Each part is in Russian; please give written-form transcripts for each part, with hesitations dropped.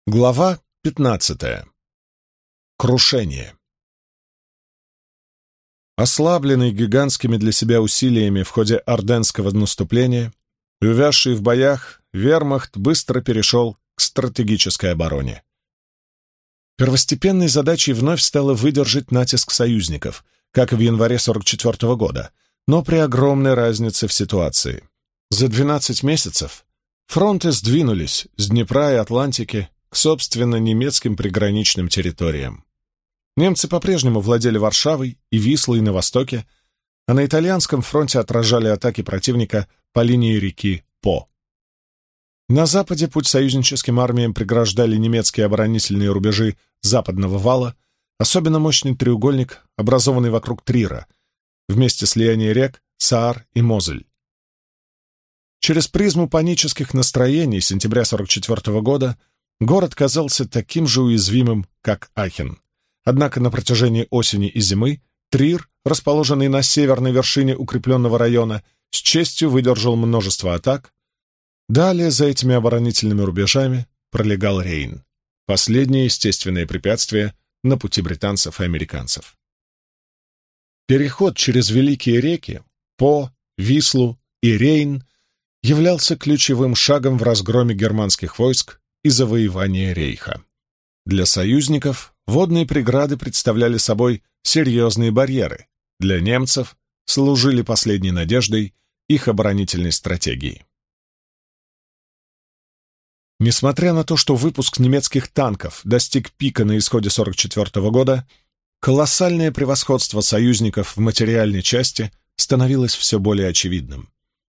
Глава 15. Крушение. Ослабленный гигантскими для себя усилиями в ходе Арденнского наступления и увязший в боях, вермахт быстро перешел к стратегической обороне. Первостепенной задачей вновь стало выдержать натиск союзников, как и в январе 1944 года, но при огромной разнице в ситуации. За 12 месяцев фронты сдвинулись с Днепра и Атлантики к, собственно, немецким приграничным территориям. Немцы по-прежнему владели Варшавой и Вислой на востоке, а на итальянском фронте отражали атаки противника по линии реки По. На западе путь союзническим армиям преграждали немецкие оборонительные рубежи западного вала, особенно мощный треугольник, образованный вокруг Трира, в месте слияния рек Саар и Мозель. Через призму панических настроений сентября 1944 года город казался таким же уязвимым, как Ахен. Однако на протяжении осени и зимы Трир, расположенный на северной вершине укрепленного района, с честью выдержал множество атак. Далее за этими оборонительными рубежами пролегал Рейн, последнее естественное препятствие на пути британцев и американцев. Переход через великие реки По, Вислу и Рейн являлся ключевым шагом в разгроме германских войск и завоевании Рейха. Для союзников водные преграды представляли собой серьезные барьеры, для немцев служили последней надеждой их оборонительной стратегии. Несмотря на то, что выпуск немецких танков достиг пика на исходе 1944 года, колоссальное превосходство союзников в материальной части становилось все более очевидным.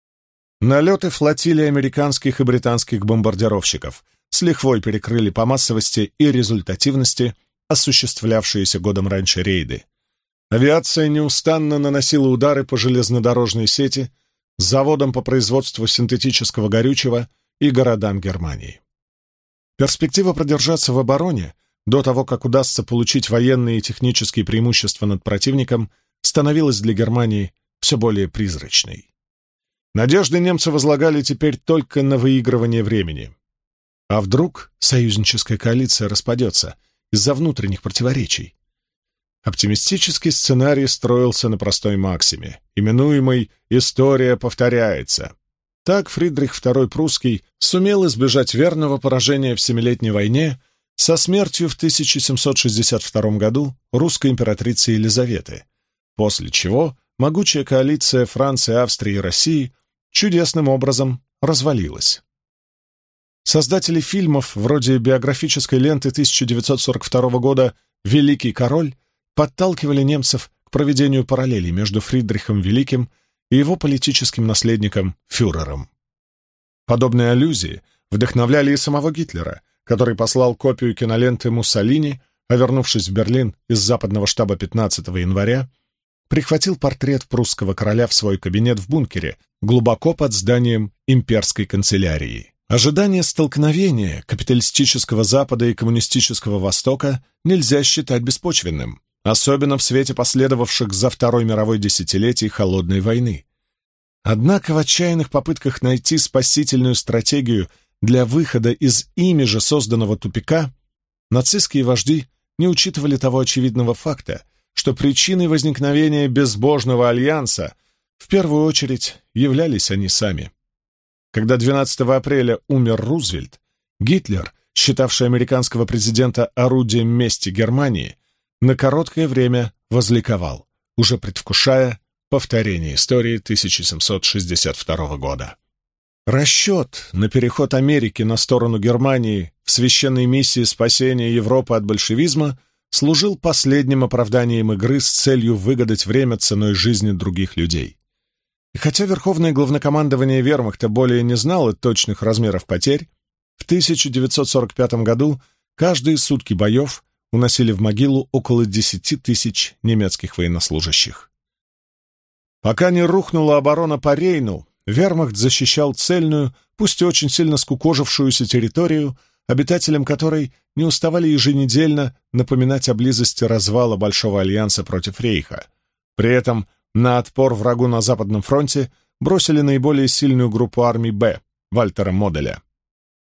Налеты флотилии американских и британских бомбардировщиков с лихвой перекрыли по массовости и результативности осуществлявшиеся годом раньше рейды. Авиация неустанно наносила удары по железнодорожной сети, заводам по производству синтетического горючего и городам Германии. Перспектива продержаться в обороне до того, как удастся получить военные и технические преимущества над противником, становилась для Германии все более призрачной. Надежды немцы возлагали теперь только на выигрывание времени. А вдруг союзническая коалиция распадется из-за внутренних противоречий? Оптимистический сценарий строился на простой максиме, именуемой «история повторяется». Так Фридрих II Прусский сумел избежать верного поражения в Семилетней войне со смертью в 1762 году русской императрицы Елизаветы, после чего могучая коалиция Франции, Австрии и России чудесным образом развалилась. Создатели фильмов вроде биографической ленты 1942 года «Великий король» подталкивали немцев к проведению параллелей между Фридрихом Великим и его политическим наследником фюрером. Подобные аллюзии вдохновляли и самого Гитлера, который послал копию киноленты Муссолини, а вернувшись в Берлин из западного штаба 15 января, прихватил портрет прусского короля в свой кабинет в бункере, глубоко под зданием имперской канцелярии. Ожидание столкновения капиталистического Запада и коммунистического Востока нельзя считать беспочвенным, особенно в свете последовавших за Второй мировой десятилетий холодной войны. Однако в отчаянных попытках найти спасительную стратегию для выхода из ими же созданного тупика нацистские вожди не учитывали того очевидного факта, что причиной возникновения безбожного альянса в первую очередь являлись они сами. Когда 12 апреля умер Рузвельт, Гитлер, считавший американского президента орудием мести Германии, на короткое время возликовал, уже предвкушая повторение истории 1762 года. Расчет на переход Америки на сторону Германии в священной миссии спасения Европы от большевизма служил последним оправданием игры с целью выгадать время ценой жизни других людей. И хотя Верховное главнокомандование вермахта более не знало точных размеров потерь, в 1945 году каждые сутки боев уносили в могилу около 10 тысяч немецких военнослужащих. Пока не рухнула оборона по Рейну, вермахт защищал цельную, пусть и очень сильно скукожившуюся территорию, обитателям которой не уставали еженедельно напоминать о близости развала Большого альянса против Рейха. При этом на отпор врагу на Западном фронте бросили наиболее сильную группу армий «Б» Вальтера Моделя.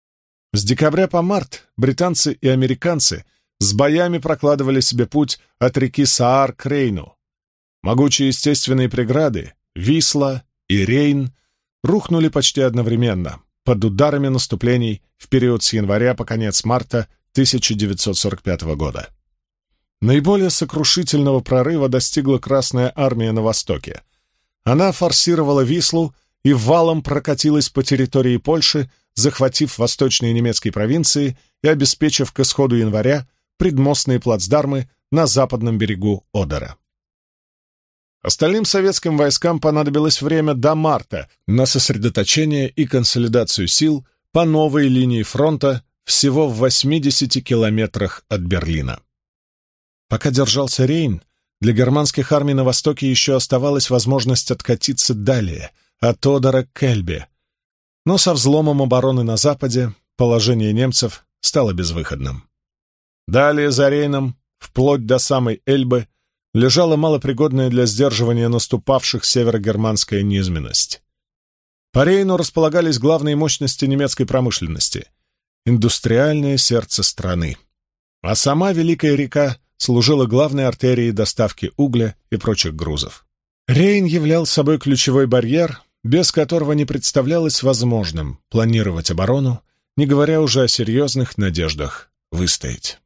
С декабря по март британцы и американцы с боями прокладывали себе путь от реки Саар к Рейну. Могучие естественные преграды Висла и Рейн рухнули почти одновременно под ударами наступлений в период с января по конец марта 1945 года. Наиболее сокрушительного прорыва достигла Красная армия на востоке. Она форсировала Вислу и валом прокатилась по территории Польши, захватив восточные немецкие провинции и обеспечив к исходу января предмостные плацдармы на западном берегу Одера. Остальным советским войскам понадобилось время до марта на сосредоточение и консолидацию сил по новой линии фронта всего в 80 километрах от Берлина. Пока держался Рейн, для германских армий на востоке еще оставалась возможность откатиться далее, от Одера к Эльбе. Но со взломом обороны на западе положение немцев стало безвыходным. Далее за Рейном, вплоть до самой Эльбы, лежала малопригодная для сдерживания наступавших северогерманская низменность. По Рейну располагались главные мощности немецкой промышленности — индустриальное сердце страны. А сама Великая река служила главной артерией доставки угля и прочих грузов. Рейн являл собой ключевой барьер, без которого не представлялось возможным планировать оборону, не говоря уже о серьезных надеждах выстоять.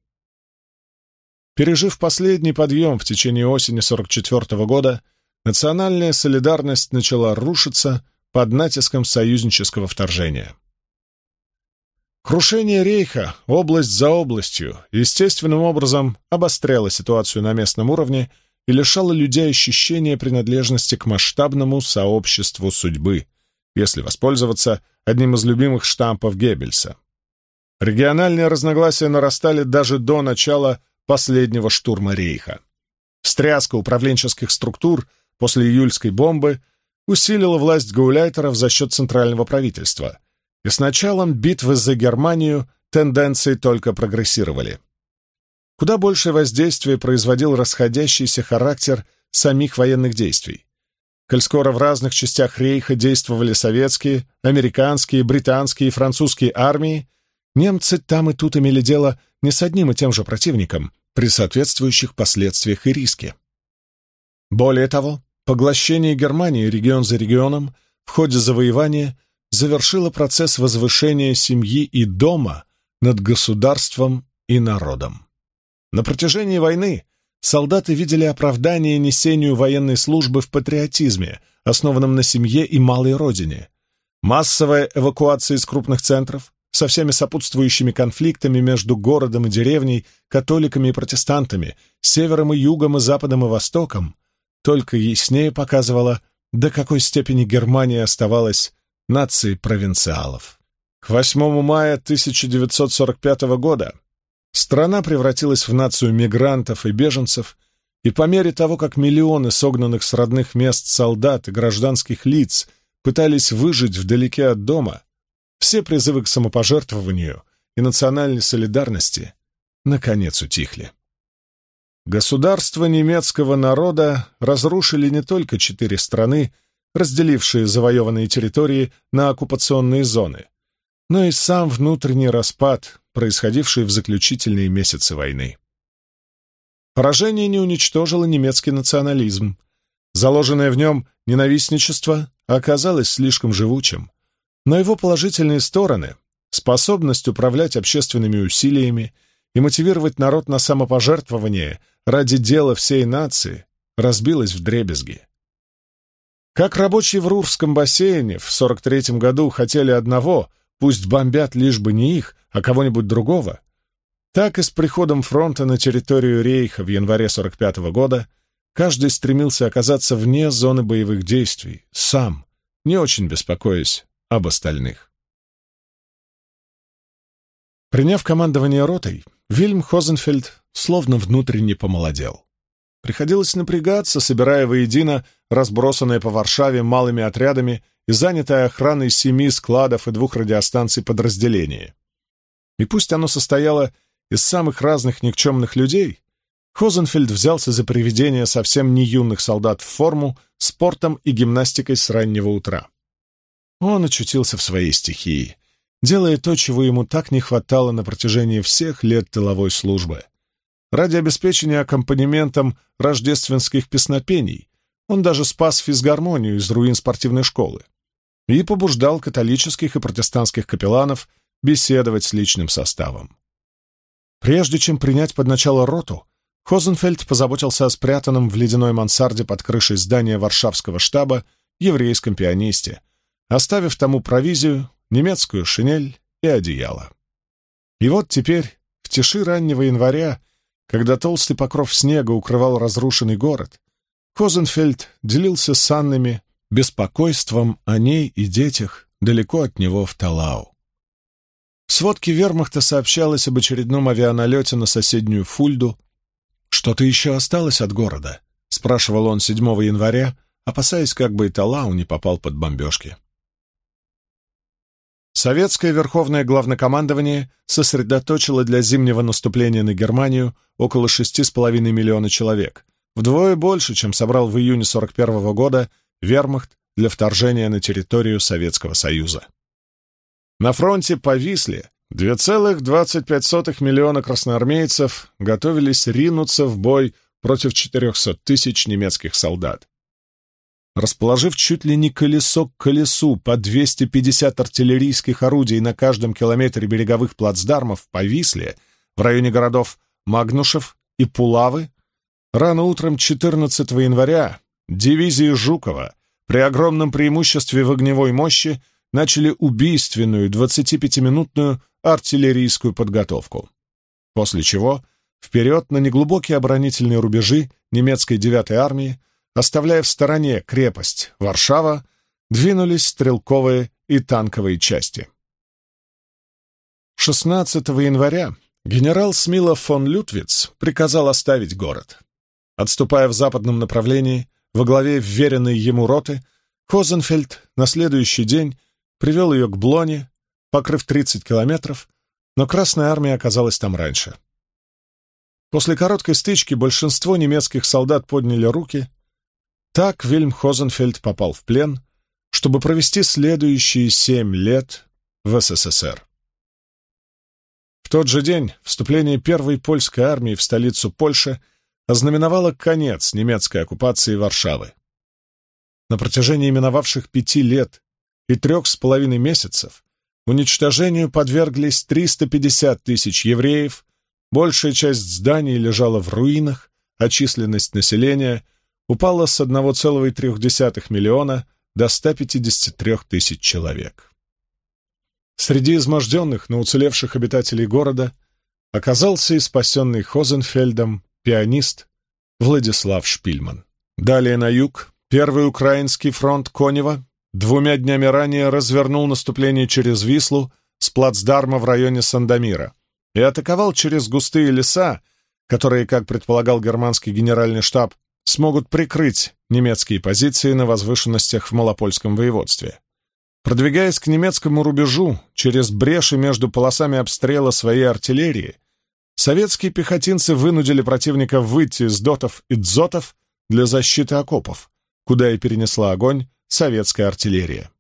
Пережив последний подъем в течение осени 1944 года, национальная солидарность начала рушиться под натиском союзнического вторжения. Крушение Рейха, область за областью, естественным образом обостряло ситуацию на местном уровне и лишало людей ощущения принадлежности к масштабному сообществу судьбы, если воспользоваться одним из любимых штампов Геббельса. Региональные разногласия нарастали даже до начала последнего штурма Рейха. Встряска управленческих структур после июльской бомбы усилила власть гауляйтеров за счет центрального правительства, и с началом битвы за Германию тенденции только прогрессировали. Куда большее воздействие производил расходящийся характер самих военных действий. Коль скоро в разных частях Рейха действовали советские, американские, британские и французские армии, немцы там и тут имели дело не с одним и тем же противником при соответствующих последствиях и риске. Более того, поглощение Германии регион за регионом в ходе завоевания завершило процесс возвышения семьи и дома над государством и народом. На протяжении войны солдаты видели оправдание несению военной службы в патриотизме, основанном на семье и малой родине. Массовая эвакуация из крупных центров со всеми сопутствующими конфликтами между городом и деревней, католиками и протестантами, севером и югом и западом и востоком только яснее показывала, до какой степени Германия оставалась нацией провинциалов. К 8 мая 1945 года страна превратилась в нацию мигрантов и беженцев, и по мере того, как миллионы согнанных с родных мест солдат и гражданских лиц пытались выжить вдалеке от дома, все призывы к самопожертвованию и национальной солидарности наконец утихли. Государство немецкого народа разрушили не только 4 страны, разделившие завоеванные территории на оккупационные зоны, но и сам внутренний распад, происходивший в заключительные месяцы войны. Поражение не уничтожило немецкий национализм. Заложенное в нем ненавистничество оказалось слишком живучим, но его положительные стороны, способность управлять общественными усилиями и мотивировать народ на самопожертвование ради дела всей нации, разбилась вдребезги. Как рабочие в Рурском бассейне в 1943 году хотели одного, пусть бомбят лишь бы не их, а кого-нибудь другого, так и с приходом фронта на территорию Рейха в январе 1945 года каждый стремился оказаться вне зоны боевых действий, сам, не очень беспокоясь об остальных. Приняв командование ротой, Вильм Хозенфельд словно внутренне помолодел. Приходилось напрягаться, собирая воедино разбросанное по Варшаве малыми отрядами и занятое охраной 7 складов и 2 радиостанций подразделения. И пусть оно состояло из самых разных никчемных людей, Хозенфельд взялся за приведение совсем не юных солдат в форму, спортом и гимнастикой с раннего утра. Он очутился в своей стихии, делая то, чего ему так не хватало на протяжении всех лет тыловой службы. Ради обеспечения аккомпанементом рождественских песнопений он даже спас физгармонию из руин спортивной школы и побуждал католических и протестантских капелланов беседовать с личным составом. Прежде чем принять под начало роту, Хозенфельд позаботился о спрятанном в ледяной мансарде под крышей здания Варшавского штаба еврейском пианисте, оставив тому провизию, немецкую шинель и одеяло. И вот теперь, в тиши раннего января, когда толстый покров снега укрывал разрушенный город, Хозенфельд делился с Аннами беспокойством о ней и детях далеко от него в Талау. В сводке вермахта сообщалось об очередном авианалете на соседнюю Фульду. «Что-то еще осталось от города?» — спрашивал он 7 января, опасаясь, как бы и Талау не попал под бомбежки. Советское Верховное Главнокомандование сосредоточило для зимнего наступления на Германию около 6,5 миллиона человек, вдвое больше, чем собрал в июне 1941 года вермахт для вторжения на территорию Советского Союза. На фронте по Висле 2,25 миллиона красноармейцев готовились ринуться в бой против 400 тысяч немецких солдат. Расположив чуть ли не колесо к колесу по 250 артиллерийских орудий на каждом километре береговых плацдармов по Висле в районе городов Магнушев и Пулавы, рано утром 14 января дивизии Жукова при огромном преимуществе в огневой мощи начали убийственную 25-минутную артиллерийскую подготовку, после чего вперед на неглубокие оборонительные рубежи немецкой 9-й армии, оставляя в стороне крепость Варшава, двинулись стрелковые и танковые части. 16 января генерал Смилов фон Лютвиц приказал оставить город. Отступая в западном направлении, во главе вверенной ему роты, Хозенфельд на следующий день привел ее к Блоне, покрыв 30 километров, но Красная армия оказалась там раньше. После короткой стычки большинство немецких солдат подняли руки. Так Вильм Хозенфельд попал в плен, чтобы провести следующие 7 лет в СССР. В тот же день вступление первой польской армии в столицу Польши ознаменовало конец немецкой оккупации Варшавы. На протяжении миновавших 5 лет и 3,5 месяцев уничтожению подверглись 350 тысяч евреев, большая часть зданий лежала в руинах, а численность населения упала с 1,3 миллиона до 153 тысяч человек. Среди изможденных, но уцелевших обитателей города оказался и спасенный Хозенфельдом пианист Владислав Шпильман. Далее на юг Первый Украинский фронт Конева 2 днями ранее развернул наступление через Вислу с плацдарма в районе Сандомира и атаковал через густые леса, которые, как предполагал германский генеральный штаб, смогут прикрыть немецкие позиции на возвышенностях в Малопольском воеводстве. Продвигаясь к немецкому рубежу через бреши между полосами обстрела своей артиллерии, советские пехотинцы вынудили противника выйти из дотов и дзотов для защиты окопов, куда и перенесла огонь советская артиллерия.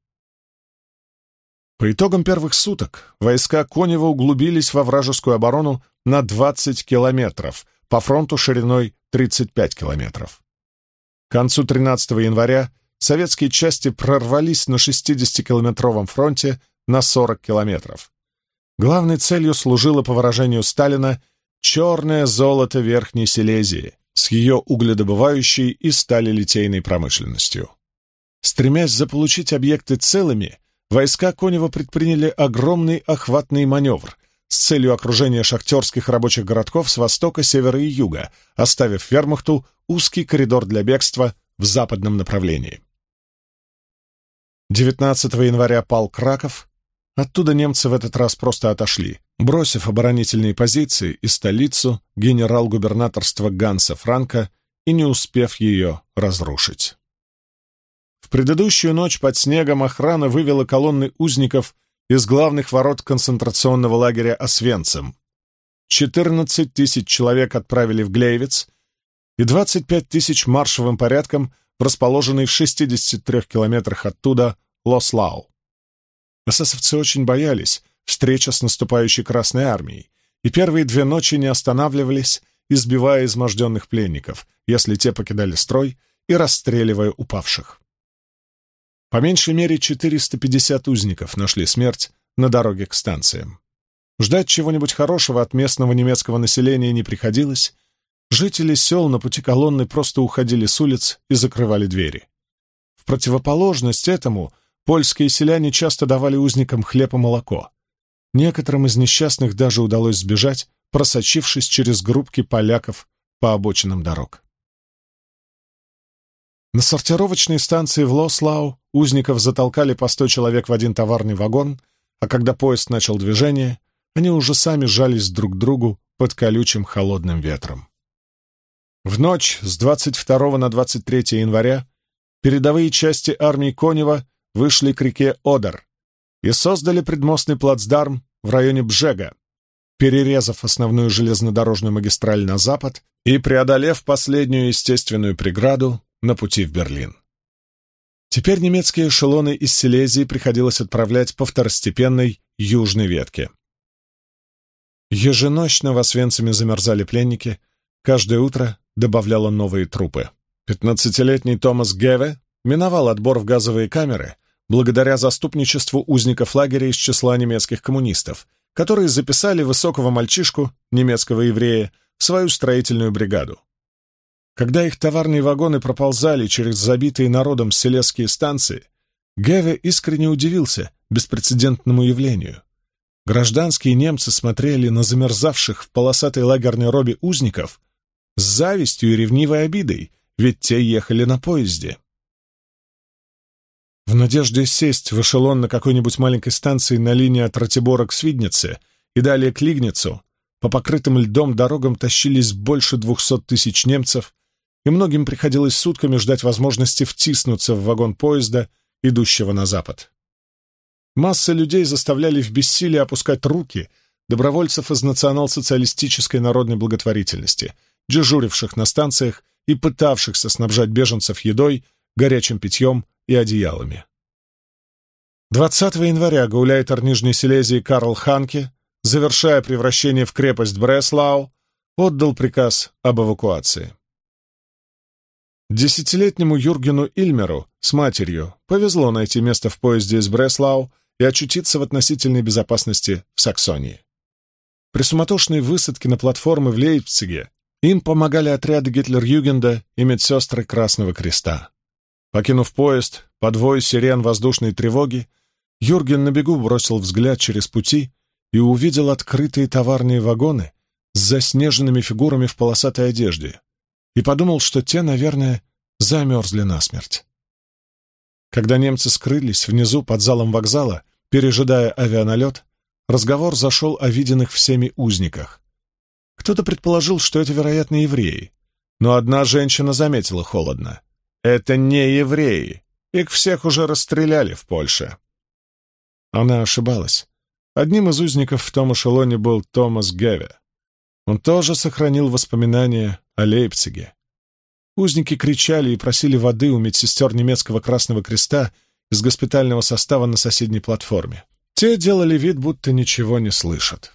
По итогам первых суток войска Конева углубились во вражескую оборону на 20 километров, по фронту шириной 35 километров. К концу 13 января советские части прорвались на 60-километровом фронте на 40 километров. Главной целью служило, по выражению Сталина, черное золото Верхней Силезии с ее угледобывающей и сталелитейной промышленностью. Стремясь заполучить объекты целыми, войска Конева предприняли огромный охватный маневр с целью окружения шахтерских рабочих городков с востока, севера и юга, оставив вермахту узкий коридор для бегства в западном направлении. 19 января пал Краков. Оттуда немцы в этот раз просто отошли, бросив оборонительные позиции и столицу генерал-губернаторства Ганса Франка и не успев ее разрушить. В предыдущую ночь под снегом охрана вывела колонны узников из главных ворот концентрационного лагеря Освенцим. 14 тысяч человек отправили в Глейвиц и 25 тысяч маршевым порядком в расположенный в 63 километрах оттуда Лослау. Эсэсовцы очень боялись, встреча с наступающей Красной армией, и первые 2 ночи не останавливались, избивая изможденных пленников, если те покидали строй, и расстреливая упавших. По меньшей мере 450 узников нашли смерть на дороге к станциям. Ждать чего-нибудь хорошего от местного немецкого населения не приходилось. Жители сел на пути колонны просто уходили с улиц и закрывали двери. В противоположность этому польские селяне часто давали узникам хлеб и молоко. Некоторым из несчастных даже удалось сбежать, просочившись через группки поляков по обочинам дорог. На сортировочной станции в Лослау узников затолкали по 100 человек в один товарный вагон, а когда поезд начал движение, они уже сами сжались друг к другу под колючим холодным ветром. В ночь с 22 на 23 января передовые части армии Конева вышли к реке Одер и создали предмостный плацдарм в районе Бжега, перерезав основную железнодорожную магистраль на запад и преодолев последнюю естественную преграду на пути в Берлин. Теперь немецкие эшелоны из Силезии приходилось отправлять по второстепенной южной ветке. Еженочно в Освенциме замерзали пленники, каждое утро добавляло новые трупы. 15-летний Томас Геве миновал отбор в газовые камеры благодаря заступничеству узников лагеря из числа немецких коммунистов, которые записали высокого мальчишку, немецкого еврея, в свою строительную бригаду. Когда их товарные вагоны проползали через забитые народом селезские станции, Геве искренне удивился беспрецедентному явлению. Гражданские немцы смотрели на замерзавших в полосатой лагерной робе узников с завистью и ревнивой обидой, ведь те ехали на поезде. В надежде сесть в эшелон на какой-нибудь маленькой станции на линии от Ратибора к Свиднице и далее к Лигницу, по покрытым льдом дорогам тащились больше 200 тысяч немцев, и многим приходилось сутками ждать возможности втиснуться в вагон поезда, идущего на запад. Массы людей заставляли в бессилии опускать руки добровольцев из национал-социалистической народной благотворительности, дежуривших на станциях и пытавшихся снабжать беженцев едой, горячим питьем и одеялами. 20 января гауляйтер Нижней Силезии Карл Ханке, завершая превращение в крепость Бреслау, отдал приказ об эвакуации. 10-летнему Юргену Ильмеру с матерью повезло найти место в поезде из Бреслау и очутиться в относительной безопасности в Саксонии. При суматошной высадке на платформы в Лейпциге им помогали отряды Гитлер-Югенда и медсестры Красного Креста. Покинув поезд под вой сирен воздушной тревоги, Юрген на бегу бросил взгляд через пути и увидел открытые товарные вагоны с заснеженными фигурами в полосатой одежде и подумал, что те, наверное, замерзли насмерть. Когда немцы скрылись внизу под залом вокзала, пережидая авианалет, разговор зашел о виденных всеми узниках. Кто-то предположил, что это, вероятно, евреи, но одна женщина заметила холодно: «Это не евреи, их всех уже расстреляли в Польше». Она ошибалась. Одним из узников в том эшелоне был Томас Геве. Он тоже сохранил воспоминания о Лейпциге. Узники кричали и просили воды у медсестер немецкого Красного Креста из госпитального состава на соседней платформе. Те делали вид, будто ничего не слышат.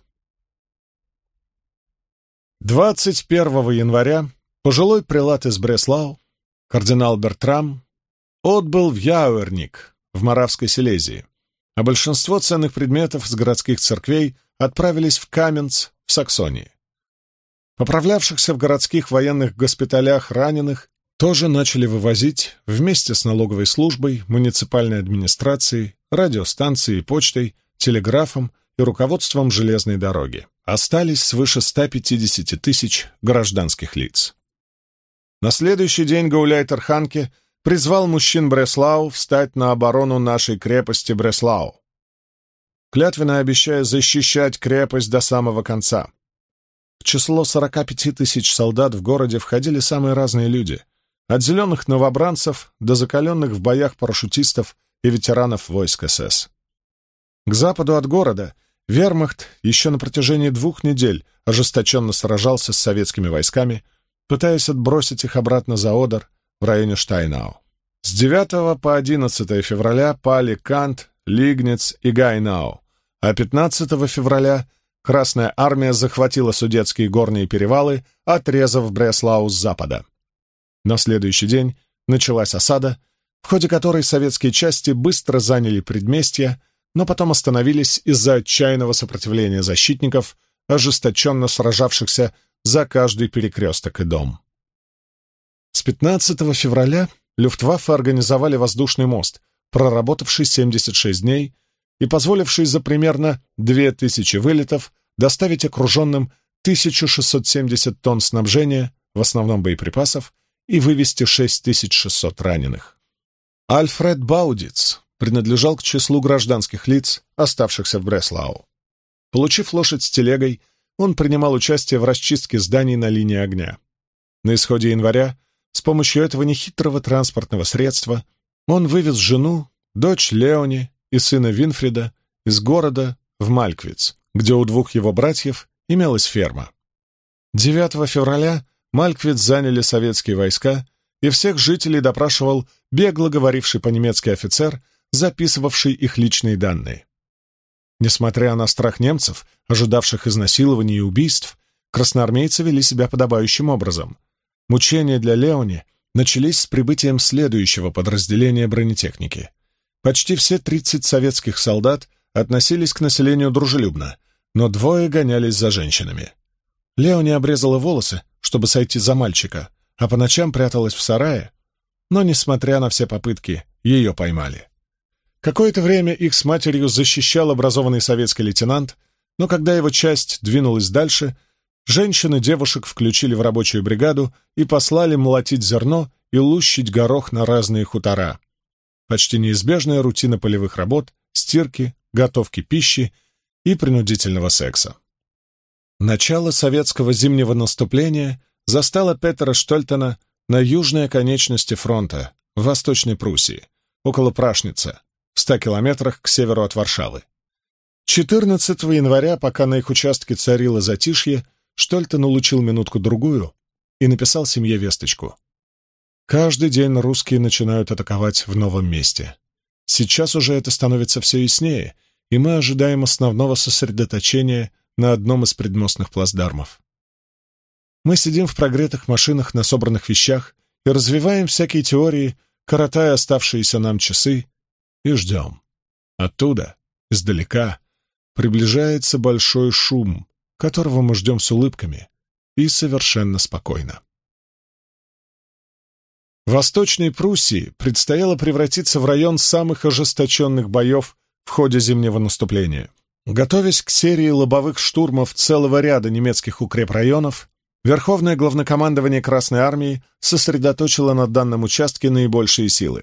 21 января пожилой прелат из Бреслау, кардинал Бертрам, отбыл в Яуэрник в Моравской Силезии, а большинство ценных предметов из городских церквей отправились в Каменц в Саксонии. Поправлявшихся в городских военных госпиталях раненых тоже начали вывозить вместе с налоговой службой, муниципальной администрацией, радиостанцией, почтой, телеграфом и руководством железной дороги. Остались свыше 150 тысяч гражданских лиц. На следующий день гауляйтер Ханке призвал мужчин Бреслау встать на оборону нашей крепости Бреслау, клятвенно обещая защищать крепость до самого конца. В число 45 тысяч солдат в городе входили самые разные люди, от зеленых новобранцев до закаленных в боях парашютистов и ветеранов войск СС. К западу от города вермахт еще на протяжении 2 недель ожесточенно сражался с советскими войсками, пытаясь отбросить их обратно за Одер в районе Штайнау. С 9 по 11 февраля пали Кант, Лигниц и Гайнау, а 15 февраля Красная армия захватила Судетские горные перевалы, отрезав Бреслау с запада. На следующий день началась осада, в ходе которой советские части быстро заняли предместья, но потом остановились из-за отчаянного сопротивления защитников, ожесточенно сражавшихся за каждый перекресток и дом. С 15 февраля Люфтваффе организовали воздушный мост, проработавший 76 дней и позволивший за примерно 2000 вылетов доставить окруженным 1670 тонн снабжения, в основном боеприпасов, и вывести 6600 раненых. Альфред Баудиц принадлежал к числу гражданских лиц, оставшихся в Бреслау. Получив лошадь с телегой, он принимал участие в расчистке зданий на линии огня. На исходе января с помощью этого нехитрого транспортного средства он вывез жену, дочь Леони и сына Винфрида из города в Мальквиц, где у двух его братьев имелась ферма. 9 февраля Мальквиц заняли советские войска, и всех жителей допрашивал бегло говоривший по-немецки офицер, записывавший их личные данные. Несмотря на страх немцев, ожидавших изнасилований и убийств, красноармейцы вели себя подобающим образом. Мучения для Леони начались с прибытием следующего подразделения бронетехники. Почти все 30 советских солдат относились к населению дружелюбно, но двое гонялись за женщинами. Леони обрезала волосы, чтобы сойти за мальчика, а по ночам пряталась в сарае, но, несмотря на все попытки, ее поймали. Какое-то время их с матерью защищал образованный советский лейтенант, но когда его часть двинулась дальше, женщины девушек включили в рабочую бригаду и послали молотить зерно и лущить горох на разные хутора. Почти неизбежная рутина полевых работ, стирки, готовки пищи и принудительного секса. Начало советского зимнего наступления застало Петера Штольтена на южной оконечности фронта, в Восточной Пруссии, около Прашница, в 100 километрах к северу от Варшавы. 14 января, пока на их участке царило затишье, Штольтен улучил минутку-другую и написал семье весточку. «Каждый день русские начинают атаковать в новом месте. Сейчас уже это становится все яснее, и мы ожидаем основного сосредоточения на одном из предмостных плацдармов. Мы сидим в прогретых машинах на собранных вещах и развиваем всякие теории, коротая оставшиеся нам часы, и ждем. Оттуда, издалека, приближается большой шум, которого мы ждем с улыбками и совершенно спокойно». Восточной Пруссии предстояло превратиться в район самых ожесточенных боев в ходе зимнего наступления. Готовясь к серии лобовых штурмов целого ряда немецких укрепрайонов, Верховное главнокомандование Красной армии сосредоточило на данном участке наибольшие силы.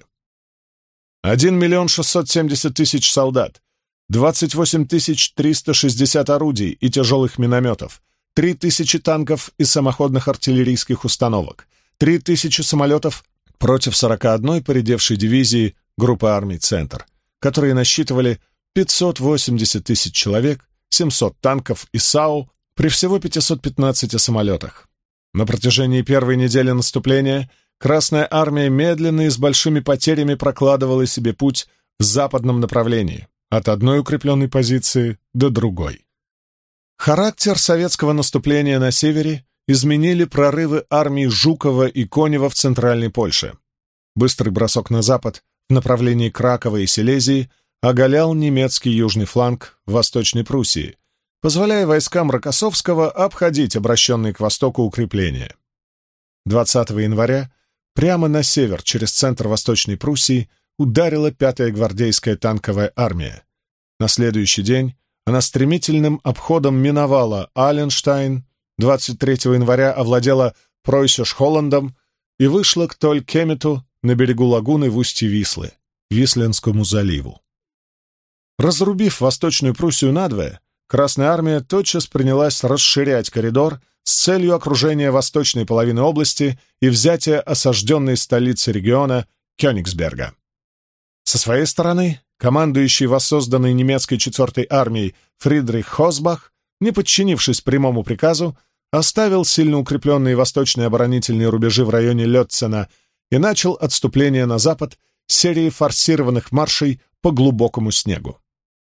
1 670 000 солдат, 28 360 орудий и тяжелых минометов, 3000 танков и самоходных артиллерийских установок, 3000 самолетов против 41-й поредевшей дивизии группы армий «Центр», которые насчитывали 580 000 человек, 700 танков и САУ при всего 515 самолетах. На протяжении первой недели наступления Красная армия медленно и с большими потерями прокладывала себе путь в западном направлении, от одной укрепленной позиции до другой. Характер советского наступления на севере изменили прорывы армий Жукова и Конева в Центральной Польше. Быстрый бросок на запад в направлении Кракова и Силезии оголял немецкий южный фланг в Восточной Пруссии, позволяя войскам Рокоссовского обходить обращенные к востоку укрепления. 20 января прямо на север через центр Восточной Пруссии ударила 5-я гвардейская танковая армия. На следующий день она стремительным обходом миновала Аленштайн, 23 января овладела Пройсеш-Холландом и вышла к Толь-Кемету на берегу лагуны в устье Вислы, Висленскому заливу. Разрубив Восточную Пруссию надвое, Красная армия тотчас принялась расширять коридор с целью окружения восточной половины области и взятия осажденной столицы региона Кёнигсберга. Со своей стороны, командующий воссозданной немецкой 4-й армией Фридрих Хосбах, не подчинившись прямому приказу, оставил сильно укрепленные восточные оборонительные рубежи в районе Лётцена и начал отступление на запад серии форсированных маршей по глубокому снегу.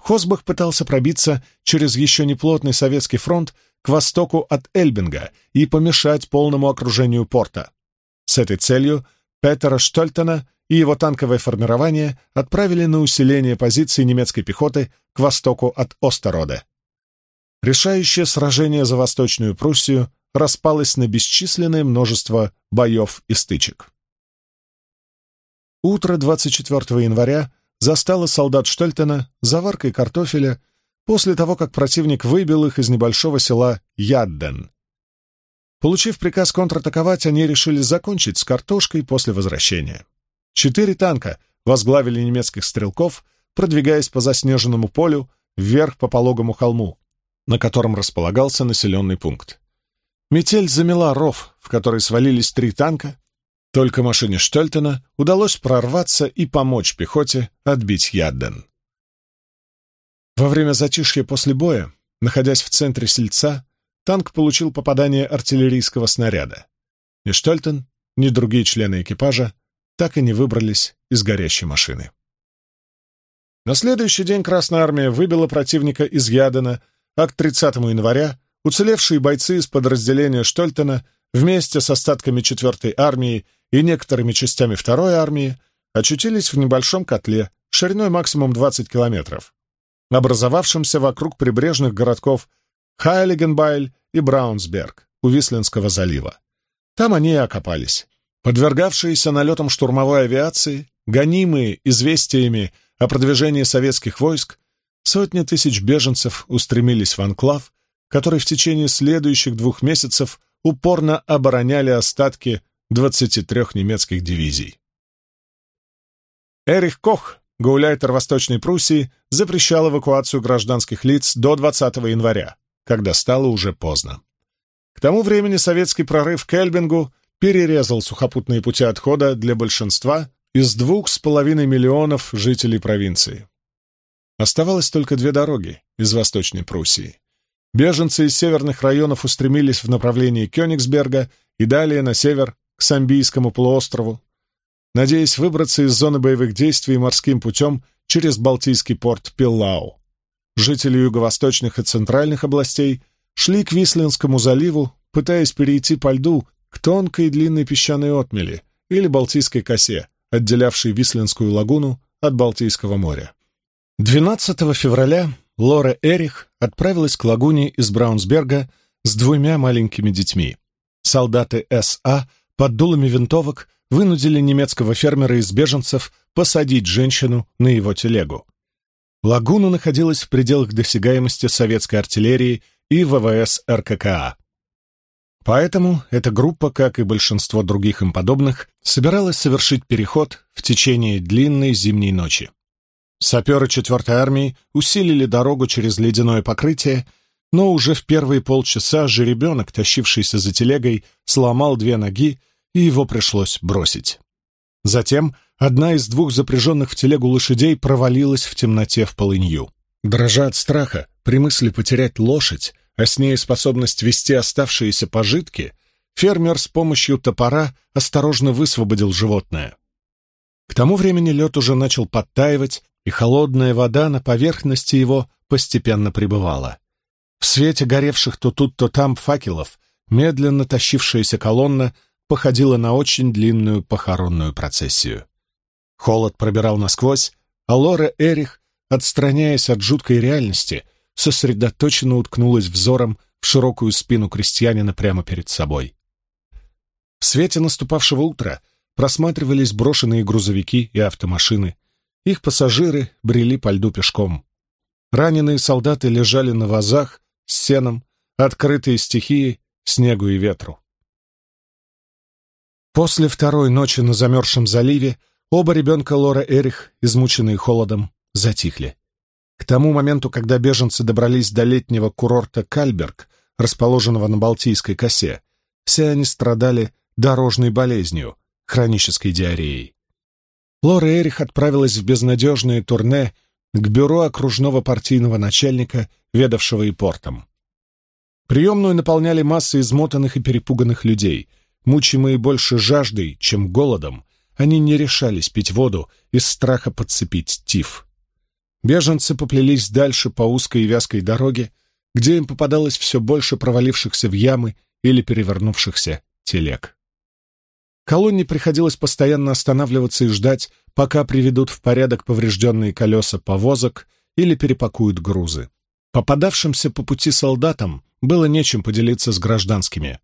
Хосбах пытался пробиться через еще неплотный советский фронт к востоку от Эльбинга и помешать полному окружению порта. С этой целью Петера Штольтена и его танковое формирование отправили на усиление позиций немецкой пехоты к востоку от Остероде. Решающее сражение за Восточную Пруссию распалось на бесчисленное множество боев и стычек. Утро 24 января застало солдат Штольтена заваркой картофеля после того, как противник выбил их из небольшого села Ядден. Получив приказ контратаковать, они решили закончить с картошкой после возвращения. 4 танка возглавили немецких стрелков, продвигаясь по заснеженному полю вверх по пологому холму, на котором располагался населенный пункт. Метель замела ров, в который свалились 3 танка. Только машине Штольтена удалось прорваться и помочь пехоте отбить Ядден. Во время затишья после боя, находясь в центре сельца, танк получил попадание артиллерийского снаряда. Ни Штольтен, ни другие члены экипажа так и не выбрались из горящей машины. На следующий день Красная Армия выбила противника из Яддена, а к 30 января уцелевшие бойцы из подразделения Штольтена вместе с остатками 4-й армии и некоторыми частями 2-й армии очутились в небольшом котле шириной максимум 20 километров, образовавшемся вокруг прибрежных городков Хайлигенбайль и Браунсберг у Висленского залива. Там они и окопались. Подвергавшиеся налетам штурмовой авиации, гонимые известиями о продвижении советских войск, сотни тысяч беженцев устремились в анклав, который в течение следующих 2 месяцев упорно обороняли остатки 23 немецких дивизий. Эрих Кох, гауляйтер Восточной Пруссии, запрещал эвакуацию гражданских лиц до 20 января, когда стало уже поздно. К тому времени советский прорыв к Эльбингу перерезал сухопутные пути отхода для большинства из 2,5 миллионов жителей провинции. Оставалось только 2 дороги из Восточной Пруссии. Беженцы из северных районов устремились в направлении Кёнигсберга и далее на север к Самбийскому полуострову, надеясь выбраться из зоны боевых действий морским путем через Балтийский порт Пиллау. Жители юго-восточных и центральных областей шли к Висленскому заливу, пытаясь перейти по льду к тонкой длинной песчаной отмели или Балтийской косе, отделявшей Висленскую лагуну от Балтийского моря. 12 февраля Лора Эрих отправилась к лагуне из Браунсберга с 2 маленькими детьми. Солдаты СА под дулами винтовок вынудили немецкого фермера из беженцев посадить женщину на его телегу. Лагуна находилась в пределах досягаемости советской артиллерии и ВВС РККА. Поэтому эта группа, как и большинство других им подобных, собиралась совершить переход в течение длинной зимней ночи. Саперы 4-й армии усилили дорогу через ледяное покрытие, но уже в первые полчаса жеребенок, тащившийся за телегой, сломал 2 ноги, и его пришлось бросить. Затем одна из 2 запряженных в телегу лошадей провалилась в темноте в полынью. Дрожа от страха при мысли потерять лошадь, а с ней способность вести оставшиеся пожитки, фермер с помощью топора осторожно высвободил животное. К тому времени лед уже начал подтаивать, и холодная вода на поверхности его постепенно прибывала. В свете горевших то тут, то там факелов медленно тащившаяся колонна походила на очень длинную похоронную процессию. Холод пробирал насквозь, а Лора Эрих, отстраняясь от жуткой реальности, сосредоточенно уткнулась взором в широкую спину крестьянина прямо перед собой. В свете наступавшего утра просматривались брошенные грузовики и автомашины. Их пассажиры брели по льду пешком. Раненые солдаты лежали на вазах с сеном, открытые стихии, снегу и ветру. После 2-й ночи на замерзшем заливе оба ребенка Лора Эрих, измученные холодом, затихли. К тому моменту, когда беженцы добрались до летнего курорта Кальберг, расположенного на Балтийской косе, все они страдали дорожной болезнью, хронической диареей. Лора Эрих отправилась в безнадежное турне к бюро окружного партийного начальника, ведавшего и портом. Приемную наполняли массы измотанных и перепуганных людей. Мучимые больше жаждой, чем голодом, они не решались пить воду из страха подцепить тиф. Беженцы поплелись дальше по узкой и вязкой дороге, где им попадалось все больше провалившихся в ямы или перевернувшихся телег. Колонне приходилось постоянно останавливаться и ждать, пока приведут в порядок поврежденные колеса повозок или перепакуют грузы. Попадавшимся по пути солдатам было нечем поделиться с гражданскими.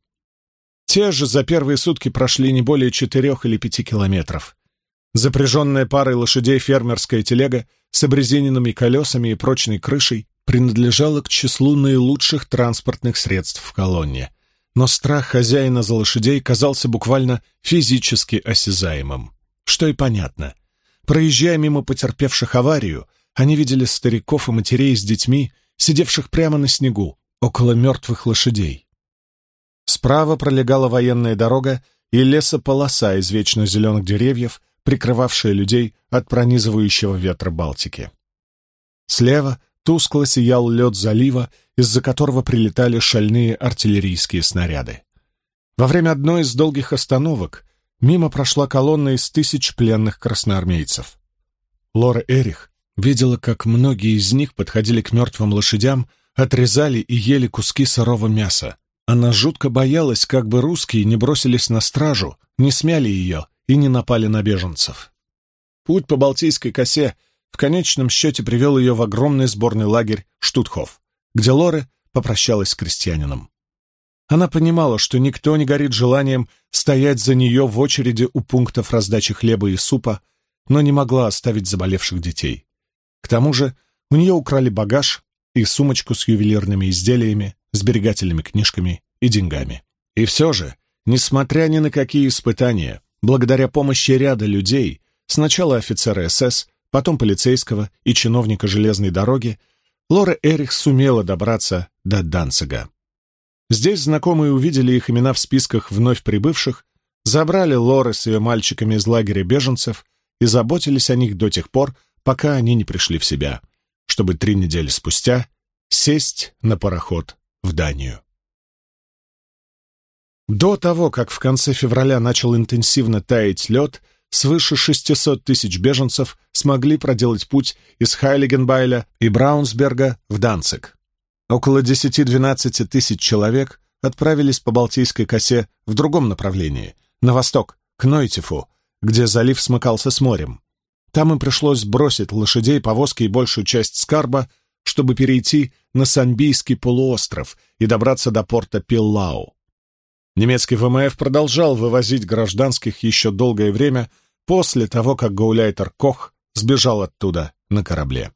Те же за первые сутки прошли не более 4 или 5 километров. Запряженная парой лошадей фермерская телега с обрезиненными колесами и прочной крышей принадлежала к числу наилучших транспортных средств в колонне, но страх хозяина за лошадей казался буквально физически осязаемым. Что и понятно. Проезжая мимо потерпевших аварию, они видели стариков и матерей с детьми, сидевших прямо на снегу, около мертвых лошадей. Справа пролегала военная дорога и лесополоса из вечно зеленых деревьев, прикрывавшая людей от пронизывающего ветра Балтики. Слева тускло сиял лед залива, из-за которого прилетали шальные артиллерийские снаряды. Во время одной из долгих остановок мимо прошла колонна из 1000 пленных красноармейцев. Лора Эрих видела, как многие из них подходили к мертвым лошадям, отрезали и ели куски сырого мяса. Она жутко боялась, как бы русские не бросились на стражу, не смяли ее и не напали на беженцев. Путь по Балтийской косе в конечном счете привел ее в огромный сборный лагерь Штутхоф, где Лора попрощалась с крестьянином. Она понимала, что никто не горит желанием стоять за нее в очереди у пунктов раздачи хлеба и супа, но не могла оставить заболевших детей. К тому же у нее украли багаж и сумочку с ювелирными изделиями, сберегательными книжками и деньгами. И все же, несмотря ни на какие испытания, благодаря помощи ряда людей, сначала офицера СС, потом полицейского и чиновника железной дороги, Лора Эрих сумела добраться до Данцига. Здесь знакомые увидели их имена в списках вновь прибывших, забрали Лоры с ее мальчиками из лагеря беженцев и заботились о них до тех пор, пока они не пришли в себя, чтобы 3 недели спустя сесть на пароход в Данию. До того, как в конце февраля начал интенсивно таять лед, свыше 600 тысяч беженцев смогли проделать путь из Хайлигенбайля и Браунсберга в Данциг. Около 10-12 тысяч человек отправились по Балтийской косе в другом направлении, на восток, к Нойтифу, где залив смыкался с морем. Там им пришлось бросить лошадей, повозки и большую часть скарба, чтобы перейти на Санбийский полуостров и добраться до порта Пиллау. Немецкий ВМФ продолжал вывозить гражданских еще долгое время после того, как гауляйтер Кох сбежал оттуда на корабле.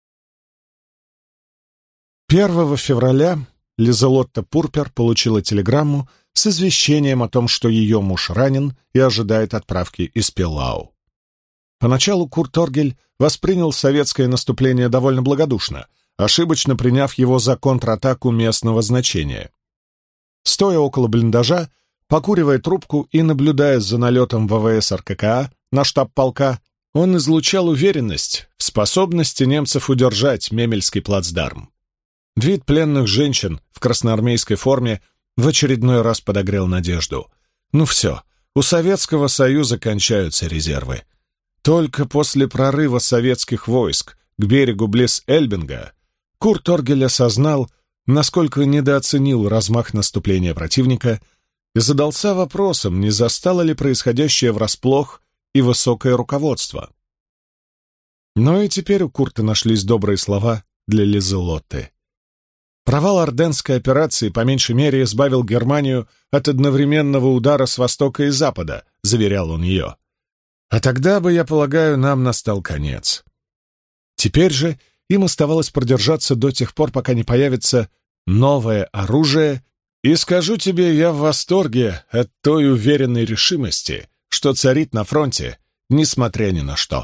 1 февраля Лизелотта Пурпер получила телеграмму с извещением о том, что ее муж ранен и ожидает отправки из Пиллау. Поначалу Курт Оргель воспринял советское наступление довольно благодушно, ошибочно приняв его за контратаку местного значения. Стоя около блиндажа, покуривая трубку и наблюдая за налетом ВВС РККА на штаб полка, он излучал уверенность в способности немцев удержать Мемельский плацдарм. Вид пленных женщин в красноармейской форме в очередной раз подогрел надежду. Ну все, у Советского Союза кончаются резервы. Только после прорыва советских войск к берегу близ Эльбинга Курт Оргель осознал, насколько недооценил размах наступления противника и задался вопросом, не застало ли происходящее врасплох и высокое руководство. Но и теперь у Курта нашлись добрые слова для Лизелотты. Провал Орденской операции по меньшей мере избавил Германию от одновременного удара с востока и запада, заверял он ее. А тогда бы, я полагаю, нам настал конец. Теперь же им оставалось продержаться до тех пор, пока не появится новое оружие, и скажу тебе, я в восторге от той уверенной решимости, что царит на фронте, несмотря ни на что.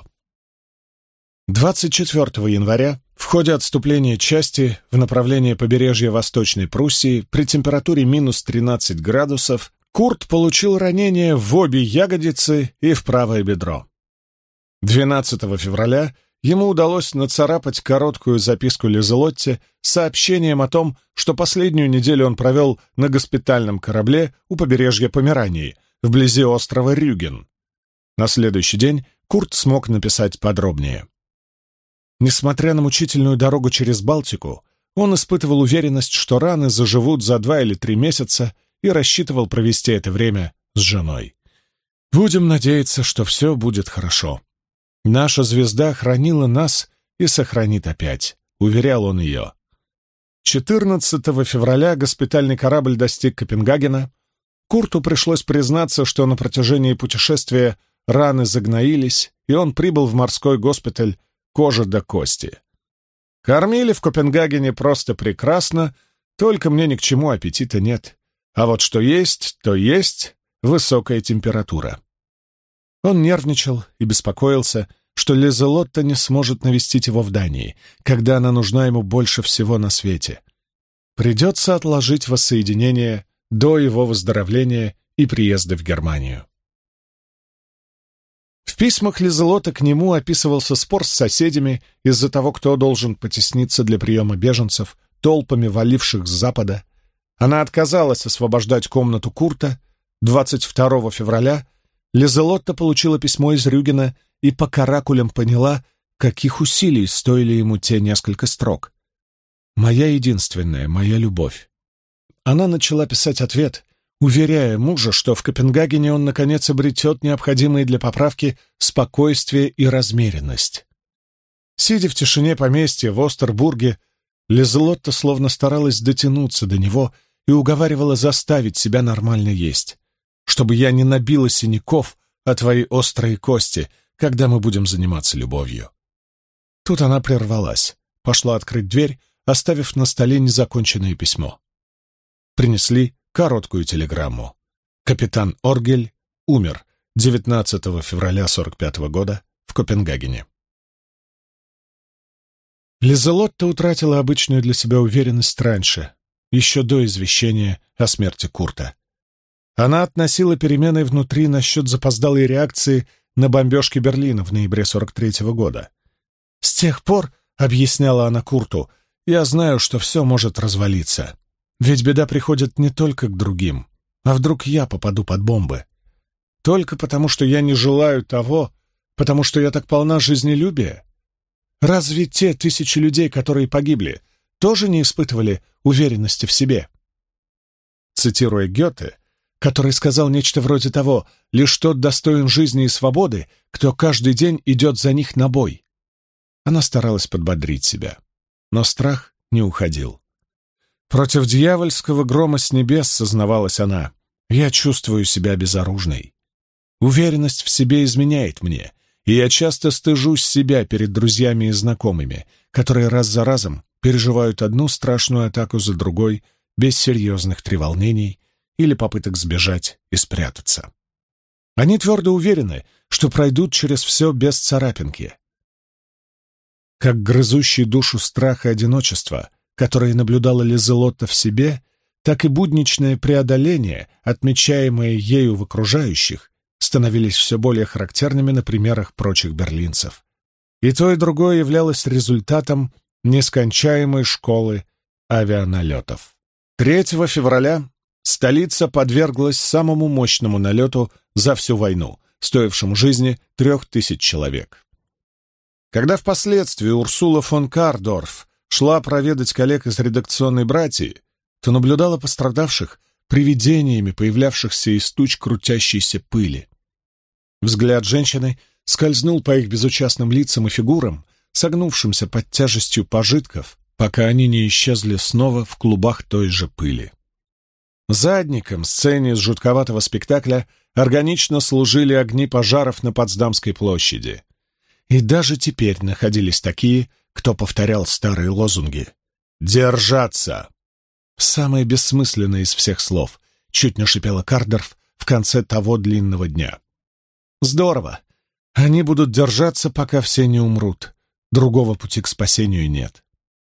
24 января в ходе отступления части в направлении побережья Восточной Пруссии при температуре минус 13 градусов Курт получил ранение в обе ягодицы и в правое бедро. 12 февраля ему удалось нацарапать короткую записку Лизелотте с сообщением о том, что последнюю неделю он провел на госпитальном корабле у побережья Померании, вблизи острова Рюген. На следующий день Курт смог написать подробнее. Несмотря на мучительную дорогу через Балтику, он испытывал уверенность, что раны заживут за 2 или 3 месяца, и рассчитывал провести это время с женой. «Будем надеяться, что все будет хорошо. Наша звезда хранила нас и сохранит опять», — уверял он ее. 14 февраля госпитальный корабль достиг Копенгагена. Курту пришлось признаться, что на протяжении путешествия раны загноились, и он прибыл в морской госпиталь кожа до кости. Кормили в Копенгагене просто прекрасно, только мне ни к чему аппетита нет. А вот что есть, то есть высокая температура. Он нервничал и беспокоился, что Лизелотта не сможет навестить его в Дании, когда она нужна ему больше всего на свете. Придется отложить воссоединение до его выздоровления и приезда в Германию. В письмах Лизелотты к нему описывался спор с соседями из-за того, кто должен потесниться для приема беженцев, толпами валивших с запада. Она отказалась освобождать комнату Курта. 22 февраля Лизелотта получила письмо из Рюгена и по каракулям поняла, каких усилий стоили ему те несколько строк. «Моя единственная, моя любовь». Она начала писать ответ, уверяя мужа, что в Копенгагене он, наконец, обретет необходимые для поправки спокойствие и размеренность. Сидя в тишине поместья в Остербурге, Лизелотта словно старалась дотянуться до него и уговаривала заставить себя нормально есть, чтобы я не набила синяков о твои острые кости, когда мы будем заниматься любовью. Тут она прервалась, пошла открыть дверь, оставив на столе незаконченное письмо. Принесли короткую телеграмму. Капитан Оргель умер 19 февраля 1945 года в Копенгагене. Лизелотта утратила обычную для себя уверенность раньше, еще до извещения о смерти Курта. Она относила перемены внутри насчет запоздалой реакции на бомбежки Берлина в ноябре 1943 года. «С тех пор, — объясняла она Курту, — я знаю, что все может развалиться. Ведь беда приходит не только к другим, а вдруг я попаду под бомбы. Только потому, что я не желаю того, потому что я так полна жизнелюбия. Разве те 1000 людей, которые погибли, тоже не испытывали уверенности в себе?» Цитируя Гёте, который сказал нечто вроде того: «Лишь тот достоин жизни и свободы, кто каждый день идет за них на бой». Она старалась подбодрить себя, но страх не уходил. «Против дьявольского грома с небес, — сознавалась она, — я чувствую себя безоружной. Уверенность в себе изменяет мне, и я часто стыжусь себя перед друзьями и знакомыми, которые раз за разом переживают одну страшную атаку за другой без серьезных треволнений или попыток сбежать и спрятаться. Они твердо уверены, что пройдут через все без царапинки. Как грызущий душу страх и одиночество, которые наблюдала Лизелотта в себе, так и будничное преодоление, отмечаемое ею в окружающих, становились все более характерными на примерах прочих берлинцев. И то, и другое являлось результатом нескончаемой школы авианалетов. 3 февраля столица подверглась самому мощному налету за всю войну, стоившему жизни 3000 человек. Когда впоследствии Урсула фон Кардорф шла проведать коллег из редакционной братьи, то наблюдала пострадавших привидениями, появлявшихся из туч крутящейся пыли. Взгляд женщины скользнул по их безучастным лицам и фигурам, согнувшимся под тяжестью пожитков, пока они не исчезли снова в клубах той же пыли. Задником сцене из жутковатого спектакля органично служили огни пожаров на Потсдамской площади. И даже теперь находились такие, кто повторял старые лозунги: «Держаться!» Самое бессмысленное из всех слов, чуть не шипела Кардорф в конце того длинного дня. Здорово! Они будут держаться, пока все не умрут. Другого пути к спасению нет.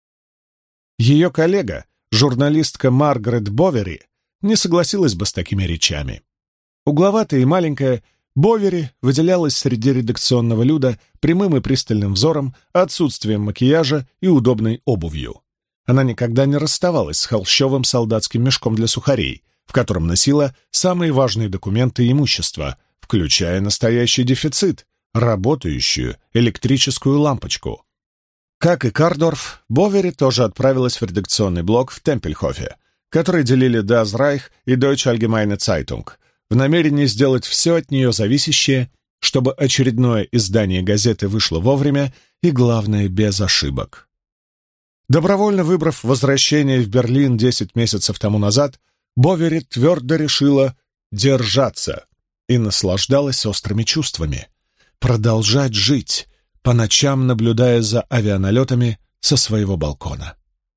Ее коллега, журналистка Маргарет Бовери, не согласилась бы с такими речами. Угловатая и маленькая, Бовери выделялась среди редакционного люда прямым и пристальным взором, отсутствием макияжа и удобной обувью. Она никогда не расставалась с холщовым солдатским мешком для сухарей, в котором носила самые важные документы и имущество, включая настоящий дефицит — работающую электрическую лампочку. Как и Кардорф, Бовери тоже отправилась в редакционный блок в Темпельхофе, который делили Das Reich и Deutsche Allgemeine Zeitung, в намерении сделать все от нее зависящее, чтобы очередное издание газеты вышло вовремя и, главное, без ошибок. Добровольно выбрав возвращение в Берлин 10 месяцев тому назад, Бовери твердо решила держаться и наслаждалась острыми чувствами, продолжать жить, по ночам наблюдая за авианалетами со своего балкона.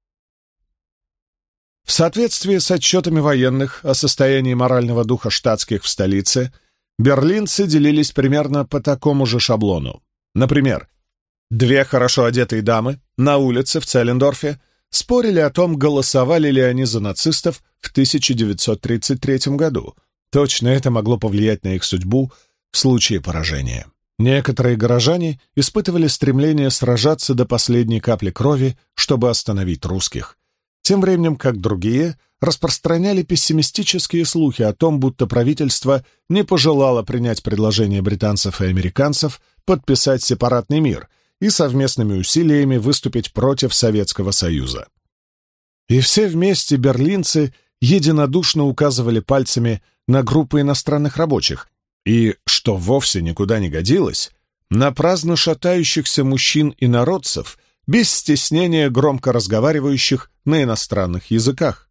В соответствии с отчетами военных о состоянии морального духа штатских в столице, берлинцы делились примерно по такому же шаблону. Например, две хорошо одетые дамы на улице в Целлендорфе спорили о том, голосовали ли они за нацистов в 1933 году. Точно это могло повлиять на их судьбу в случае поражения. Некоторые горожане испытывали стремление сражаться до последней капли крови, чтобы остановить русских, тем временем как другие распространяли пессимистические слухи о том, будто правительство не пожелало принять предложение британцев и американцев подписать сепаратный мир и совместными усилиями выступить против Советского Союза. И все вместе берлинцы единодушно указывали пальцами на группы иностранных рабочих и, что вовсе никуда не годилось, на праздно шатающихся мужчин и народцев, без стеснения громко разговаривающих на иностранных языках.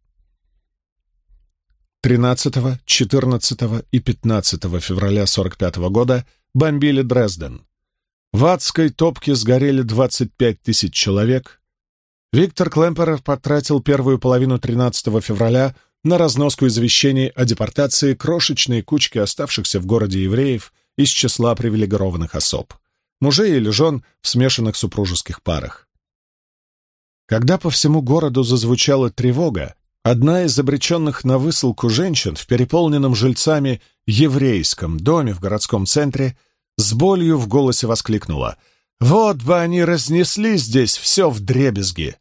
13, 14 и 15 февраля 1945 года бомбили Дрезден. В адской топке сгорели 25 тысяч человек. Виктор Клемперер потратил первую половину 13 февраля на разноску извещений о депортации крошечной кучки оставшихся в городе евреев из числа привилегированных особ, мужей или жен в смешанных супружеских парах. Когда по всему городу зазвучала тревога, одна из обреченных на высылку женщин в переполненном жильцами еврейском доме в городском центре с болью в голосе воскликнула: «Вот бы они разнесли здесь все вдребезги!»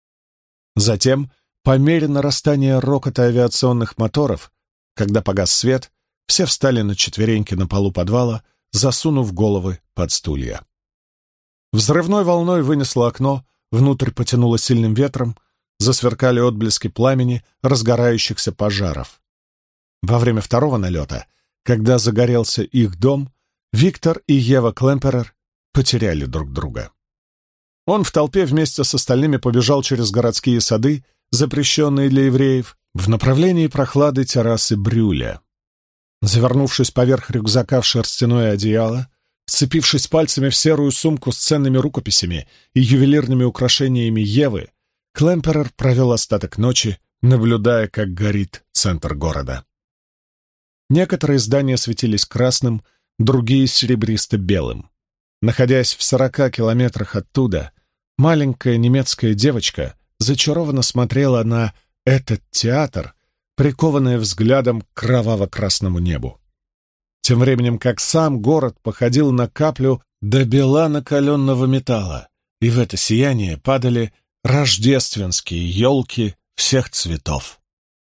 Затем, по мере нарастания рокота авиационных моторов, когда погас свет, все встали на четвереньки на полу подвала, засунув головы под стулья. Взрывной волной вынесло окно, внутрь потянуло сильным ветром, засверкали отблески пламени разгорающихся пожаров. Во время второго налета, когда загорелся их дом, Виктор и Ева Клемперер потеряли друг друга. Он в толпе вместе с остальными побежал через городские сады, запрещенные для евреев, в направлении прохлады террасы Брюля. Завернувшись поверх рюкзака в шерстяное одеяло, вцепившись пальцами в серую сумку с ценными рукописями и ювелирными украшениями Евы, Клемперер провел остаток ночи, наблюдая, как горит центр города. Некоторые здания светились красным, другие — серебристо-белым. Находясь в 40 километрах оттуда, маленькая немецкая девочка зачарованно смотрела на этот театр, прикованная взглядом к кроваво-красному небу. Тем временем как сам город походил на каплю до бела накаленного металла, и в это сияние падали рождественские елки всех цветов.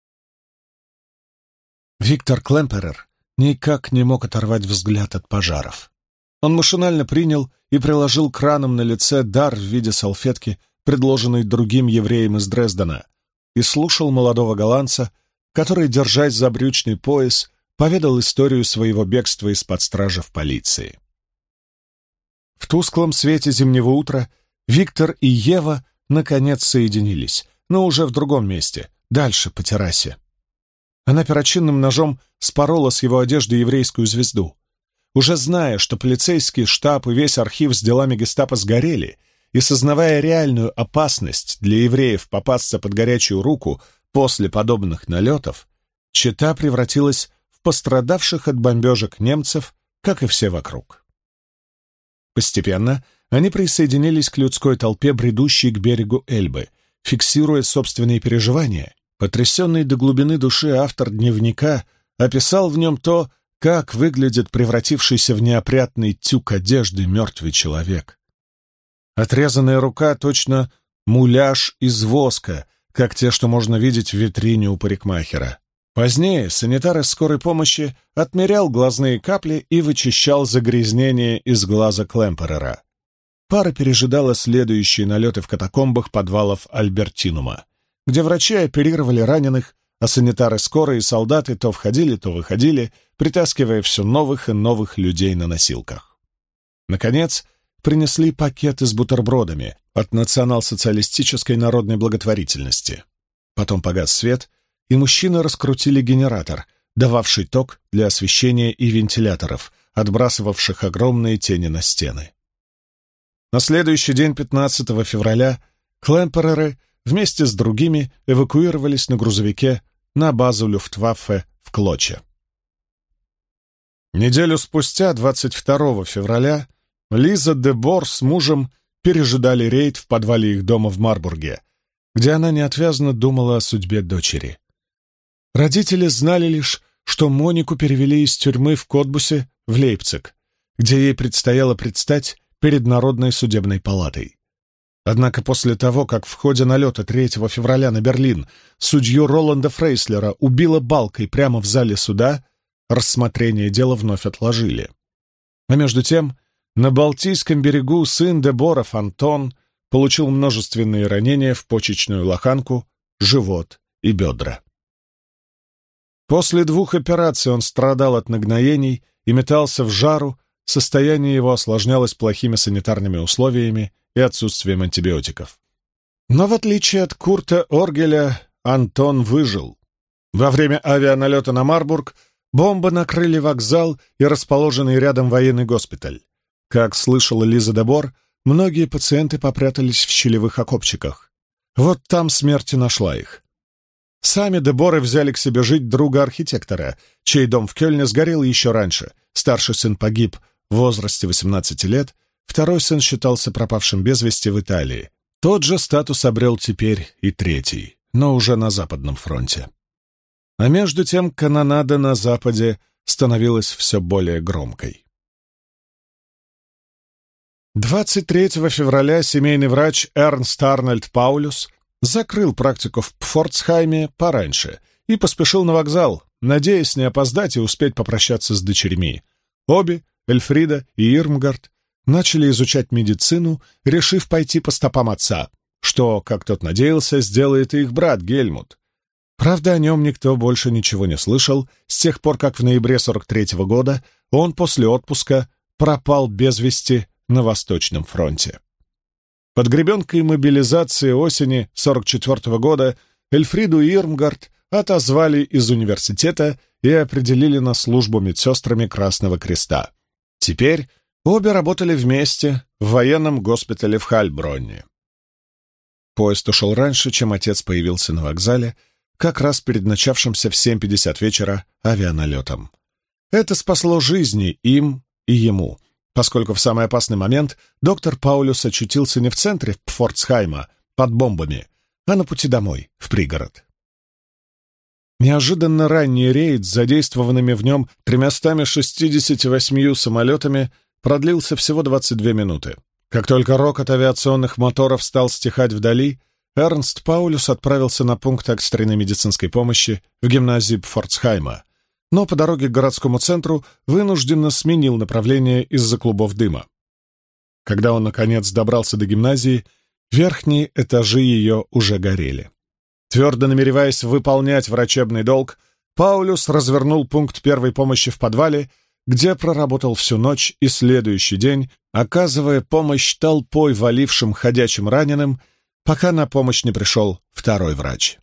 Виктор Клемперер никак не мог оторвать взгляд от пожаров. Он машинально принял и приложил к ранам на лице дар в виде салфетки, предложенной другим евреем из Дрездена, и слушал молодого голландца, который, держась за брючный пояс, поведал историю своего бегства из-под стражи в полиции. В тусклом свете зимнего утра Виктор и Ева наконец соединились, но уже в другом месте, дальше по террасе. Она перочинным ножом спорола с его одежды еврейскую звезду. Уже зная, что полицейский штаб и весь архив с делами гестапо сгорели, и сознавая реальную опасность для евреев попасться под горячую руку после подобных налетов, чета превратилась в пострадавших от бомбежек немцев, как и все вокруг. Постепенно они присоединились к людской толпе, бредущей к берегу Эльбы, фиксируя собственные переживания. Потрясенный до глубины души автор дневника описал в нем то, как выглядит превратившийся в неопрятный тюк одежды мертвый человек. Отрезанная рука точно муляж из воска, как те, что можно видеть в витрине у парикмахера. Позднее санитар из скорой помощи отмерял глазные капли и вычищал загрязнение из глаза Клемперера. пара пережидала следующие налеты в катакомбах подвалов Альбертинума, где врачи оперировали раненых, а санитары скорой и солдаты то входили, то выходили, притаскивая все новых и новых людей на носилках. Наконец, принесли пакеты с бутербродами от национал-социалистической народной благотворительности. Потом погас свет, и мужчины раскрутили генератор, дававший ток для освещения и вентиляторов, отбрасывавших огромные тени на стены. На следующий день, 15 февраля, клэмпереры вместе с другими эвакуировались на грузовике на базу Люфтваффе в Клоче. Неделю спустя, 22 февраля, Лиза де Бор с мужем пережидали рейд в подвале их дома в Марбурге, где она неотвязно думала о судьбе дочери. Родители знали лишь, что Монику перевели из тюрьмы в Котбусе в Лейпциг, где ей предстояло предстать перед Народной судебной палатой. Однако после того, как в ходе налета 3 февраля на Берлин судью Роланда Фрейслера убило балкой прямо в зале суда, рассмотрение дела вновь отложили. А между тем, на Балтийском берегу сын де Боров Антон получил множественные ранения в почечную лоханку, живот и бедра. После 2 операций он страдал от нагноений и метался в жару, состояние его осложнялось плохими санитарными условиями и отсутствием антибиотиков. Но в отличие от Курта Оргеля, Антон выжил. Во время авианалета на Марбург бомбы накрыли вокзал и расположенный рядом военный госпиталь. Как слышала Лиза де Бор, многие пациенты попрятались в щелевых окопчиках. Вот там смерть и нашла их. Сами де Боры взяли к себе жить друга архитектора, чей дом в Кёльне сгорел еще раньше. Старший сын погиб в возрасте 18 лет, второй сын считался пропавшим без вести в Италии. Тот же статус обрел теперь и третий, но уже на Западном фронте. А между тем канонада на Западе становилась все более громкой. 23 февраля семейный врач Эрнст Арнольд Паулюс закрыл практику в Пфорцхайме пораньше и поспешил на вокзал, надеясь не опоздать и успеть попрощаться с дочерьми. Обе, Эльфрида и Ирмгард, начали изучать медицину, решив пойти по стопам отца, что, как тот надеялся, сделает и их брат Гельмут. Правда, о нем никто больше ничего не слышал с тех пор, как в ноябре 43-го года он после отпуска пропал без вести на Восточном фронте. Под гребенкой мобилизации осени 44-го года Эльфриду и Ирмгард отозвали из университета и определили на службу медсестрами Красного Креста. Теперь обе работали вместе в военном госпитале в Хальбронне. Поезд ушел раньше, чем отец появился на вокзале, как раз перед начавшимся в 7:50 вечера авианалетом. Это спасло жизни им и ему, поскольку в самый опасный момент доктор Паулюс очутился не в центре Пфорцхайма под бомбами, а на пути домой, в пригород. Неожиданно ранний рейд с задействованными в нем 368 самолетами продлился всего 22 минуты. Как только рокот авиационных моторов стал стихать вдали, Эрнст Паулюс отправился на пункт экстренной медицинской помощи в гимназии Пфорцхайма, но по дороге к городскому центру вынужденно сменил направление из-за клубов дыма. Когда он, наконец, добрался до гимназии, верхние этажи ее уже горели. Твердо намереваясь выполнять врачебный долг, Паулюс развернул пункт первой помощи в подвале, где проработал всю ночь и следующий день, оказывая помощь толпой валившим ходячим раненым, пока на помощь не пришел второй врач.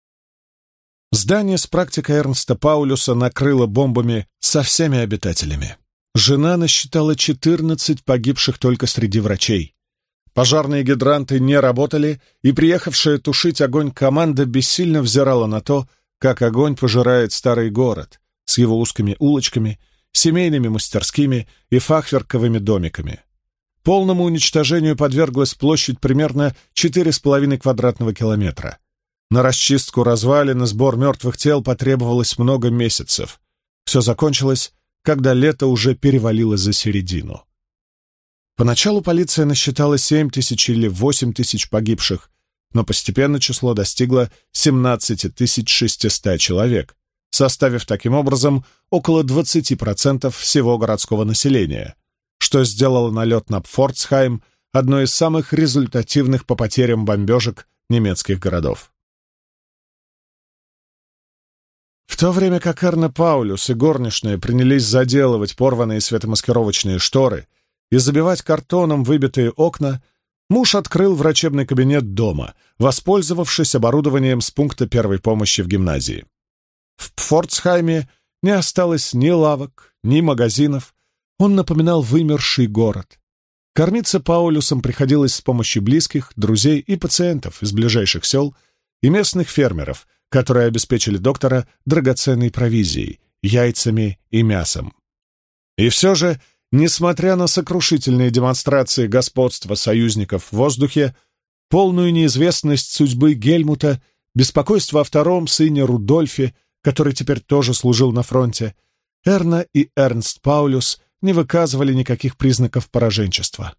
Здание с практикой Эрнста Паулюса накрыло бомбами со всеми обитателями. Жена насчитала 14 погибших только среди врачей. Пожарные гидранты не работали, и приехавшая тушить огонь команда бессильно взирала на то, как огонь пожирает старый город с его узкими улочками, семейными мастерскими и фахверковыми домиками. Полному уничтожению подверглась площадь примерно 4,5 квадратного километра. На расчистку развалин и сбор мертвых тел потребовалось много месяцев. Все закончилось, когда лето уже перевалило за середину. Поначалу полиция насчитала 7 тысяч или 8 тысяч погибших, но постепенно число достигло 17 600 человек, составив таким образом около 20% всего городского населения, что сделало налет на Пфорцхайм одной из самых результативных по потерям бомбежек немецких городов. В то время как Эрна Паулюс и горничная принялись заделывать порванные светомаскировочные шторы и забивать картоном выбитые окна, муж открыл врачебный кабинет дома, воспользовавшись оборудованием с пункта первой помощи в гимназии. В Пфорцхайме не осталось ни лавок, ни магазинов, он напоминал вымерший город. Кормиться Паулюсом приходилось с помощью близких, друзей и пациентов из ближайших сел и местных фермеров, которые обеспечили доктора драгоценной провизией, яйцами и мясом. И все же, несмотря на сокрушительные демонстрации господства союзников в воздухе, полную неизвестность судьбы Гельмута, беспокойство о втором сыне Рудольфе, который теперь тоже служил на фронте, Эрна и Эрнст Паулюс не выказывали никаких признаков пораженчества.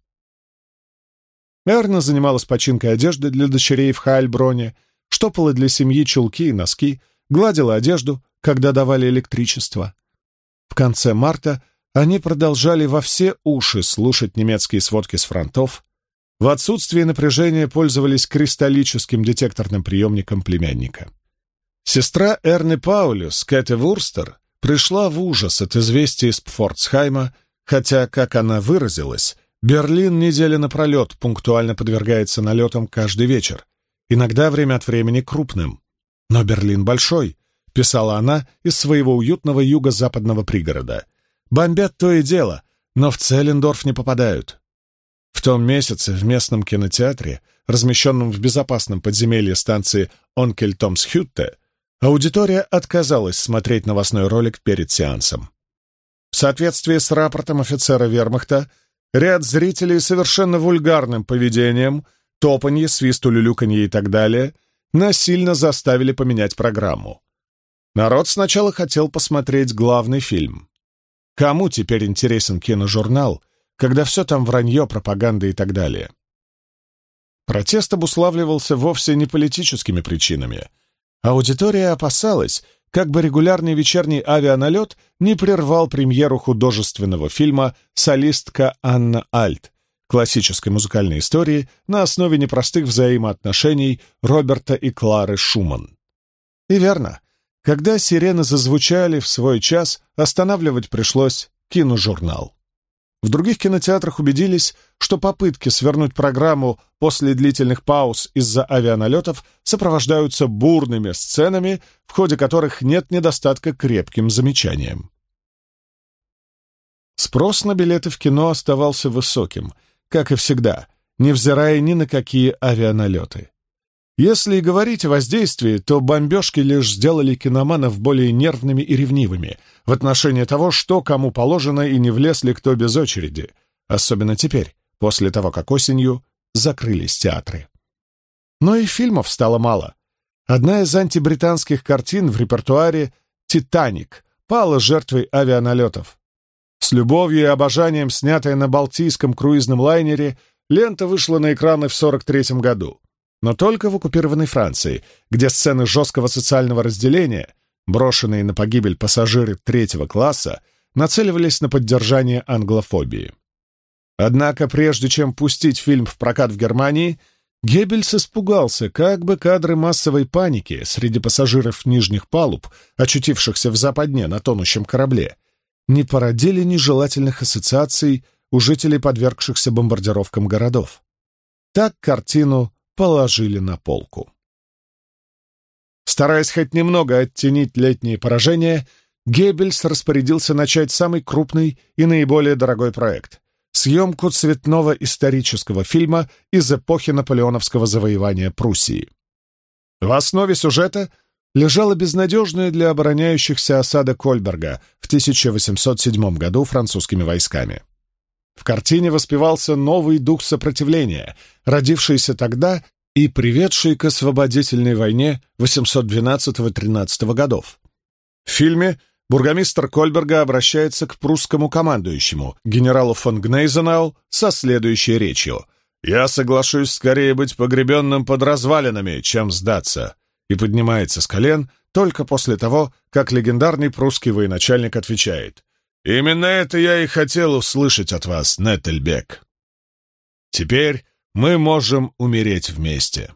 Эрна занималась починкой одежды для дочерей в Хайльброне, штопала для семьи чулки и носки, гладила одежду, когда давали электричество. В конце марта они продолжали во все уши слушать немецкие сводки с фронтов, в отсутствие напряжения пользовались кристаллическим детекторным приемником племянника. Сестра Эрны Паулюс, Кэти Вурстер, пришла в ужас от известия из Пфорцхайма, хотя, как она выразилась, Берлин неделю напролет пунктуально подвергается налетам каждый вечер, иногда время от времени крупным. «Но Берлин большой», — писала она из своего уютного юго-западного пригорода. «Бомбят то и дело, но в Целлендорф не попадают». В том месяце в местном кинотеатре, размещенном в безопасном подземелье станции Онкельтомсхютте, аудитория отказалась смотреть новостной ролик перед сеансом. В соответствии с рапортом офицера вермахта, ряд зрителей совершенно вульгарным поведением, топанье, свист, улюлюканье и так далее, насильно заставили поменять программу. Народ сначала хотел посмотреть главный фильм. Кому теперь интересен киножурнал, когда все там вранье, пропаганда и так далее? Протест обуславливался вовсе не политическими причинами. Аудитория опасалась, как бы регулярный вечерний авианалет не прервал премьеру художественного фильма «Солистка Анна Альт», классической музыкальной истории на основе непростых взаимоотношений Роберта и Клары Шуман. И верно, когда сирены зазвучали в свой час, останавливать пришлось киножурнал. В других кинотеатрах убедились, что попытки свернуть программу после длительных пауз из-за авианалетов сопровождаются бурными сценами, в ходе которых нет недостатка крепким замечаниям. Спрос на билеты в кино оставался высоким, как и всегда, невзирая ни на какие авианалеты. Если и говорить о воздействии, то бомбежки лишь сделали киноманов более нервными и ревнивыми в отношении того, что кому положено и не влез ли кто без очереди, особенно теперь, после того, как осенью закрылись театры. Но и фильмов стало мало. Одна из антибританских картин в репертуаре «Титаник» пала жертвой авианалетов. С любовью и обожанием, снятая на балтийском круизном лайнере, лента вышла на экраны в 1943 году. Но только в оккупированной Франции, где сцены жесткого социального разделения, брошенные на погибель пассажиры третьего класса, нацеливались на поддержание англофобии. Однако, прежде чем пустить фильм в прокат в Германии, Геббельс испугался, как бы кадры массовой паники среди пассажиров нижних палуб, очутившихся в западне на тонущем корабле, не породили нежелательных ассоциаций у жителей подвергшихся бомбардировкам городов. Так картину положили на полку. Стараясь хоть немного оттенить летние поражения, Геббельс распорядился начать самый крупный и наиболее дорогой проект — съемку цветного исторического фильма из эпохи наполеоновского завоевания Пруссии. В основе сюжета лежала безнадежная для обороняющихся осада Кольберга в 1807 году французскими войсками. В картине воспевался новый дух сопротивления, родившийся тогда и приведший к освободительной войне 812-13 годов. В фильме бургомистр Кольберга обращается к прусскому командующему, генералу фон Гнейзенау, со следующей речью: «Я соглашусь скорее быть погребенным под развалинами, чем сдаться», и поднимается с колен только после того, как легендарный прусский военачальник отвечает: «Именно это я и хотел услышать от вас, Неттельбек». Теперь мы можем умереть вместе.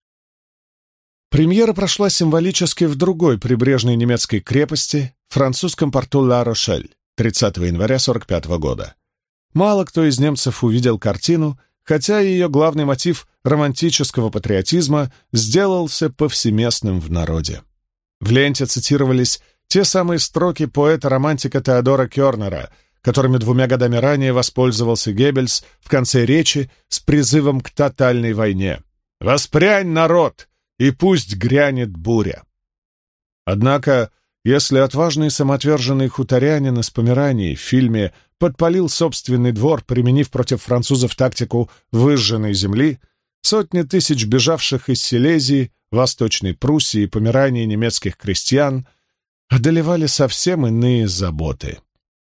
Премьера прошла символически в другой прибрежной немецкой крепости, французском порту Ла-Рошель, 30 января 1945 года. Мало кто из немцев увидел картину, хотя ее главный мотив романтического патриотизма сделался повсеместным в народе. В ленте цитировались те самые строки поэта-романтика Теодора Кёрнера, которыми 2 годами ранее воспользовался Геббельс в конце речи с призывом к тотальной войне. «Воспрянь, народ, и пусть грянет буря!» Однако, если отважный самоотверженный хуторянин из Померании в фильме подпалил собственный двор, применив против французов тактику выжженной земли, сотни тысяч бежавших из Силезии, Восточной Пруссии и Померании немецких крестьян одолевали совсем иные заботы.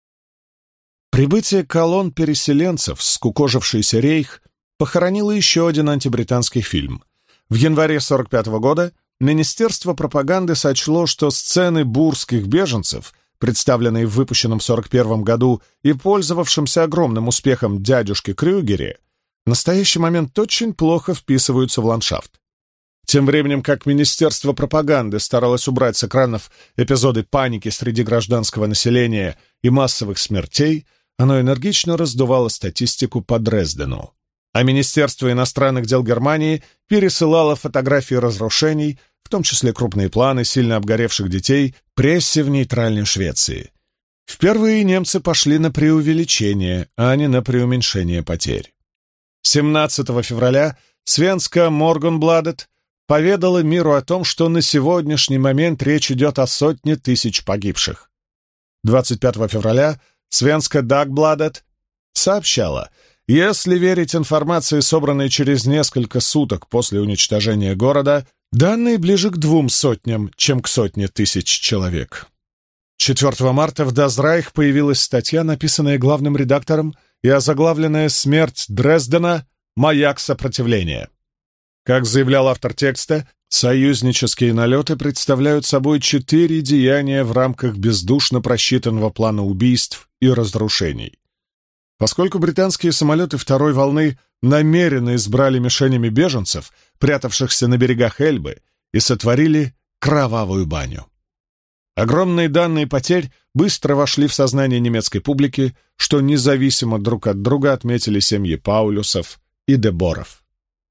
Прибытие колонн переселенцев, скукожившийся рейх, похоронило еще один антибританский фильм. В январе 1945 года Министерство пропаганды сочло, что сцены бурских беженцев, представленные в выпущенном в 1941 году и пользовавшемся огромным успехом «Дядюшке Крюгере», в настоящий момент очень плохо вписываются в ландшафт. Тем временем, как Министерство пропаганды старалось убрать с экранов эпизоды паники среди гражданского населения и массовых смертей, оно энергично раздувало статистику по Дрездену. А Министерство иностранных дел Германии пересылало фотографии разрушений, в том числе крупные планы сильно обгоревших детей, прессе в нейтральной Швеции. Впервые немцы пошли на преувеличение, а не на преуменьшение потерь. 17 февраля Свенска Моргенбладет поведала миру о том, что на сегодняшний момент речь идет о 100 тысяч погибших. 25 февраля Свенска Дагбладет сообщала, если верить информации, собранной через несколько суток после уничтожения города, данные ближе к 200, чем к 100 тысяч человек. 4 марта в Das Reich появилась статья, написанная главным редактором и озаглавленная «Смерть Дрездена. Маяк сопротивления». Как заявлял автор текста, союзнические налеты представляют собой 4 деяния в рамках бездушно просчитанного плана убийств и разрушений. Поскольку британские самолеты второй волны намеренно избрали мишенями беженцев, прятавшихся на берегах Эльбы, и сотворили кровавую баню. Огромные данные потерь быстро вошли в сознание немецкой публики, что независимо друг от друга отметили семьи Паулюсов и Деборов.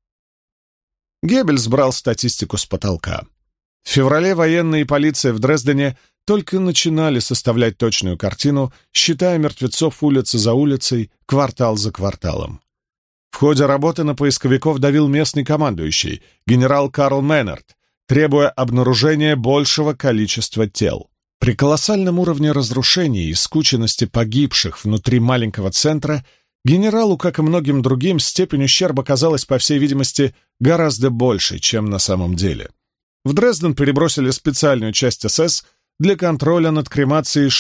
Геббельс брал статистику с потолка. В феврале военные и полиция в Дрездене только начинали составлять точную картину, считая мертвецов улица за улицей, квартал за кварталом. В ходе работы на поисковиков давил местный командующий, генерал Карл Меннерт, требуя обнаружения большего количества тел. При колоссальном уровне разрушений и скученности погибших внутри маленького центра генералу, как и многим другим, степень ущерба казалась, по всей видимости, гораздо больше, чем на самом деле. В Дрезден перебросили специальную часть СС для контроля над кремацией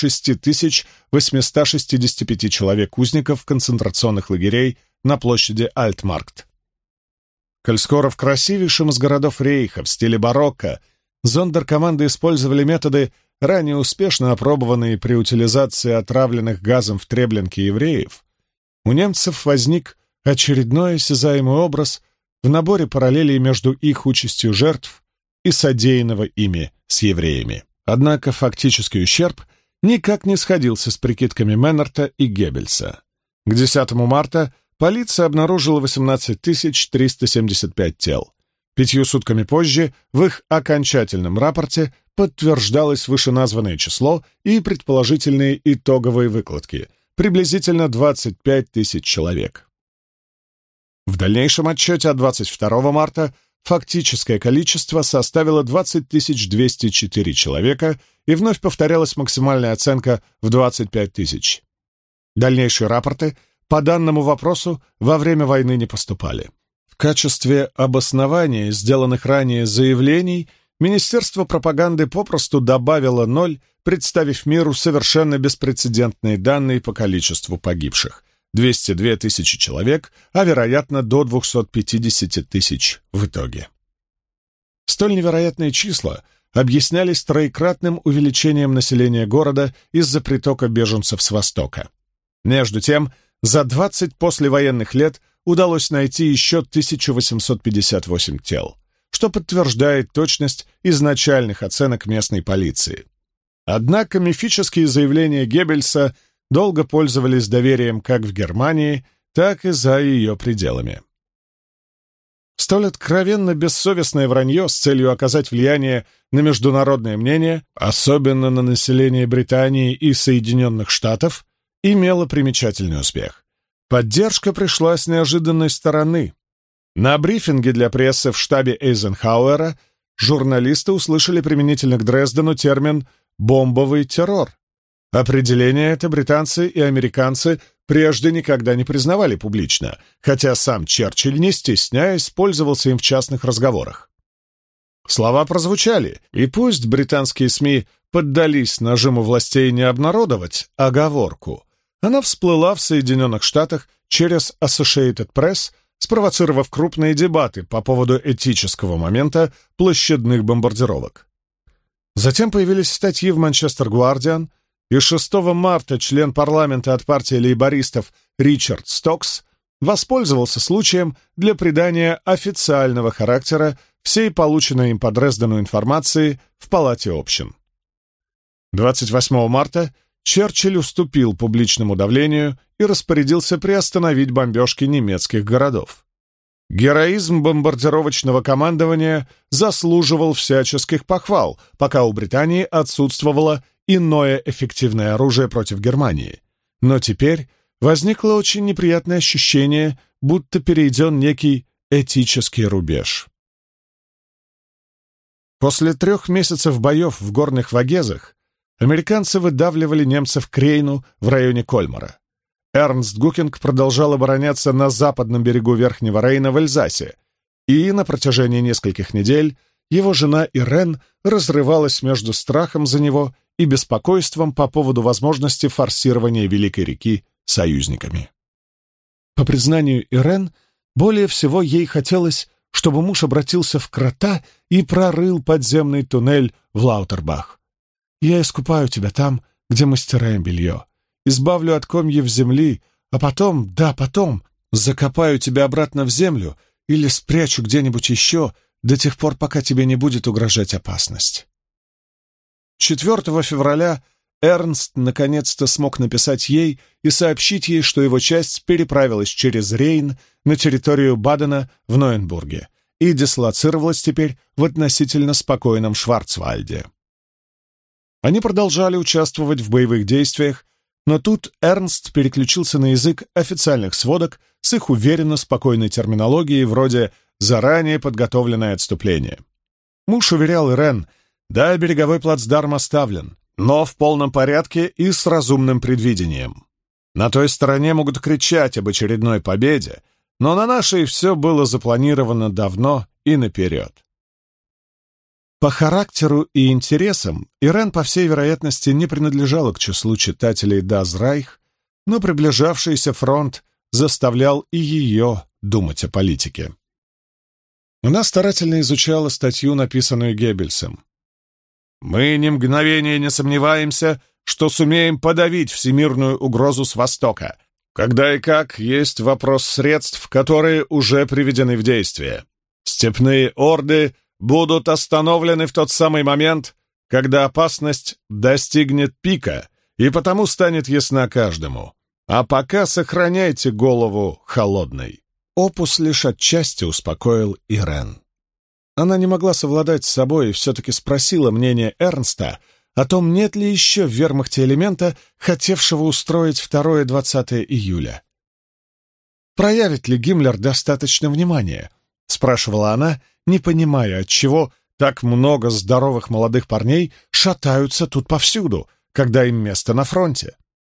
6865 человек-узников концентрационных лагерей на площади Альтмаркт. Коль скоро в красивейшем из городов Рейха в стиле барокко зондеркоманды использовали методы, ранее успешно опробованные при утилизации отравленных газом в Треблинке евреев, у немцев возник очередной осязаемый образ в наборе параллелей между их участью жертв и содеянного ими с евреями. Однако фактический ущерб никак не сходился с прикидками Меннерта и Геббельса. К 10 марта полиция обнаружила 18 375 тел. 5 сутками позже в их окончательном рапорте подтверждалось вышеназванное число и предположительные итоговые выкладки — приблизительно 25 тысяч человек. В дальнейшем отчете от 22 марта фактическое количество составило 20 204 человека, и вновь повторялась максимальная оценка в 25 тысяч. Дальнейшие рапорты по данному вопросу во время войны не поступали. В качестве обоснования сделанных ранее заявлений Министерство пропаганды попросту добавило 0, представив миру совершенно беспрецедентные данные по количеству погибших — 202 тысячи человек, а, вероятно, до 250 тысяч в итоге. Столь невероятные числа объяснялись троекратным увеличением населения города из-за притока беженцев с Востока. Между тем, за 20 послевоенных лет удалось найти еще 1858 тел, что подтверждает точность изначальных оценок местной полиции. Однако мифические заявления Геббельса долго пользовались доверием как в Германии, так и за ее пределами. Столь откровенно бессовестное вранье с целью оказать влияние на международное мнение, особенно на население Британии и Соединенных Штатов, имело примечательный успех. Поддержка пришла с неожиданной стороны. На брифинге для прессы в штабе Эйзенхауэра журналисты услышали применительно к Дрездену термин «бомбовый террор». Определение это британцы и американцы прежде никогда не признавали публично, хотя сам Черчилль, не стесняясь, пользовался им в частных разговорах. Слова прозвучали, и пусть британские СМИ поддались нажиму властей не обнародовать оговорку, она всплыла в Соединенных Штатах через Associated Press, спровоцировав крупные дебаты по поводу этического момента площадных бомбардировок. Затем появились статьи в Манчестер Гуардиан, и 6 марта член парламента от партии лейбористов Ричард Стокс воспользовался случаем для придания официального характера всей полученной им по Дрездену информации в Палате общин. 28 марта Черчилль уступил публичному давлению и распорядился приостановить бомбежки немецких городов. Героизм бомбардировочного командования заслуживал всяческих похвал, пока у Британии отсутствовало иное эффективное оружие против Германии. Но теперь возникло очень неприятное ощущение, будто перейден некий этический рубеж. После 3 месяцев боев в горных Вогезах американцы выдавливали немцев к Рейну в районе Кольмара. Эрнст Гукинг продолжал обороняться на западном берегу Верхнего Рейна в Эльзасе, и на протяжении нескольких недель его жена Ирен разрывалась между страхом за него и беспокойством по поводу возможности форсирования Великой реки союзниками. По признанию Ирен, более всего ей хотелось, чтобы муж обратился в крота и прорыл подземный туннель в Лаутербах. «Я искупаю тебя там, где мы стираем белье, избавлю от комьев земли, а потом, потом, закопаю тебя обратно в землю или спрячу где-нибудь еще до тех пор, пока тебе не будет угрожать опасность». 4 февраля Эрнст наконец-то смог написать ей и сообщить ей, что его часть переправилась через Рейн на территорию Бадена в Нойенбурге и дислоцировалась теперь в относительно спокойном Шварцвальде. Они продолжали участвовать в боевых действиях, но тут Эрнст переключился на язык официальных сводок с их уверенно спокойной терминологией вроде «заранее подготовленное отступление». Муж уверял Ирен: «Да, береговой плацдарм оставлен, но в полном порядке и с разумным предвидением. На той стороне могут кричать об очередной победе, но на нашей все было запланировано давно и наперед». По характеру и интересам Ирен, по всей вероятности, не принадлежала к числу читателей Das Reich, но приближавшийся фронт заставлял и ее думать о политике. Она старательно изучала статью, написанную Геббельсом. «Мы ни мгновения не сомневаемся, что сумеем подавить всемирную угрозу с Востока. Когда и как, есть вопрос средств, которые уже приведены в действие. Степные орды будут остановлены в тот самый момент, когда опасность достигнет пика, и потому станет ясна каждому. А пока сохраняйте голову холодной». Опус лишь отчасти успокоил Ирен. Она не могла совладать с собой и все-таки спросила мнение Эрнста о том, нет ли еще в вермахте элемента, хотевшего устроить 2-20 июля. «Проявит ли Гиммлер достаточно внимания?» — спрашивала она, не понимая, отчего так много здоровых молодых парней шатаются тут повсюду, когда им место на фронте.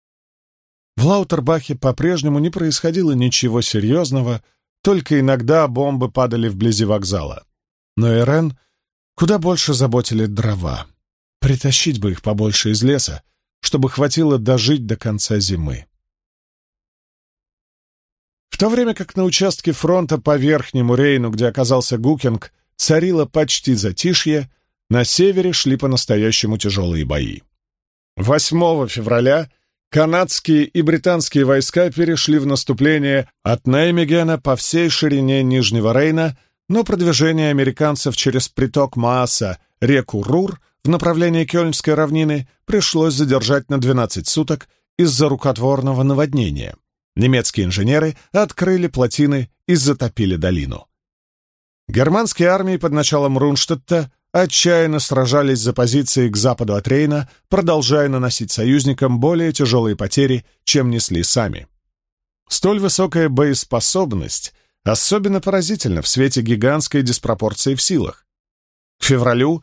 В Лаутербахе по-прежнему не происходило ничего серьезного, только иногда бомбы падали вблизи вокзала. Но Ирен куда больше заботили дрова. Притащить бы их побольше из леса, чтобы хватило дожить до конца зимы. В то время как на участке фронта по Верхнему Рейну, где оказался Гукинг, царило почти затишье, на севере шли по-настоящему тяжелые бои. 8 февраля канадские и британские войска перешли в наступление от Неймегена по всей ширине Нижнего Рейна, но продвижение американцев через приток Мааса, реку Рур, в направлении Кёльнской равнины пришлось задержать на 12 суток из-за рукотворного наводнения. Немецкие инженеры открыли плотины и затопили долину. Германские армии под началом Рунштадта отчаянно сражались за позиции к западу от Рейна, продолжая наносить союзникам более тяжелые потери, чем несли сами. Столь высокая боеспособность особенно поразительна в свете гигантской диспропорции в силах. К февралю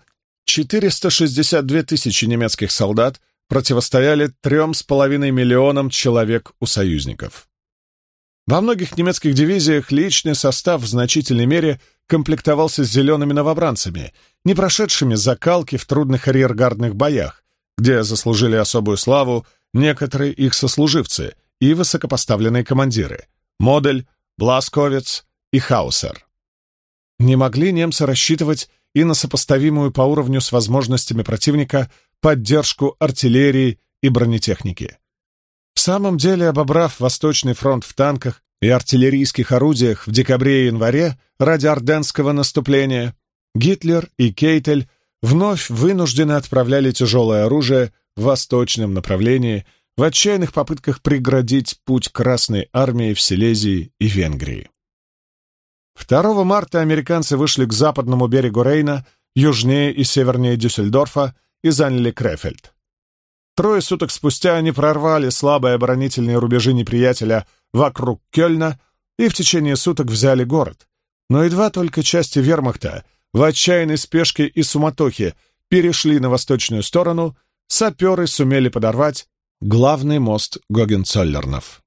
462 тысячи немецких солдат противостояли 3,5 миллионам человек у союзников. Во многих немецких дивизиях личный состав в значительной мере комплектовался зелеными новобранцами, не прошедшими закалки в трудных арьергардных боях, где заслужили особую славу некоторые их сослуживцы и высокопоставленные командиры — Модель, Бласковец и Хаусер. Не могли немцы рассчитывать и на сопоставимую по уровню с возможностями противника поддержку артиллерии и бронетехники. В самом деле, обобрав Восточный фронт в танках и артиллерийских орудиях в декабре и январе ради орденского наступления, Гитлер и Кейтель вновь вынуждены отправляли тяжелое оружие в восточном направлении в отчаянных попытках преградить путь Красной армии в Силезии и Венгрии. 2 марта американцы вышли к западному берегу Рейна, южнее и севернее Дюссельдорфа, и заняли Крефельд. 3 суток спустя они прорвали слабые оборонительные рубежи неприятеля вокруг Кёльна и в течение суток взяли город. Но едва только части вермахта в отчаянной спешке и суматохе перешли на восточную сторону, саперы сумели подорвать главный мост Гогенцоллернов.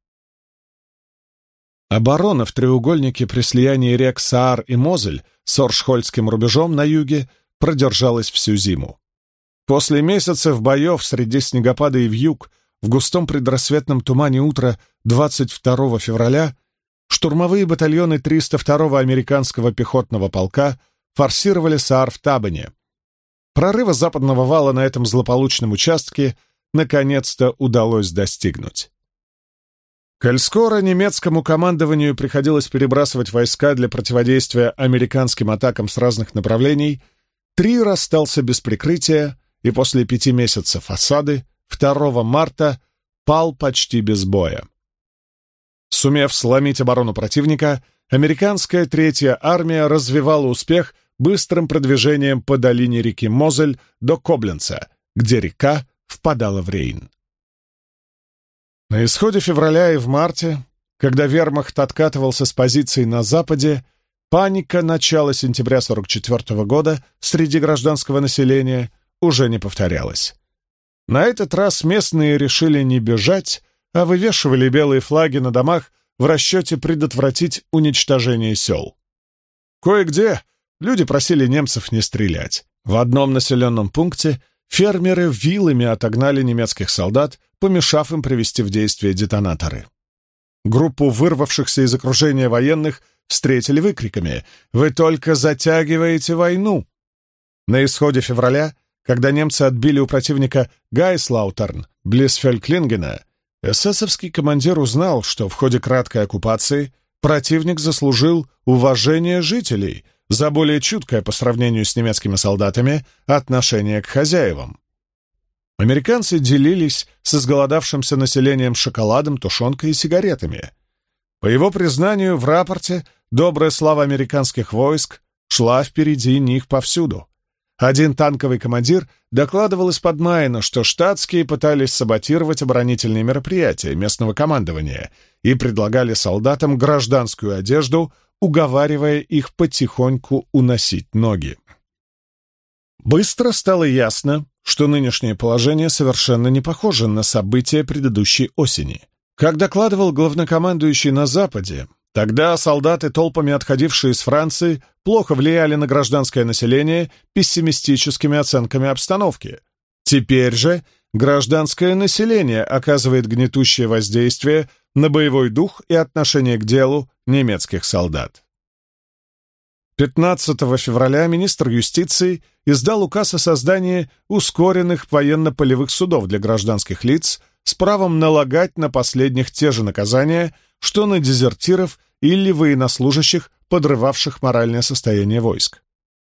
Оборона в треугольнике при слиянии рек Саар и Мозель с Оршхольдским рубежом на юге продержалась всю зиму. После месяцев боев среди снегопада и вьюг в густом предрассветном тумане утра 22 февраля штурмовые батальоны 302-го американского пехотного полка форсировали Саар в Табоне. Прорыва западного вала на этом злополучном участке наконец-то удалось достигнуть. Коль скоро немецкому командованию приходилось перебрасывать войска для противодействия американским атакам с разных направлений, Трир остался без прикрытия и после 5 месяцев осады 2 марта пал почти без боя. Сумев сломить оборону противника, американская Третья армия развивала успех быстрым продвижением по долине реки Мозель до Кобленца, где река впадала в Рейн. На исходе февраля и в марте, когда вермахт откатывался с позиций на западе, паника начала сентября 1944 года среди гражданского населения уже не повторялась. На этот раз местные решили не бежать, а вывешивали белые флаги на домах в расчете предотвратить уничтожение сел. Кое-где люди просили немцев не стрелять. В одном населенном пункте фермеры вилами отогнали немецких солдат, помешав им привести в действие детонаторы. Группу вырвавшихся из окружения военных встретили выкриками «Вы только затягиваете войну!». На исходе февраля, когда немцы отбили у противника Гайслаутерн, близ Фельклингена, эсэсовский командир узнал, что в ходе краткой оккупации противник заслужил уважение жителей за более чуткое по сравнению с немецкими солдатами отношение к хозяевам. Американцы делились с изголодавшимся населением шоколадом, тушенкой и сигаретами. По его признанию, в рапорте добрая слава американских войск шла впереди них повсюду. Один танковый командир докладывал из-под Майна, что штатские пытались саботировать оборонительные мероприятия местного командования и предлагали солдатам гражданскую одежду, уговаривая их потихоньку уносить ноги. Быстро стало ясно, что нынешнее положение совершенно не похоже на события предыдущей осени. Как докладывал главнокомандующий на Западе, тогда солдаты, толпами отходившие из Франции, плохо влияли на гражданское население пессимистическими оценками обстановки. Теперь же гражданское население оказывает гнетущее воздействие на боевой дух и отношение к делу немецких солдат. 15 февраля министр юстиции издал указ о создании ускоренных военно-полевых судов для гражданских лиц с правом налагать на последних те же наказания, что на дезертиров или военнослужащих, подрывавших моральное состояние войск.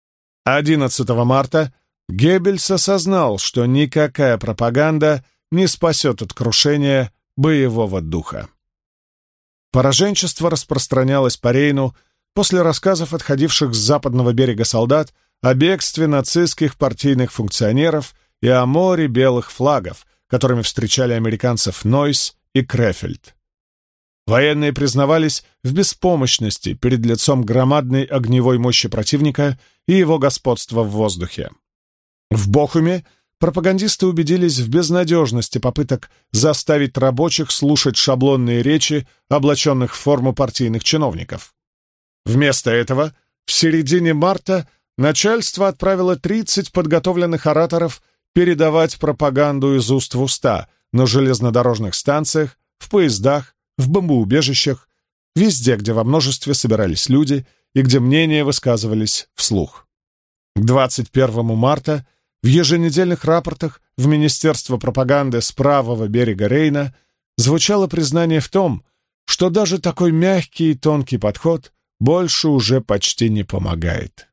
11 марта Геббельс осознал, что никакая пропаганда не спасет от крушения боевого духа. Пораженчество распространялось по Рейну после рассказов отходивших с западного берега солдат о бегстве нацистских партийных функционеров и о море белых флагов, которыми встречали американцев Нойс и Крефельд. Военные признавались в беспомощности перед лицом громадной огневой мощи противника и его господства в воздухе. В Бохуме пропагандисты убедились в безнадежности попыток заставить рабочих слушать шаблонные речи, облаченных в форму партийных чиновников. Вместо этого в середине марта начальство отправило 30 подготовленных ораторов передавать пропаганду из уст в уста на железнодорожных станциях, в поездах, в бомбоубежищах, везде, где во множестве собирались люди и где мнения высказывались вслух. К 21 марта в еженедельных рапортах в Министерство пропаганды с правого берега Рейна звучало признание в том, что даже такой мягкий и тонкий подход больше уже почти не помогает.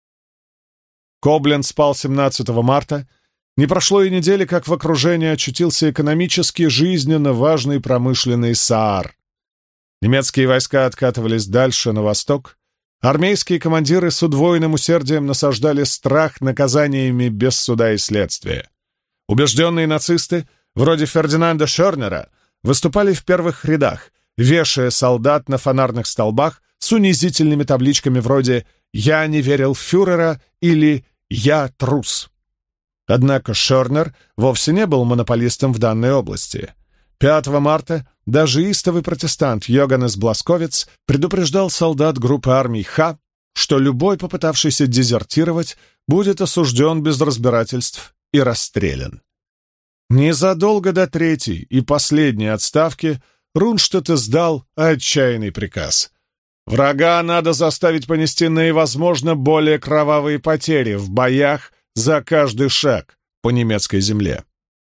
Кобленц спал 17 марта. Не прошло и недели, как в окружении очутился экономически жизненно важный промышленный Саар. Немецкие войска откатывались дальше на восток. Армейские командиры с удвоенным усердием насаждали страх наказаниями без суда и следствия. Убежденные нацисты, вроде Фердинанда Шернера, выступали в первых рядах, вешая солдат на фонарных столбах с унизительными табличками вроде «Я не верил в фюрера» или «Я трус». Однако Шернер вовсе не был монополистом в данной области. 5 марта даже истовый протестант Йоганнес Бласковец предупреждал солдат группы армий Х, что любой, попытавшийся дезертировать, будет осужден без разбирательств и расстрелян. Незадолго до третьей и последней отставки Рунштадт издал отчаянный приказ. Врага надо заставить понести наивозможно более кровавые потери в боях за каждый шаг по немецкой земле.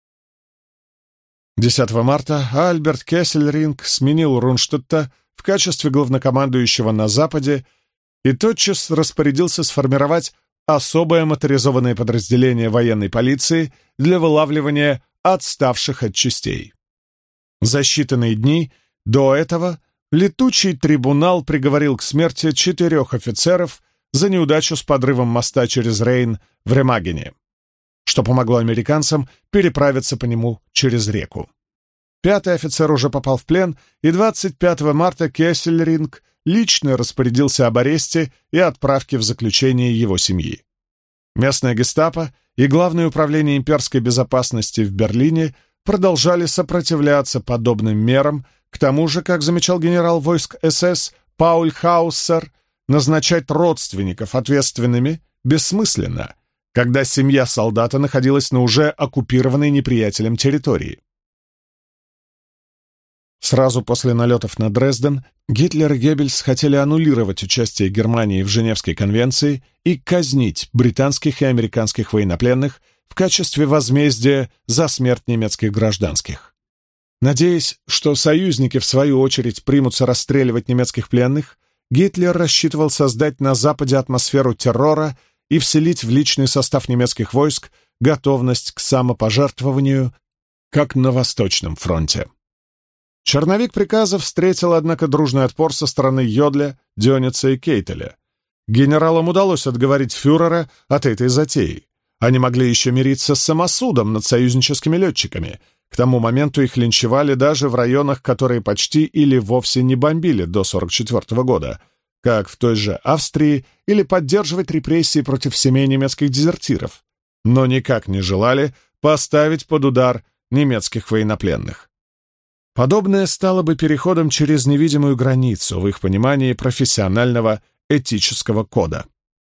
10 марта Альберт Кессельринг сменил Рунштадта в качестве главнокомандующего на Западе и тотчас распорядился сформировать особое моторизованное подразделение военной полиции для вылавливания отставших от частей. За считанные дни до этого летучий трибунал приговорил к смерти 4 офицеров за неудачу с подрывом моста через Рейн в Ремагене, что помогло американцам переправиться по нему через реку. 5-й офицер уже попал в плен, и 25 марта Кессельринг лично распорядился об аресте и отправке в заключение его семьи. Местное гестапо и Главное управление имперской безопасности в Берлине продолжали сопротивляться подобным мерам, к тому же, как замечал генерал войск СС Пауль Хауссер, назначать родственников ответственными бессмысленно, когда семья солдата находилась на уже оккупированной неприятелем территории. Сразу после налетов на Дрезден Гитлер и Геббельс хотели аннулировать участие Германии в Женевской конвенции и казнить британских и американских военнопленных в качестве возмездия за смерть немецких гражданских. Надеясь, что союзники в свою очередь примутся расстреливать немецких пленных, Гитлер рассчитывал создать на Западе атмосферу террора и вселить в личный состав немецких войск готовность к самопожертвованию, как на Восточном фронте. Черновик приказа встретил, однако, дружный отпор со стороны Йодля, Дёница и Кейтеля. Генералам удалось отговорить фюрера от этой затеи. Они могли еще мириться с самосудом над союзническими летчиками. К тому моменту их линчевали даже в районах, которые почти или вовсе не бомбили до 1944 года, как в той же Австрии, или поддерживать репрессии против семей немецких дезертиров, но никак не желали поставить под удар немецких военнопленных. Подобное стало бы переходом через невидимую границу в их понимании профессионального этического кода.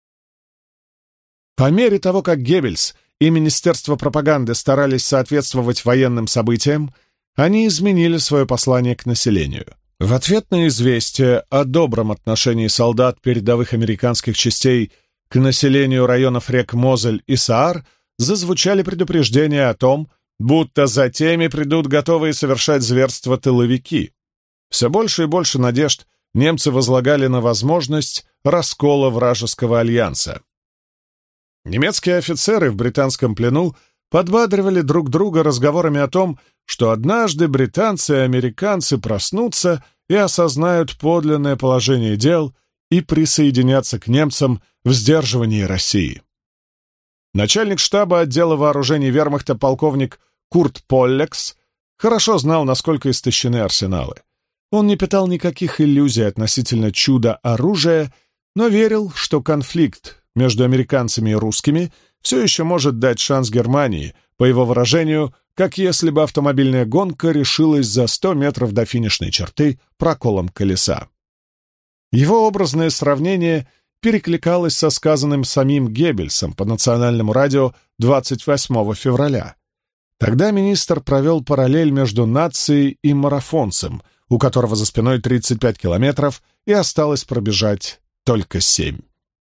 По мере того, как Геббельс и Министерство пропаганды старались соответствовать военным событиям, они изменили свое послание к населению. В ответ на известие о добром отношении солдат передовых американских частей к населению районов рек Мозель и Саар зазвучали предупреждения о том, будто за теми придут готовые совершать зверства тыловики. Все больше и больше надежд немцы возлагали на возможность раскола вражеского альянса. Немецкие офицеры в британском плену подбадривали друг друга разговорами о том, что однажды британцы и американцы проснутся и осознают подлинное положение дел и присоединятся к немцам в сдерживании России. Начальник штаба отдела вооружений вермахта полковник Курт Поллекс хорошо знал, насколько истощены арсеналы. Он не питал никаких иллюзий относительно чуда оружия, но верил, что конфликт между американцами и русскими все еще может дать шанс Германии, по его выражению, как если бы автомобильная гонка решилась за 100 метров до финишной черты проколом колеса. Его образное сравнение перекликалось со сказанным самим Геббельсом по национальному радио 28 февраля. Тогда министр провел параллель между нацией и марафонцем, у которого за спиной 35 километров и осталось пробежать только 7.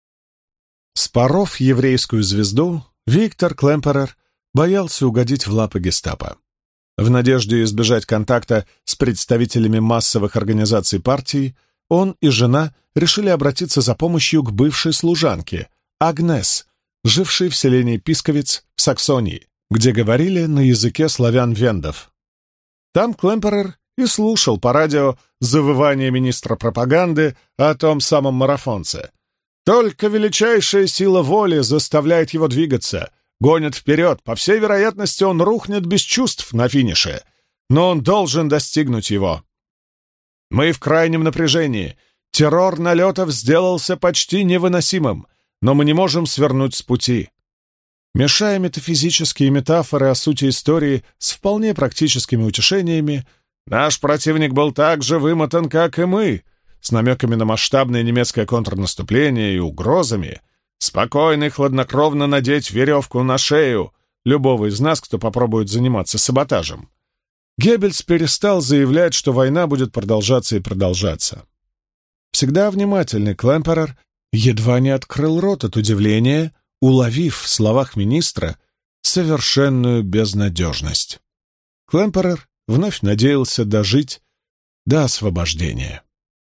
Споров еврейскую звезду, Виктор Клемперер боялся угодить в лапы гестапо. В надежде избежать контакта с представителями массовых организаций партии, он и жена решили обратиться за помощью к бывшей служанке, Агнес, жившей в селении Писковиц в Саксонии, где говорили на языке славян-вендов. Там Клемперер и слушал по радио завывание министра пропаганды о том самом марафонце. Только величайшая сила воли заставляет его двигаться, гонит вперед, по всей вероятности он рухнет без чувств на финише, но он должен достигнуть его. Мы в крайнем напряжении. Террор налетов сделался почти невыносимым, но мы не можем свернуть с пути. Мешая метафизические метафоры о сути истории с вполне практическими утешениями, наш противник был так же вымотан, как и мы, с намеками на масштабное немецкое контрнаступление и угрозами, спокойно и хладнокровно надеть веревку на шею любого из нас, кто попробует заниматься саботажем. Геббельс перестал заявлять, что война будет продолжаться и продолжаться. Всегда внимательный Клемперер едва не открыл рот от удивления, уловив в словах министра совершенную безнадежность. Клемперер вновь надеялся дожить до освобождения.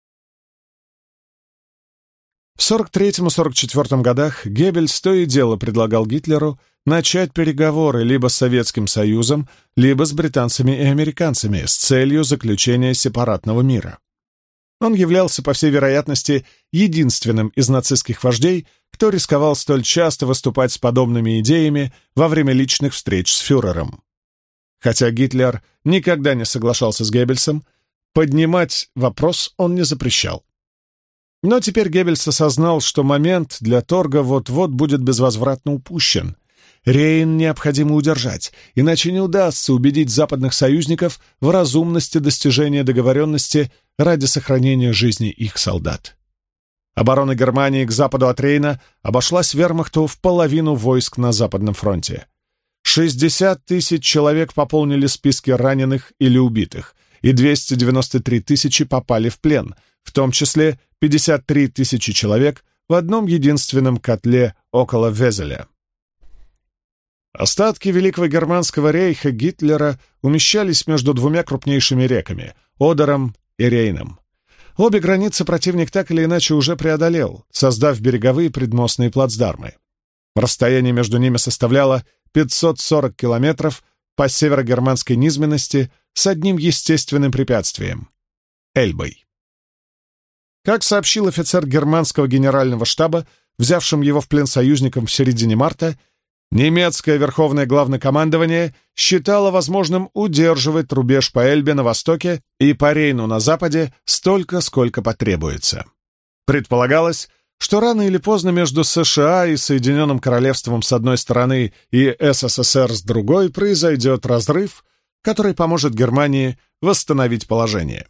В 43-44 годах Геббельс то и дело предлагал Гитлеру начать переговоры либо с Советским Союзом, либо с британцами и американцами с целью заключения сепаратного мира. Он являлся, по всей вероятности, единственным из нацистских вождей, кто рисковал столь часто выступать с подобными идеями во время личных встреч с фюрером. Хотя Гитлер никогда не соглашался с Геббельсом, поднимать вопрос он не запрещал. Но теперь Геббельс осознал, что момент для торга вот-вот будет безвозвратно упущен. Рейн необходимо удержать, иначе не удастся убедить западных союзников в разумности достижения договоренности ради сохранения жизни их солдат. Оборона Германии к западу от Рейна обошлась вермахту в половину войск на Западном фронте. 60 тысяч человек пополнили списки раненых или убитых, и 293 тысячи попали в плен, в том числе 53 тысячи человек в одном единственном котле около Везеля. Остатки Великого Германского рейха Гитлера умещались между двумя крупнейшими реками — Одером и Рейном. Обе границы противник так или иначе уже преодолел, создав береговые предмостные плацдармы. Расстояние между ними составляло 540 километров по северогерманской низменности с одним естественным препятствием — Эльбой. Как сообщил офицер германского генерального штаба, взявшим его в плен союзникам в середине марта, немецкое верховное главнокомандование считало возможным удерживать рубеж по Эльбе на востоке и по Рейну на западе столько, сколько потребуется. Предполагалось, что рано или поздно между США и Соединенным Королевством с одной стороны и СССР с другой произойдет разрыв, который поможет Германии восстановить положение.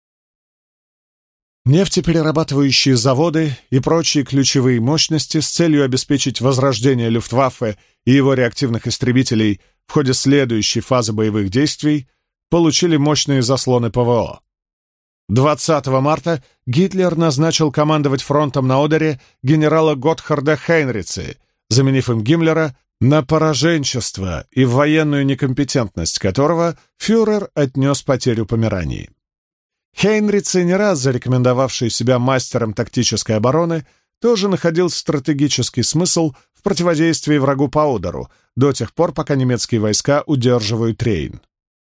Нефтеперерабатывающие заводы и прочие ключевые мощности с целью обеспечить возрождение Люфтваффе и его реактивных истребителей в ходе следующей фазы боевых действий получили мощные заслоны ПВО. 20 марта Гитлер назначил командовать фронтом на Одере генерала Готхарда Хейнрица, заменив им Гиммлера на пораженчество и военную некомпетентность которого фюрер отнес потерю Померании. Хейнрице, не раз зарекомендовавший себя мастером тактической обороны, тоже находил стратегический смысл в противодействии врагу по Одеру до тех пор, пока немецкие войска удерживают Рейн.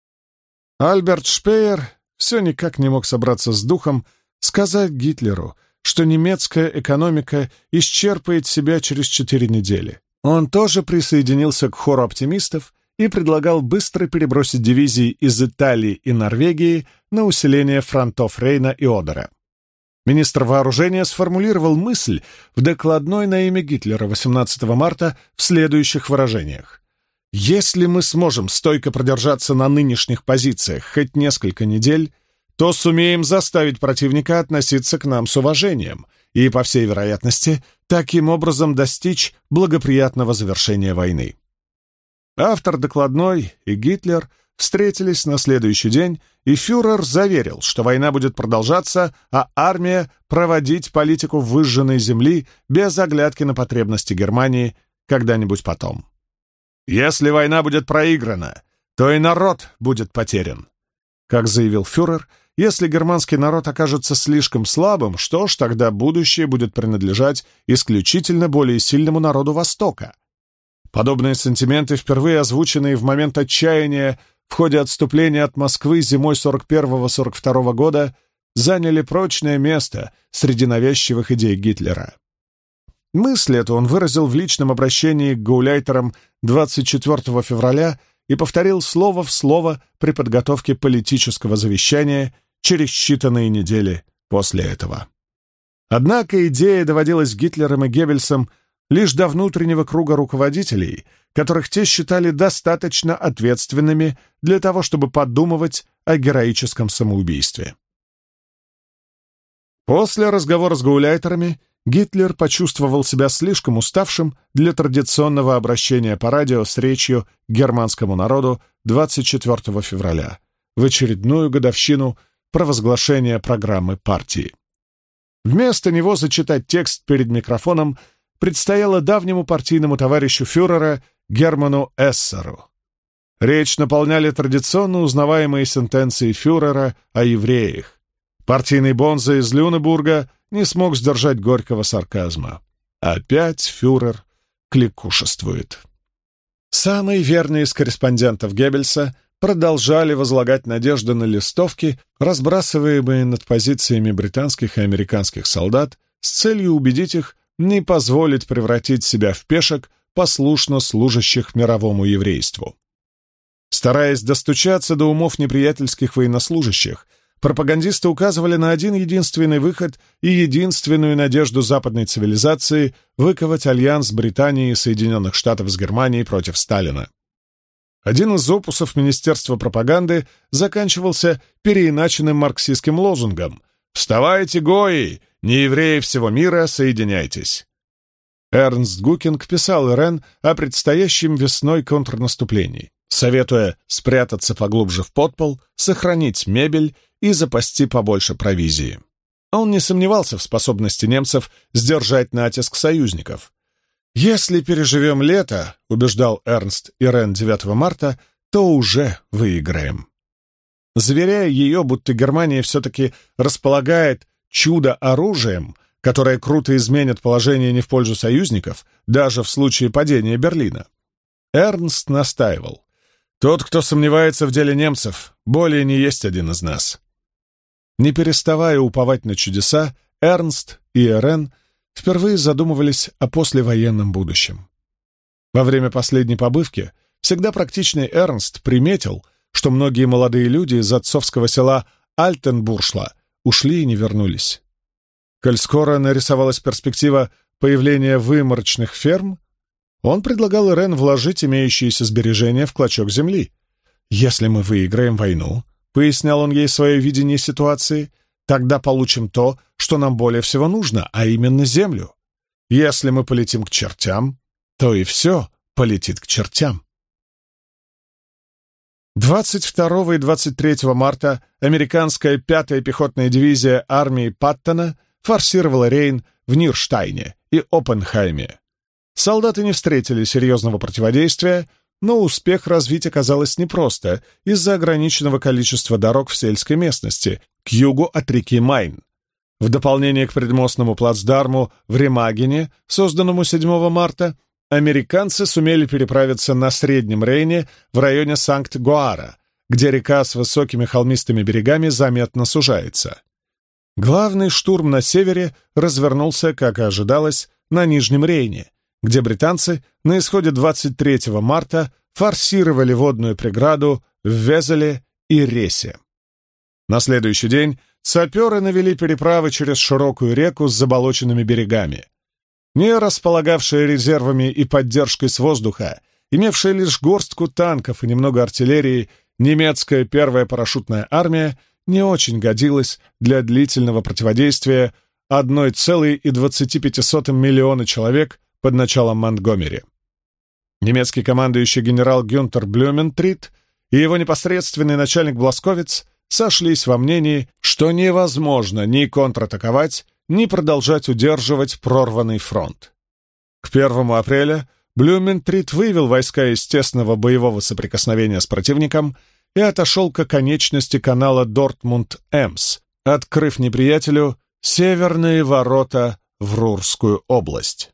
Альберт Шпеер все никак не мог собраться с духом сказать Гитлеру, что немецкая экономика исчерпает себя через 4 недели. Он тоже присоединился к хору оптимистов и предлагал быстро перебросить дивизии из Италии и Норвегии на усиление фронтов Рейна и Одера. Министр вооружения сформулировал мысль в докладной на имя Гитлера 18 марта в следующих выражениях. «Если мы сможем стойко продержаться на нынешних позициях хоть несколько недель, то сумеем заставить противника относиться к нам с уважением и, по всей вероятности, таким образом достичь благоприятного завершения войны». Автор докладной и Гитлер встретились на следующий день, и фюрер заверил, что война будет продолжаться, а армия проводить политику выжженной земли без оглядки на потребности Германии когда-нибудь потом. «Если война будет проиграна, то и народ будет потерян». Как заявил фюрер, если германский народ окажется слишком слабым, что ж, тогда будущее будет принадлежать исключительно более сильному народу Востока. Подобные сантименты, впервые озвученные в момент отчаяния в ходе отступления от Москвы зимой 41-42 года, заняли прочное место среди навязчивых идей Гитлера. Мысль эту он выразил в личном обращении к гауляйтерам 24 февраля и повторил слово в слово при подготовке политического завещания через считанные недели после этого. Однако идея доводилась Гитлером и Геббельсом лишь до внутреннего круга руководителей, которых те считали достаточно ответственными для того, чтобы подумывать о героическом самоубийстве. После разговора с гауляйтерами Гитлер почувствовал себя слишком уставшим для традиционного обращения по радио с речью к германскому народу 24 февраля, в очередную годовщину провозглашения программы партии. Вместо него зачитать текст перед микрофоном предстояло давнему партийному товарищу фюрера Герману Эссеру. Речь наполняли традиционно узнаваемые сентенции фюрера о евреях. Партийный бонза из Люнебурга не смог сдержать горького сарказма. Опять фюрер кликушествует. Самые верные из корреспондентов Геббельса продолжали возлагать надежды на листовки, разбрасываемые над позициями британских и американских солдат, с целью убедить их не позволить превратить себя в пешек, послушно служащих мировому еврейству. Стараясь достучаться до умов неприятельских военнослужащих, пропагандисты указывали на один единственный выход и единственную надежду западной цивилизации выковать альянс Британии и Соединенных Штатов с Германией против Сталина. Один из опусов Министерства пропаганды заканчивался переиначенным марксистским лозунгом «Вставайте, гои! Неевреи всего мира, соединяйтесь!» Эрнст Гукинг писал РН о предстоящем весной контрнаступлении, советуя спрятаться поглубже в подпол, сохранить мебель и запасти побольше провизии. Он не сомневался в способности немцев сдержать натиск союзников. «Если переживем лето, — убеждал Эрнст Ирен 9 марта, — то уже выиграем». Заверяя ее, будто Германия все-таки располагает чудо-оружием, которое круто изменит положение не в пользу союзников, даже в случае падения Берлина, Эрнст настаивал: «Тот, кто сомневается в деле немцев, более не есть один из нас». Не переставая уповать на чудеса, Эрнст и Ирен впервые задумывались о послевоенном будущем. Во время последней побывки всегда практичный Эрнст приметил, что многие молодые люди из отцовского села Альтенбуршла ушли и не вернулись. Коль скоро нарисовалась перспектива появления выморочных ферм, он предлагал Ирен вложить имеющиеся сбережения в клочок земли. «Если мы выиграем войну, — пояснял он ей свое видение ситуации, — тогда получим то, что нам более всего нужно, а именно землю. Если мы полетим к чертям, то и все полетит к чертям». 22 и 23 марта американская 5-я пехотная дивизия армии Паттона форсировала Рейн в Нирштайне и Оппенхайме. Солдаты не встретили серьезного противодействия, но успех развить оказалось непросто из-за ограниченного количества дорог в сельской местности к югу от реки Майн. В дополнение к предмостному плацдарму в Ремагене, созданному 7 марта, американцы сумели переправиться на Среднем Рейне в районе Санкт-Гоара, где река с высокими холмистыми берегами заметно сужается. Главный штурм на севере развернулся, как и ожидалось, на Нижнем Рейне, где британцы на исходе 23 марта форсировали водную преграду в Везеле и Ресе. На следующий день саперы навели переправы через широкую реку с заболоченными берегами. Не располагавшая резервами и поддержкой с воздуха, имевшая лишь горстку танков и немного артиллерии, немецкая первая парашютная армия не очень годилась для длительного противодействия 1,25 миллиона человек под началом Монтгомери. Немецкий командующий генерал Гюнтер Блюментрит и его непосредственный начальник Бласковиц сошлись во мнении, что невозможно ни контратаковать, ни продолжать удерживать прорванный фронт. К 1 апреля Блюментрит вывел войска из тесного боевого соприкосновения с противником и отошел к оконечности канала Дортмунд-Эмс, открыв неприятелю северные ворота в Рурскую область.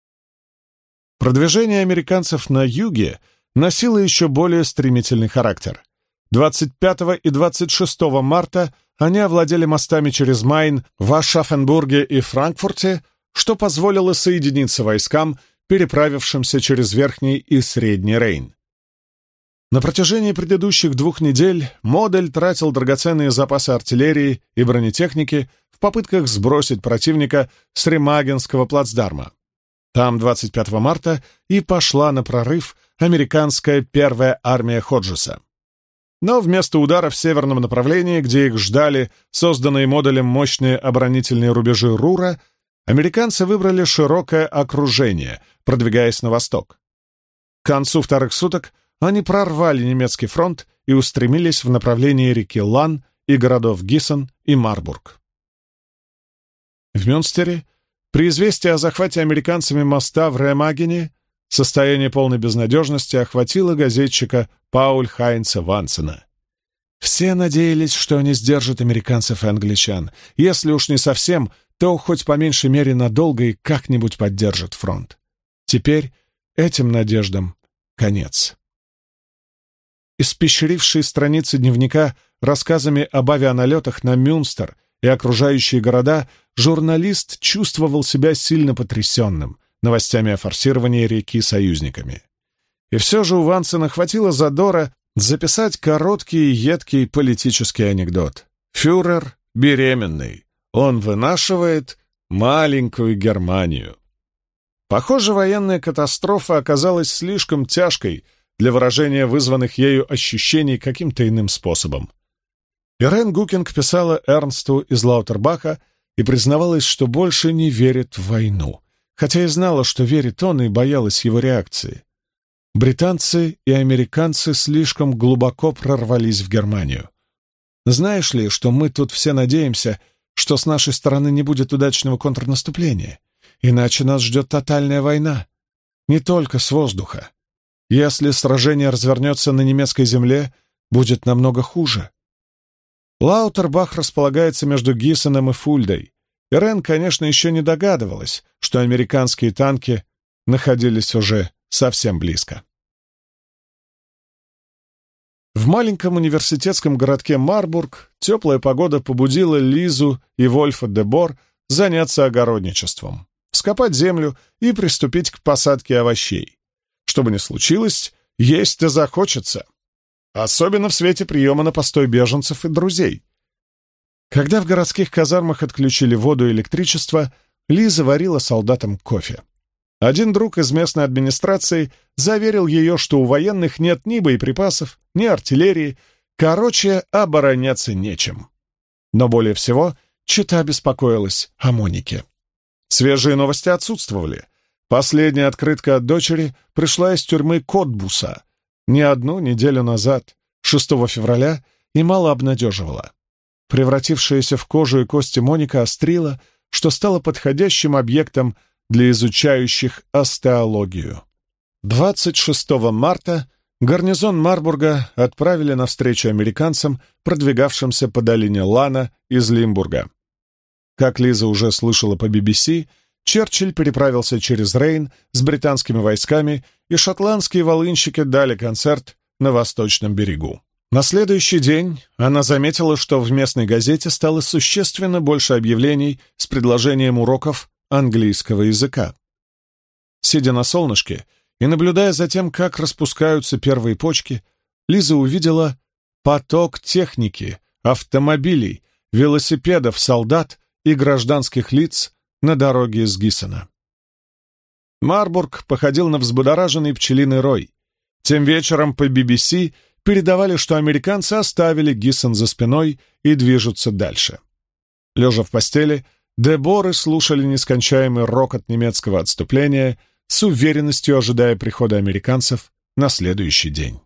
Продвижение американцев на юге носило еще более стремительный характер. 25 и 26 марта они овладели мостами через Майн в Ашафенбурге и Франкфурте, что позволило соединиться войскам, переправившимся через Верхний и Средний Рейн. На протяжении предыдущих 2 недель Модель тратил драгоценные запасы артиллерии и бронетехники в попытках сбросить противника с Ремагенского плацдарма. Там 25 марта и пошла на прорыв американская первая армия Ходжеса. Но вместо удара в северном направлении, где их ждали созданные Моделем мощные оборонительные рубежи Рура, американцы выбрали широкое окружение, продвигаясь на восток. К концу вторых суток они прорвали немецкий фронт и устремились в направлении реки Лан и городов Гиссен и Марбург. В Мюнстере, при известии о захвате американцами моста в Ремагене, состояние полной безнадежности охватило газетчика Пауль-Хайнца Вансена. Все надеялись, что они сдержат американцев и англичан. Если уж не совсем, то хоть по меньшей мере надолго и как-нибудь поддержат фронт. Теперь этим надеждам конец. Испещрившие страницы дневника рассказами об авианалетах на Мюнстер и окружающие города, журналист чувствовал себя сильно потрясенным новостями о форсировании реки союзниками. И все же у Вансена хватило задора записать короткий и едкий политический анекдот. «Фюрер беременный. Он вынашивает маленькую Германию». Похоже, военная катастрофа оказалась слишком тяжкой для выражения вызванных ею ощущений каким-то иным способом. Ирен Гукинг писала Эрнсту из Лаутербаха и признавалась, что больше не верит в войну, хотя и знала, что верит он, и боялась его реакции. Британцы и американцы слишком глубоко прорвались в Германию. Знаешь ли, что мы тут все надеемся, что с нашей стороны не будет удачного контрнаступления, иначе нас ждет тотальная война, не только с воздуха. Если сражение развернется на немецкой земле, будет намного хуже. Лаутербах располагается между Гиссеном и Фульдой. Ирен, конечно, еще не догадывалась, что американские танки находились уже совсем близко. В маленьком университетском городке Марбург теплая погода побудила Лизу и Вольфа де Бор заняться огородничеством, вскопать землю и приступить к посадке овощей. Что бы ни случилось, есть-то захочется. Особенно в свете приема на постой беженцев и друзей. Когда в городских казармах отключили воду и электричество, Лиза варила солдатам кофе. Один друг из местной администрации заверил ее, что у военных нет ни боеприпасов, ни артиллерии, короче, обороняться нечем. Но более всего чета беспокоилась о Монике. Свежие новости отсутствовали. Последняя открытка от дочери пришла из тюрьмы Котбуса не 1 неделю назад, 6 февраля, и мало обнадеживала. Превратившаяся в кожу и кости Моника острила, что стала подходящим объектом для изучающих остеологию. 26 марта гарнизон Марбурга отправили навстречу американцам, продвигавшимся по долине Лана из Лимбурга. Как Лиза уже слышала по BBC, Черчилль переправился через Рейн с британскими войсками, и шотландские волынщики дали концерт на Восточном берегу. На следующий день она заметила, что в местной газете стало существенно больше объявлений с предложением уроков английского языка. Сидя на солнышке и наблюдая за тем, как распускаются первые почки, Лиза увидела поток техники, автомобилей, велосипедов, солдат и гражданских лиц на дороге из Гиссона. Марбург походил на взбудораженный пчелиный рой. Тем вечером по BBC передавали, что американцы оставили Гиссон за спиной и движутся дальше. Лежа в постели, Деборы слушали нескончаемый рокот немецкого отступления, с уверенностью ожидая прихода американцев на следующий день.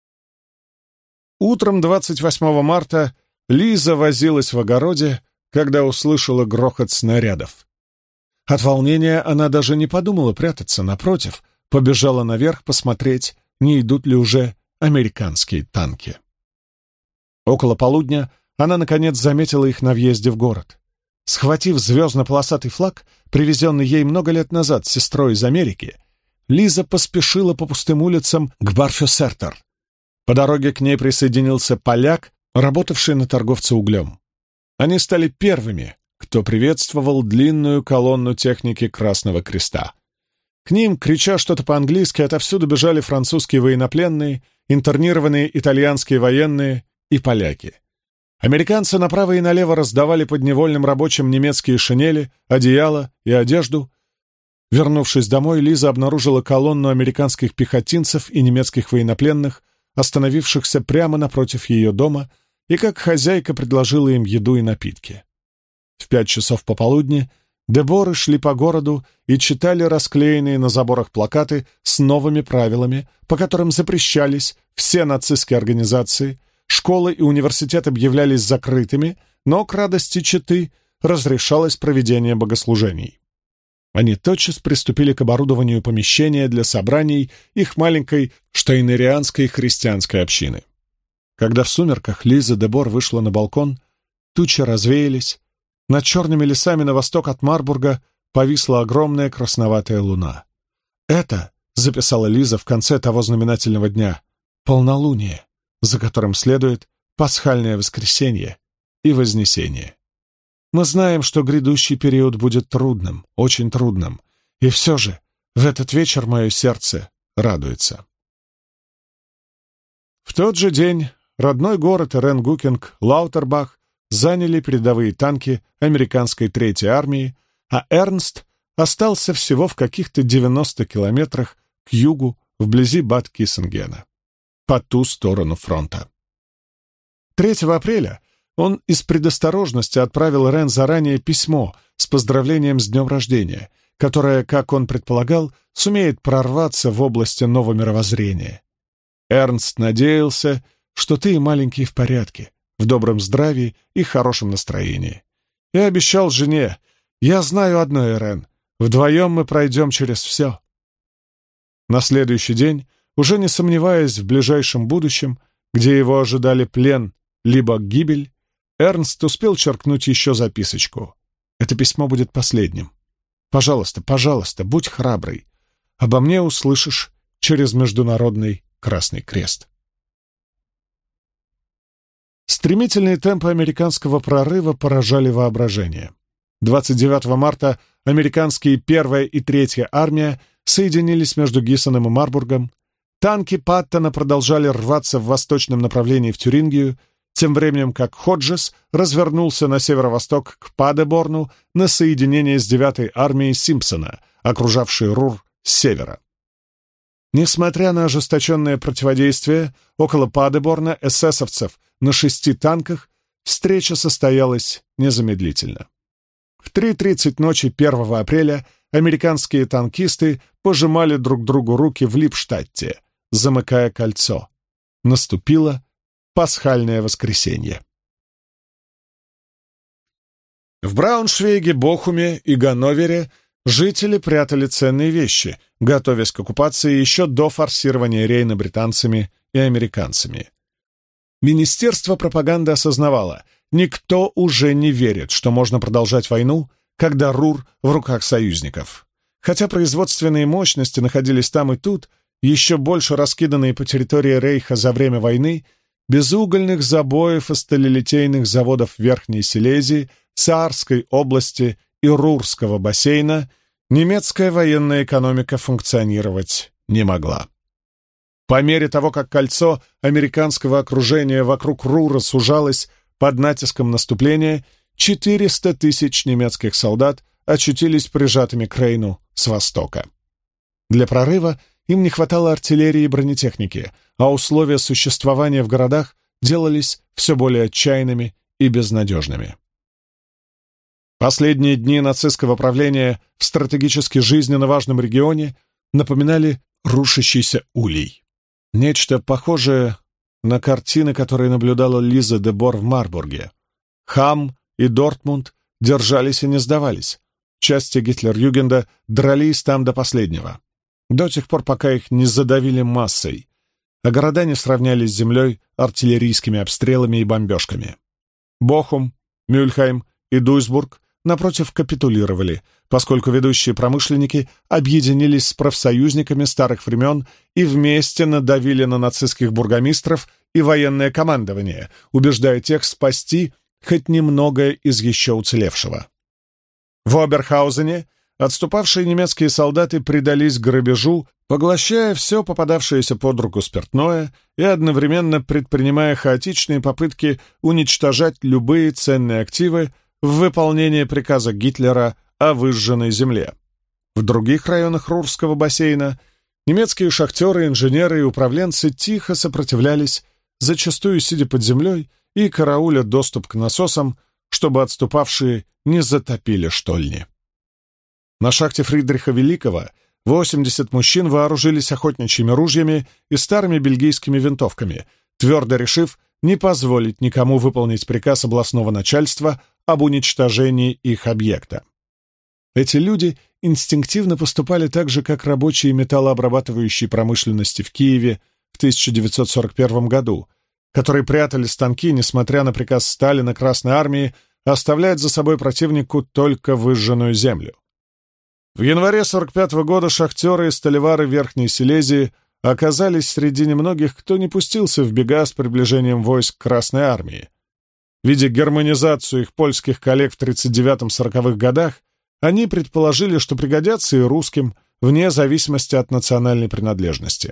Утром 28 марта Лиза возилась в огороде, когда услышала грохот снарядов. От волнения она даже не подумала прятаться, напротив, побежала наверх посмотреть, не идут ли уже американские танки. Около полудня она, наконец, заметила их на въезде в город. Схватив звездно-полосатый флаг, привезенный ей много лет назад сестрой из Америки, Лиза поспешила по пустым улицам к Барфюсертер. По дороге к ней присоединился поляк, работавший на торговца углем. Они стали первыми, кто приветствовал длинную колонну техники Красного Креста. К ним, крича что-то по-английски, отовсюду бежали французские военнопленные, интернированные итальянские военные и поляки. Американцы направо и налево раздавали подневольным рабочим немецкие шинели, одеяла и одежду. Вернувшись домой, Лиза обнаружила колонну американских пехотинцев и немецких военнопленных, остановившихся прямо напротив ее дома, и как хозяйка предложила им еду и напитки. В 5 часов пополудни Деборы шли по городу и читали расклеенные на заборах плакаты с новыми правилами, по которым запрещались все нацистские организации, школы и университет объявлялись закрытыми, но, к радости четы, разрешалось проведение богослужений. Они тотчас приступили к оборудованию помещения для собраний их маленькой штайнерианской христианской общины. Когда в сумерках Лиза Дебор вышла на балкон, тучи развеялись, над черными лесами на восток от Марбурга повисла огромная красноватая луна. «Это», — записала Лиза в конце того знаменательного дня, — «полнолуние, за которым следует пасхальное воскресенье и вознесение. Мы знаем, что грядущий период будет трудным, очень трудным, и все же в этот вечер мое сердце радуется». В тот же день родной город Ренгукинг, Лаутербах, заняли передовые танки американской 3-й армии, а Эрнст остался всего в каких-то 90 километрах к югу, вблизи Бад Киссингена, по ту сторону фронта. 3 апреля он из предосторожности отправил Рен заранее письмо с поздравлением с днем рождения, которое, как он предполагал, сумеет прорваться в области нового мировоззрения. Эрнст надеялся, что ты, маленький, в порядке, в добром здравии и хорошем настроении. И обещал жене: «Я знаю одно, Эрен, вдвоем мы пройдем через все». На следующий день, уже не сомневаясь в ближайшем будущем, где его ожидали плен либо гибель, Эрнст успел черкнуть еще записочку. «Это письмо будет последним. Пожалуйста, пожалуйста, будь храбрый. Обо мне услышишь через Международный Красный Крест». Стремительные темпы американского прорыва поражали воображение. 29 марта американские 1-я и 3-я армия соединились между Гиссоном и Марбургом. Танки Паттона продолжали рваться в восточном направлении в Тюрингию, тем временем как Ходжес развернулся на северо-восток к Падеборну на соединение с 9-й армией Симпсона, окружавшей Рур с севера. Несмотря на ожесточенное противодействие около Падеборна эсэсовцев на 6 танках, встреча состоялась незамедлительно. В 3:30 ночи 1 апреля американские танкисты пожимали друг другу руки в Липштадте, замыкая кольцо. Наступило пасхальное воскресенье. В Брауншвейге, Бохуме и Ганновере жители прятали ценные вещи, готовясь к оккупации еще до форсирования Рейна британцами и американцами. Министерство пропаганды осознавало, никто уже не верит, что можно продолжать войну, когда Рур в руках союзников. Хотя производственные мощности находились там и тут, еще больше раскиданные по территории Рейха за время войны, без угольных забоев и сталелитейных заводов Верхней Силезии, Саарской области и Рурского бассейна, немецкая военная экономика функционировать не могла. По мере того, как кольцо американского окружения вокруг Рура сужалось под натиском наступления, 400 тысяч немецких солдат очутились прижатыми к Рейну с востока. Для прорыва им не хватало артиллерии и бронетехники, а условия существования в городах делались все более отчаянными и безнадежными. Последние дни нацистского правления в стратегически жизненно важном регионе напоминали рушащийся улей. Нечто похожее на картины, которые наблюдала Лиза де Бор в Марбурге. Хам и Дортмунд держались и не сдавались. Части Гитлер-Югенда дрались там до последнего. До тех пор, пока их не задавили массой, а города не сравнялись с землей артиллерийскими обстрелами и бомбежками. Бохум, Мюльхайм и Дуйсбург, напротив, капитулировали, поскольку ведущие промышленники объединились с профсоюзниками старых времен и вместе надавили на нацистских бургомистров и военное командование, убеждая тех спасти хоть немногое из еще уцелевшего. В Оберхаузене отступавшие немецкие солдаты предались грабежу, поглощая все попадавшееся под руку спиртное и одновременно предпринимая хаотичные попытки уничтожать любые ценные активы в выполнение приказа Гитлера о выжженной земле. В других районах Рурского бассейна немецкие шахтеры, инженеры и управленцы тихо сопротивлялись, зачастую сидя под землей и карауля доступ к насосам, чтобы отступавшие не затопили штольни. На шахте Фридриха Великого 80 мужчин вооружились охотничьими ружьями и старыми бельгийскими винтовками, твердо решив не позволить никому выполнить приказ областного начальства об уничтожении их объекта. Эти люди инстинктивно поступали так же, как рабочие металлообрабатывающей промышленности в Киеве в 1941 году, которые прятали станки, несмотря на приказ Сталина Красной Армии оставлять за собой противнику только выжженную землю. В январе 1945 года шахтеры и сталевары Верхней Силезии оказались среди немногих, кто не пустился в бега с приближением войск Красной Армии. Видя германизацию их польских коллег в 1939-1940-х годах, они предположили, что пригодятся и русским, вне зависимости от национальной принадлежности.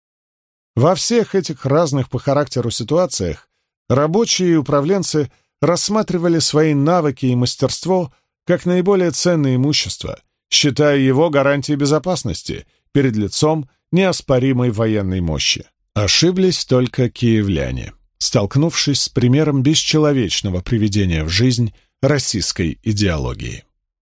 Во всех этих разных по характеру ситуациях рабочие и управленцы рассматривали свои навыки и мастерство как наиболее ценное имущество, считая его гарантией безопасности перед лицом неоспоримой военной мощи. Ошиблись только киевляне, столкнувшись с примером бесчеловечного приведения в жизнь российской идеологии.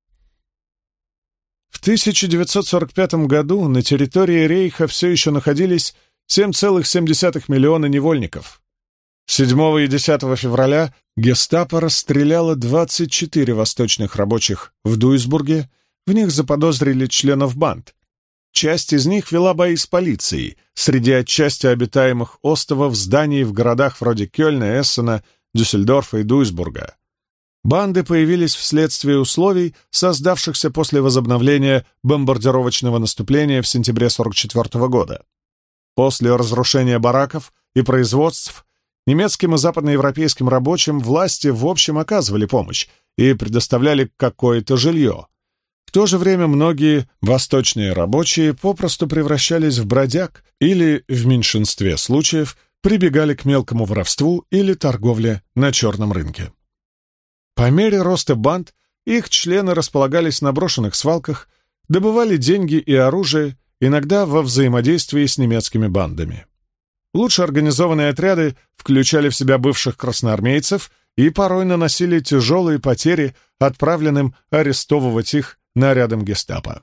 В 1945 году на территории Рейха все еще находились 7,7 миллиона невольников. 7 и 10 февраля гестапо расстреляло 24 восточных рабочих в Дуйсбурге, в них заподозрили членов банд. Часть из них вела бои с полицией среди отчасти обитаемых островов зданий в городах вроде Кёльна, Эссена, Дюссельдорфа и Дуйсбурга. Банды появились вследствие условий, создавшихся после возобновления бомбардировочного наступления в сентябре 1944 года. После разрушения бараков и производств немецким и западноевропейским рабочим власти в общем оказывали помощь и предоставляли какое-то жилье. В то же время многие восточные рабочие попросту превращались в бродяг или, в меньшинстве случаев, прибегали к мелкому воровству или торговле на черном рынке. По мере роста банд их члены располагались на брошенных свалках, добывали деньги и оружие, иногда во взаимодействии с немецкими бандами. Лучше организованные отряды включали в себя бывших красноармейцев и порой наносили тяжелые потери отправленным арестовывать их нарядом гестапо.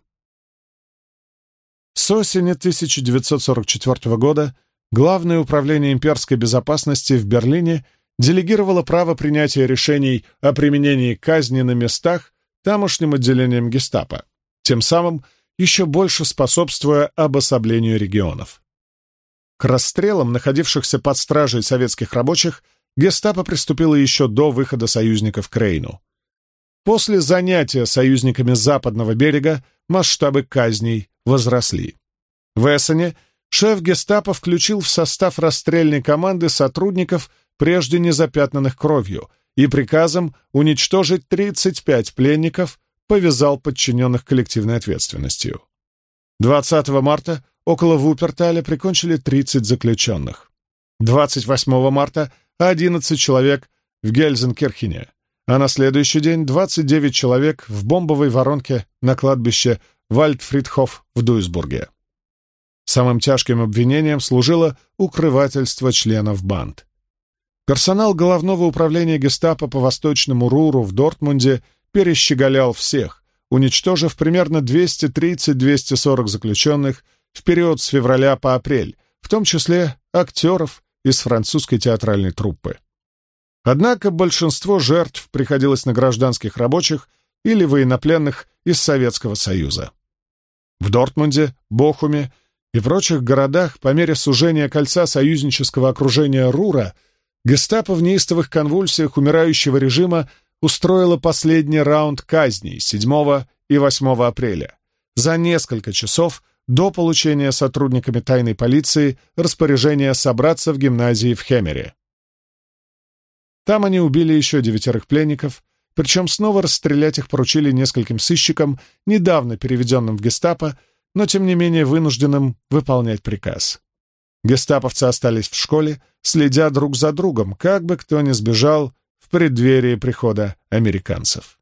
С осени 1944 года Главное управление имперской безопасности в Берлине делегировало право принятия решений о применении казни на местах тамошним отделением гестапо. тем самым еще больше способствуя обособлению регионов. К расстрелам находившихся под стражей советских рабочих гестапо приступило еще до выхода союзников к Рейну. После занятия союзниками западного берега масштабы казней возросли. В Эссене шеф гестапо включил в состав расстрельной команды сотрудников, прежде не запятнанных кровью, и приказом уничтожить 35 пленников повязал подчиненных коллективной ответственностью. 20 марта около Вуперталя прикончили 30 заключенных. 28 марта 11 человек в Гельзенкирхене, а на следующий день 29 человек в бомбовой воронке на кладбище Вальдфридхоф в Дуйсбурге. Самым тяжким обвинением служило укрывательство членов банд. Персонал Головного управления гестапо по Восточному Руру в Дортмунде перещеголял всех, уничтожив примерно 230-240 заключенных в период с февраля по апрель, в том числе актеров из французской театральной труппы. Однако большинство жертв приходилось на гражданских рабочих или военнопленных из Советского Союза. В Дортмунде, Бохуме и прочих городах по мере сужения кольца союзнического окружения Рура гестапо в неистовых конвульсиях умирающего режима устроило последний раунд казней 7 и 8 апреля, за несколько часов до получения сотрудниками тайной полиции распоряжения собраться в гимназии в Хемере. Там они убили еще 9 пленников, причем снова расстрелять их поручили нескольким сыщикам, недавно переведенным в гестапо, но тем не менее вынужденным выполнять приказ. Гестаповцы остались в школе, следя друг за другом, как бы кто ни сбежал в преддверии прихода американцев.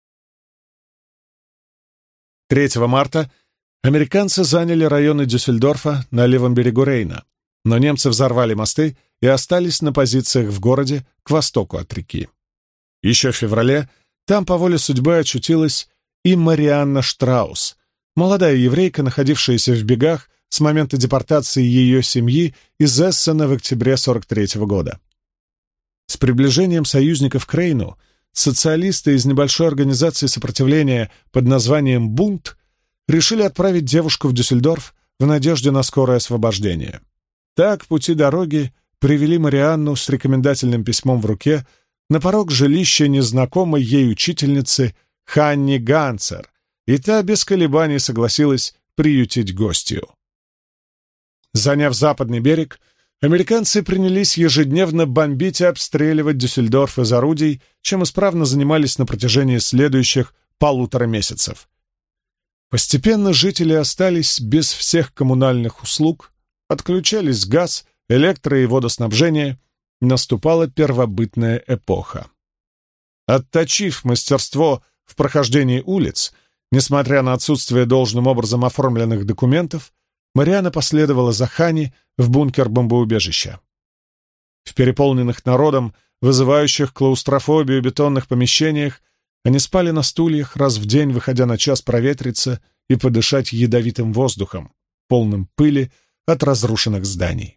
3 марта американцы заняли районы Дюссельдорфа на левом берегу Рейна, но немцы взорвали мосты и остались на позициях в городе к востоку от реки. Еще в феврале там по воле судьбы очутилась и Марианна Штраус, молодая еврейка, находившаяся в бегах с момента депортации ее семьи из Эссена в октябре 1943 года. С приближением союзников к Рейну социалисты из небольшой организации сопротивления под названием «Бунт» решили отправить девушку в Дюссельдорф в надежде на скорое освобождение. Так пути дороги привели Марианну с рекомендательным письмом в руке на порог жилища незнакомой ей учительницы Ханни Ганцер, и та без колебаний согласилась приютить гостью. Заняв западный берег, американцы принялись ежедневно бомбить и обстреливать Дюссельдорф из орудий, чем исправно занимались на протяжении следующих 1,5 месяцев. Постепенно жители остались без всех коммунальных услуг, отключались газ, электро- и водоснабжение, наступала первобытная эпоха. Отточив мастерство в прохождении улиц, несмотря на отсутствие должным образом оформленных документов, Марианна последовала за Ханни в бункер бомбоубежища. В переполненных народом, вызывающих клаустрофобию бетонных помещениях, они спали на стульях, раз в день выходя на час проветриться и подышать ядовитым воздухом, полным пыли от разрушенных зданий.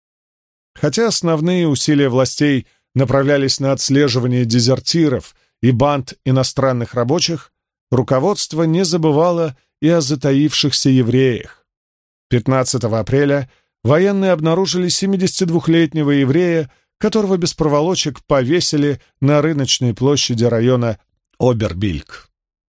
Хотя основные усилия властей направлялись на отслеживание дезертиров и банд иностранных рабочих, руководство не забывало и о затаившихся евреях. 15 апреля военные обнаружили 72-летнего еврея, которого без проволочек повесили на рыночной площади района Обербильк.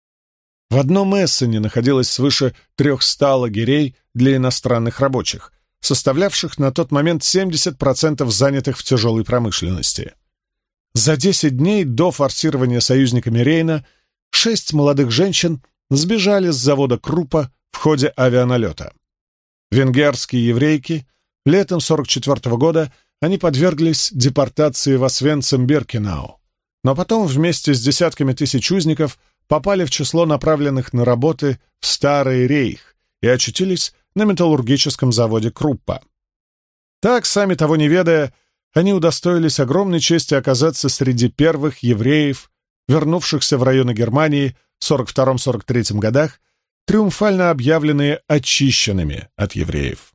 В одном Эссене находилось свыше 300 лагерей для иностранных рабочих, составлявших на тот момент 70% занятых в тяжелой промышленности. За 10 дней до форсирования союзниками Рейна 6 молодых женщин сбежали с завода Круппа в ходе авианалета. Венгерские еврейки, летом 1944 года они подверглись депортации в Освенцим-Биркенау, но потом вместе с десятками тысяч узников попали в число направленных на работы в Старый Рейх и очутились на металлургическом заводе Круппа. Так, сами того не ведая, они удостоились огромной чести оказаться среди первых евреев, вернувшихся в районы Германии в 1942-1943 годах, триумфально объявленные очищенными от евреев.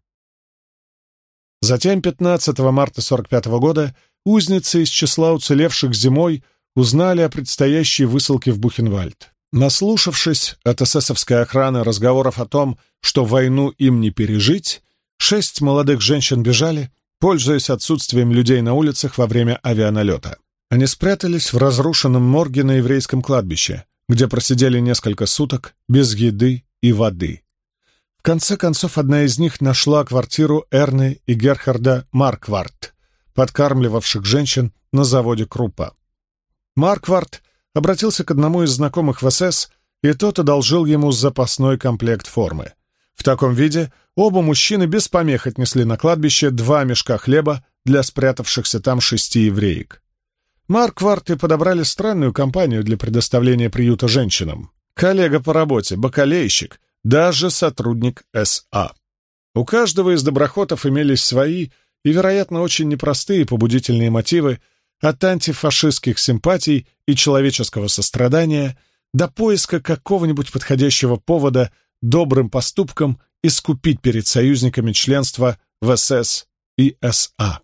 Затем, 15 марта 1945 года, узницы из числа уцелевших зимой узнали о предстоящей высылке в Бухенвальд. Наслушавшись от эсэсовской охраны разговоров о том, что войну им не пережить, 6 молодых женщин бежали, пользуясь отсутствием людей на улицах во время авианалета. Они спрятались в разрушенном морге на еврейском кладбище, где просидели несколько суток без еды и воды. В конце концов, одна из них нашла квартиру Эрны и Герхарда Маркварт, подкармливавших женщин на заводе Круппа. Маркварт обратился к одному из знакомых в СС, и тот одолжил ему запасной комплект формы. В таком виде оба мужчины без помех отнесли на кладбище 2 мешка хлеба для спрятавшихся там 6 евреек. Маркварты подобрали странную компанию для предоставления приюта женщинам. Коллега по работе, бакалейщик, даже сотрудник СА. У каждого из доброхотов имелись свои и, вероятно, очень непростые побудительные мотивы, от антифашистских симпатий и человеческого сострадания до поиска какого-нибудь подходящего повода добрым поступкам искупить перед союзниками членство в СС и СА.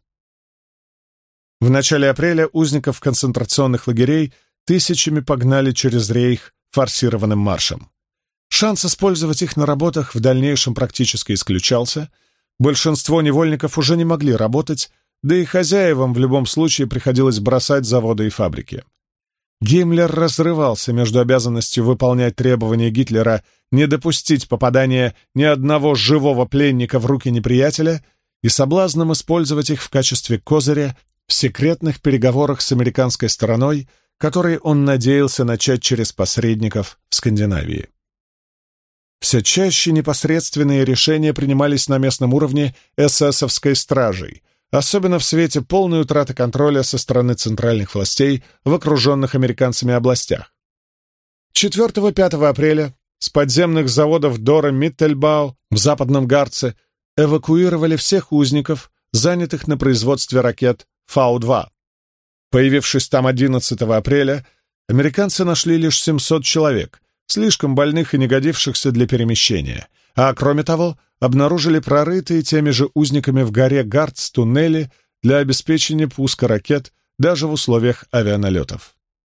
В начале апреля узников концентрационных лагерей тысячами погнали через рейх форсированным маршем. Шанс использовать их на работах в дальнейшем практически исключался, большинство невольников уже не могли работать, да и хозяевам в любом случае приходилось бросать заводы и фабрики. Гиммлер разрывался между обязанностью выполнять требования Гитлера не допустить попадания ни одного живого пленника в руки неприятеля и соблазном использовать их в качестве козыря в секретных переговорах с американской стороной, которые он надеялся начать через посредников в Скандинавии. Все чаще непосредственные решения принимались на местном уровне эсэсовской стражей, особенно в свете полной утраты контроля со стороны центральных властей в окруженных американцами областях. 4-5 апреля с подземных заводов Дора Миттельбау в Западном Гарце эвакуировали всех узников, занятых на производстве ракет Фау-2. Появившись там 11 апреля, американцы нашли лишь 700 человек, слишком больных и не годившихся для перемещения, а кроме того обнаружили прорытые теми же узниками в горе Гарц туннели для обеспечения пуска ракет даже в условиях авианалетов.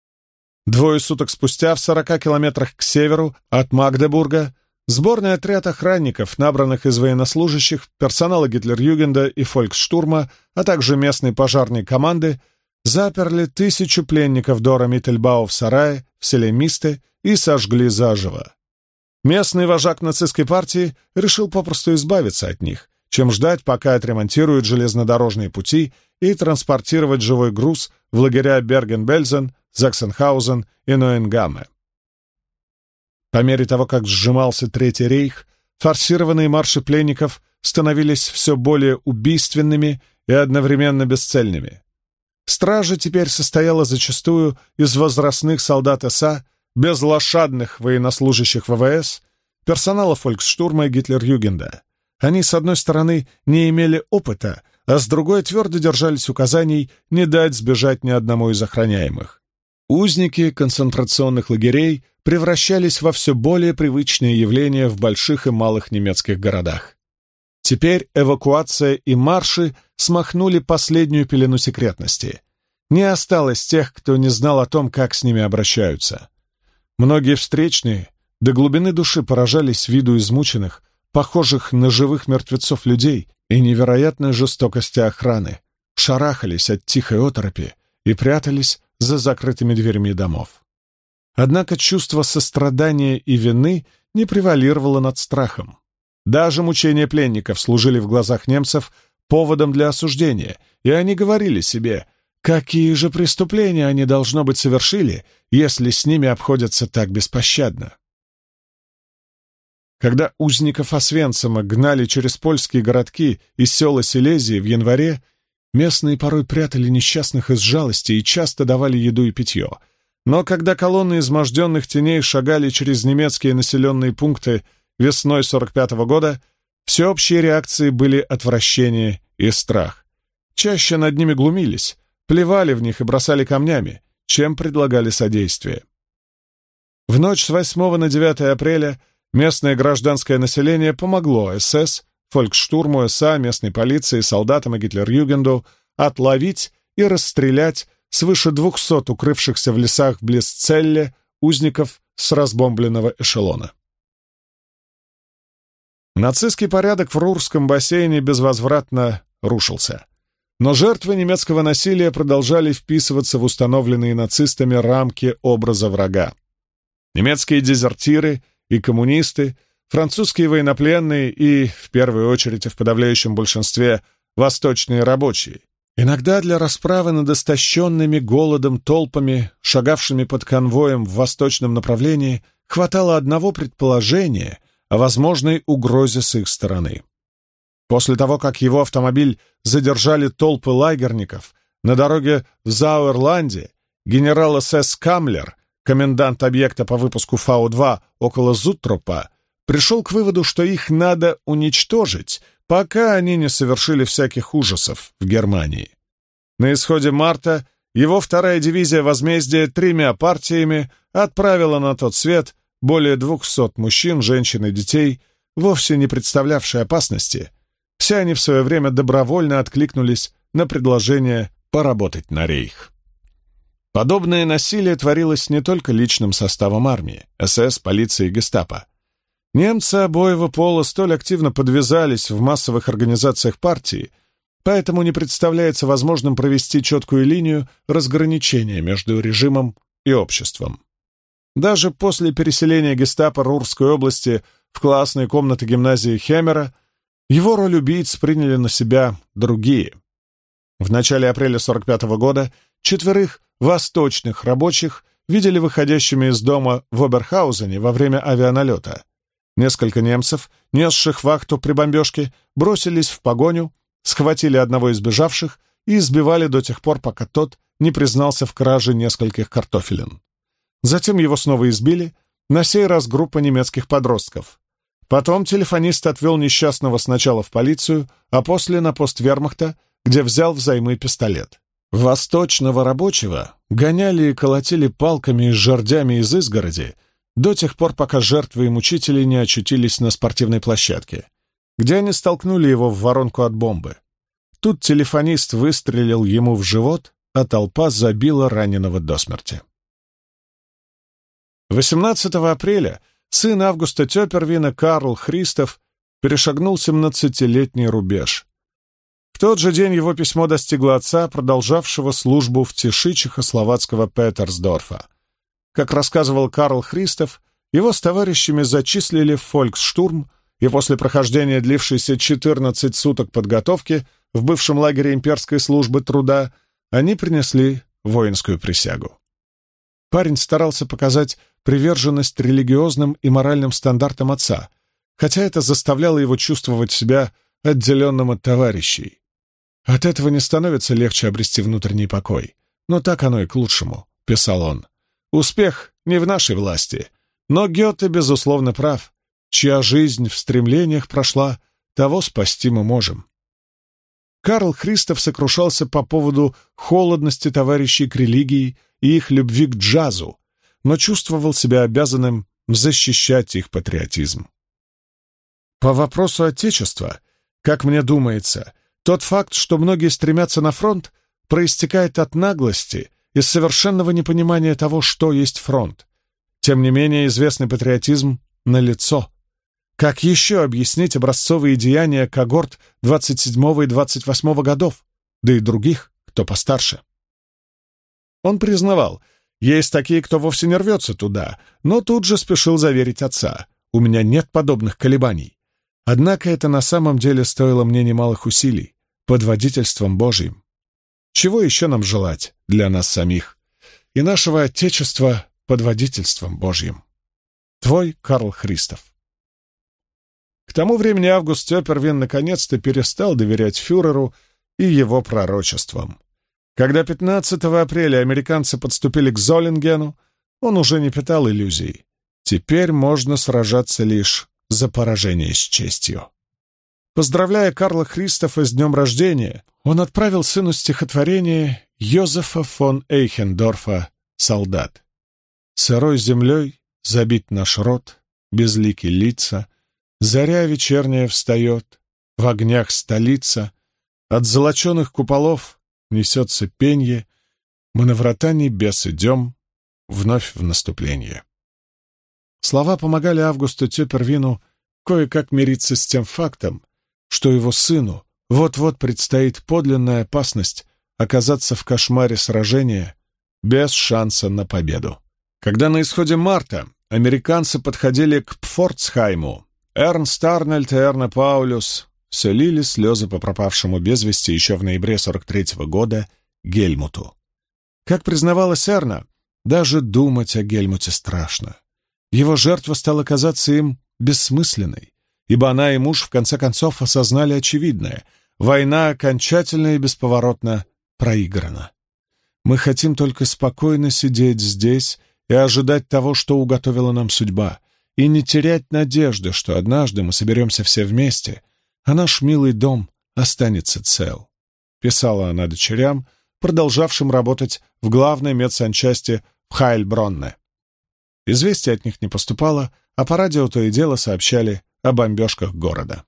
2 суток спустя, в 40 километрах к северу от Магдебурга, сборный отряд охранников, набранных из военнослужащих, персонала Гитлер-Югенда и Фольксштурма, а также местной пожарной команды, заперли 1000 пленников Дора Миттельбау в сарае в селе Мисте и сожгли заживо. Местный вожак нацистской партии решил попросту избавиться от них, чем ждать, пока отремонтируют железнодорожные пути и транспортировать живой груз в лагеря Берген-Бельзен, Заксенхаузен и Нойенгамме. По мере того, как сжимался Третий рейх, форсированные марши пленников становились все более убийственными и одновременно бесцельными. Стража теперь состояла зачастую из возрастных солдат СА, безлошадных военнослужащих ВВС, персонала Фольксштурма и Гитлер-Югенда. Они, с одной стороны, не имели опыта, а с другой твердо держались указаний не дать сбежать ни одному из охраняемых. Узники концентрационных лагерей превращались во все более привычные явления в больших и малых немецких городах. Теперь эвакуация и марши смахнули последнюю пелену секретности. Не осталось тех, кто не знал о том, как с ними обращаются. Многие встречные до глубины души поражались виду измученных, похожих на живых мертвецов людей и невероятной жестокости охраны, шарахались от тихой оторопи и прятались за закрытыми дверьми домов. Однако чувство сострадания и вины не превалировало над страхом. Даже мучения пленников служили в глазах немцев поводом для осуждения, и они говорили себе, какие же преступления они, должно быть, совершили, если с ними обходятся так беспощадно. Когда узников Освенцима гнали через польские городки и села Силезии в январе, местные порой прятали несчастных из жалости и часто давали еду и питье. Но когда колонны изможденных теней шагали через немецкие населенные пункты весной 45-го года, всеобщие реакции были отвращение и страх. Чаще над ними глумились, плевали в них и бросали камнями, чем предлагали содействие. В ночь с 8 на 9 апреля местное гражданское население помогло СС, Фольксштурму, СА, местной полиции, солдатам и Гитлер-Югенду отловить и расстрелять свыше 200 укрывшихся в лесах близ Целле узников с разбомбленного эшелона. Нацистский порядок в Рурском бассейне безвозвратно рушился. Но жертвы немецкого насилия продолжали вписываться в установленные нацистами рамки образа врага. Немецкие дезертиры и коммунисты, французские военнопленные и, в первую очередь и в подавляющем большинстве, восточные рабочие. Иногда для расправы над истощенными голодом толпами, шагавшими под конвоем в восточном направлении, хватало одного предположения о возможной угрозе с их стороны. После того, как его автомобиль задержали толпы лагерников, на дороге в Зауэрланде генерал СС Камлер, комендант объекта по выпуску Фау-2 около Зуттропа, пришел к выводу, что их надо уничтожить, пока они не совершили всяких ужасов в Германии. На исходе марта его вторая дивизия возмездия 3 партиями отправила на тот свет более 200 мужчин, женщин и детей, вовсе не представлявшие опасности. Все они в свое время добровольно откликнулись на предложение поработать на рейх. Подобное насилие творилось не только личным составом армии, СС, полиции и гестапо. Немцы обоего пола столь активно подвязались в массовых организациях партии, поэтому не представляется возможным провести четкую линию разграничения между режимом и обществом. Даже после переселения гестапо Рурской области в классные комнаты гимназии Хеммера его роль убийц приняли на себя другие. В начале апреля 1945 года 4 восточных рабочих видели выходящими из дома в Оберхаузене во время авианалета. Несколько немцев, несших вахту при бомбежке, бросились в погоню, схватили одного из бежавших и избивали до тех пор, пока тот не признался в краже нескольких картофелин. Затем его снова избили, на сей раз группа немецких подростков. Потом телефонист отвел несчастного сначала в полицию, а после на пост вермахта, где взял взаймы пистолет. Восточного рабочего гоняли и колотили палками и жердями из изгороди до тех пор, пока жертвы и мучители не очутились на спортивной площадке, где они столкнули его в воронку от бомбы. Тут телефонист выстрелил ему в живот, а толпа забила раненого до смерти. 18 апреля сын Августа Тёпервина Карл Христоф перешагнул 17-летний рубеж. В тот же день его письмо достигло отца, продолжавшего службу в тиши чехословацкого Петерсдорфа. Как рассказывал Карл Христоф, его с товарищами зачислили в фольксштурм, и после прохождения длившейся 14 суток подготовки в бывшем лагере имперской службы труда они принесли воинскую присягу. Парень старался показать приверженность религиозным и моральным стандартам отца, хотя это заставляло его чувствовать себя отделенным от товарищей. От этого не становится легче обрести внутренний покой, но так оно и к лучшему, писал он. Успех не в нашей власти, но Гёте, безусловно, прав. Чья жизнь в стремлениях прошла, того спасти мы можем. Карл Христоф сокрушался по поводу холодности товарищей к религии и их любви к джазу, но чувствовал себя обязанным защищать их патриотизм. По вопросу Отечества, как мне думается, тот факт, что многие стремятся на фронт, проистекает от наглости и совершенного непонимания того, что есть фронт. Тем не менее, известный патриотизм налицо. Как еще объяснить образцовые деяния когорт 27 и 28 годов, да и других, кто постарше? Он признавал, есть такие, кто вовсе не рвется туда, но тут же спешил заверить отца. У меня нет подобных колебаний. Однако это на самом деле стоило мне немалых усилий, под водительством Божьим. Чего еще нам желать для нас самих и нашего Отечества под водительством Божьим? Твой Карл Христоф. К тому времени Август Тёпервин наконец-то перестал доверять фюреру и его пророчествам. Когда 15 апреля американцы подступили к Золлингену, он уже не питал иллюзий. Теперь можно сражаться лишь за поражение с честью. Поздравляя Карла Христофа с днем рождения, он отправил сыну стихотворение Йозефа фон Эйхендорфа «Солдат». «Сырой землей забит наш род, безлики лица, заря вечерняя встает, в огнях столица, от золоченых куполов несется пенье, мы на врата небес идем, вновь в наступление». Слова помогали Августу Тёпервину кое-как мириться с тем фактом, что его сыну вот-вот предстоит подлинная опасность оказаться в кошмаре сражения без шанса на победу. Когда на исходе марта американцы подходили к Пфорцхайму, Эрнст Арнольд и Эрна Паулюс все лили слезы по пропавшему без вести еще в ноябре 43-го года Гельмуту. Как признавалась Эрна, даже думать о Гельмуте страшно. Его жертва стала казаться им бессмысленной, ибо она и муж в конце концов осознали очевидное — война окончательно и бесповоротно проиграна. Мы хотим только спокойно сидеть здесь и ожидать того, что уготовила нам судьба, и не терять надежды, что однажды мы соберемся все вместе, а наш милый дом останется цел», — писала она дочерям, продолжавшим работать в главной медсанчасти в Хайльбронне. Известий от них не поступало, а по радио то и дело сообщали о бомбежках города.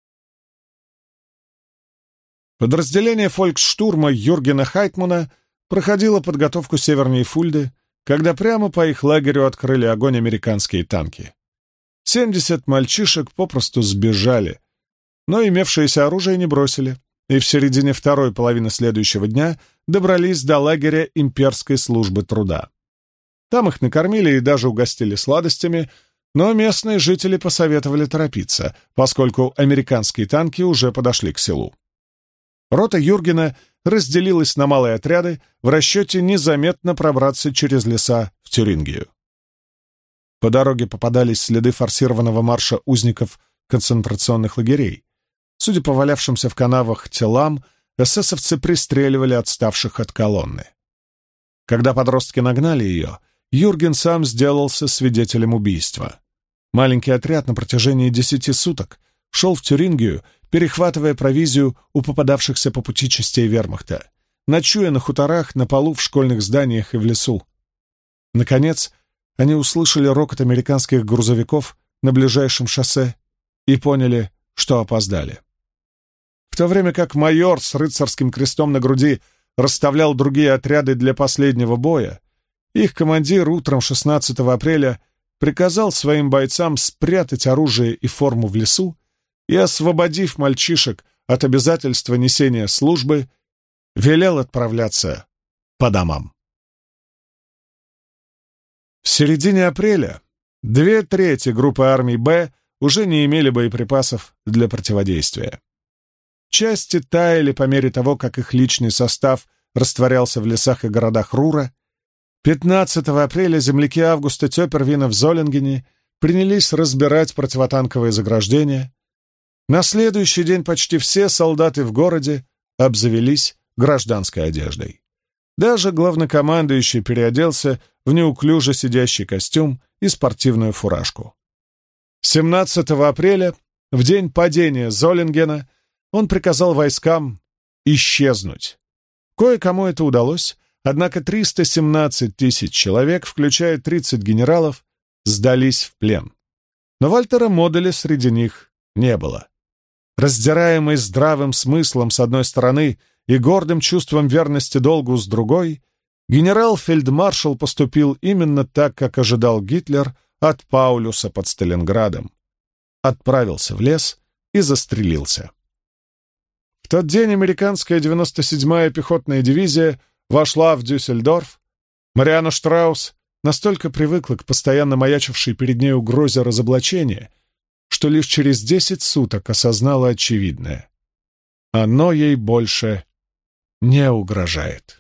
Подразделение фольксштурма Юргена Хайтмана проходило подготовку севернее Фульды, когда прямо по их лагерю открыли огонь американские танки. 70 мальчишек попросту сбежали, но имевшееся оружие не бросили, и в середине второй половины следующего дня добрались до лагеря имперской службы труда. Там их накормили и даже угостили сладостями, но местные жители посоветовали торопиться, поскольку американские танки уже подошли к селу. Рота Юргена разделилась на малые отряды в расчете незаметно пробраться через леса в Тюрингию. По дороге попадались следы форсированного марша узников концентрационных лагерей. Судя по валявшимся в канавах телам, эсэсовцы пристреливали отставших от колонны. Когда подростки нагнали ее, Юрген сам сделался свидетелем убийства. Маленький отряд на протяжении 10 суток шел в Тюрингию, перехватывая провизию у попадавшихся по пути частей вермахта, ночуя на хуторах, на полу, в школьных зданиях и в лесу. Наконец, они услышали рокот американских грузовиков на ближайшем шоссе и поняли, что опоздали. В то время как майор с рыцарским крестом на груди расставлял другие отряды для последнего боя, их командир утром 16 апреля приказал своим бойцам спрятать оружие и форму в лесу и, освободив мальчишек от обязательства несения службы, велел отправляться по домам. В середине апреля 2/3 группы армий «Б» уже не имели боеприпасов для противодействия. Части таяли по мере того, как их личный состав растворялся в лесах и городах Рура. 15 апреля земляки Августа Тёпервина в Золингене принялись разбирать противотанковые заграждения. На следующий день почти все солдаты в городе обзавелись гражданской одеждой. Даже главнокомандующий переоделся в неуклюже сидящий костюм и спортивную фуражку. 17 апреля, в день падения Золингена, он приказал войскам исчезнуть. Кое-кому это удалось, однако 317 тысяч человек, включая 30 генералов, сдались в плен. Но Вальтера Моделя среди них не было. Раздираемый здравым смыслом с одной стороны и гордым чувством верности долгу с другой, генерал-фельдмаршал поступил именно так, как ожидал Гитлер от Паулюса под Сталинградом. Отправился в лес и застрелился. В тот день американская 97-я пехотная дивизия вошла в Дюссельдорф. Марианна Штраус настолько привыкла к постоянно маячившей перед ней угрозе разоблачения, что лишь через 10 суток осознала очевидное. Оно ей больше не угрожает.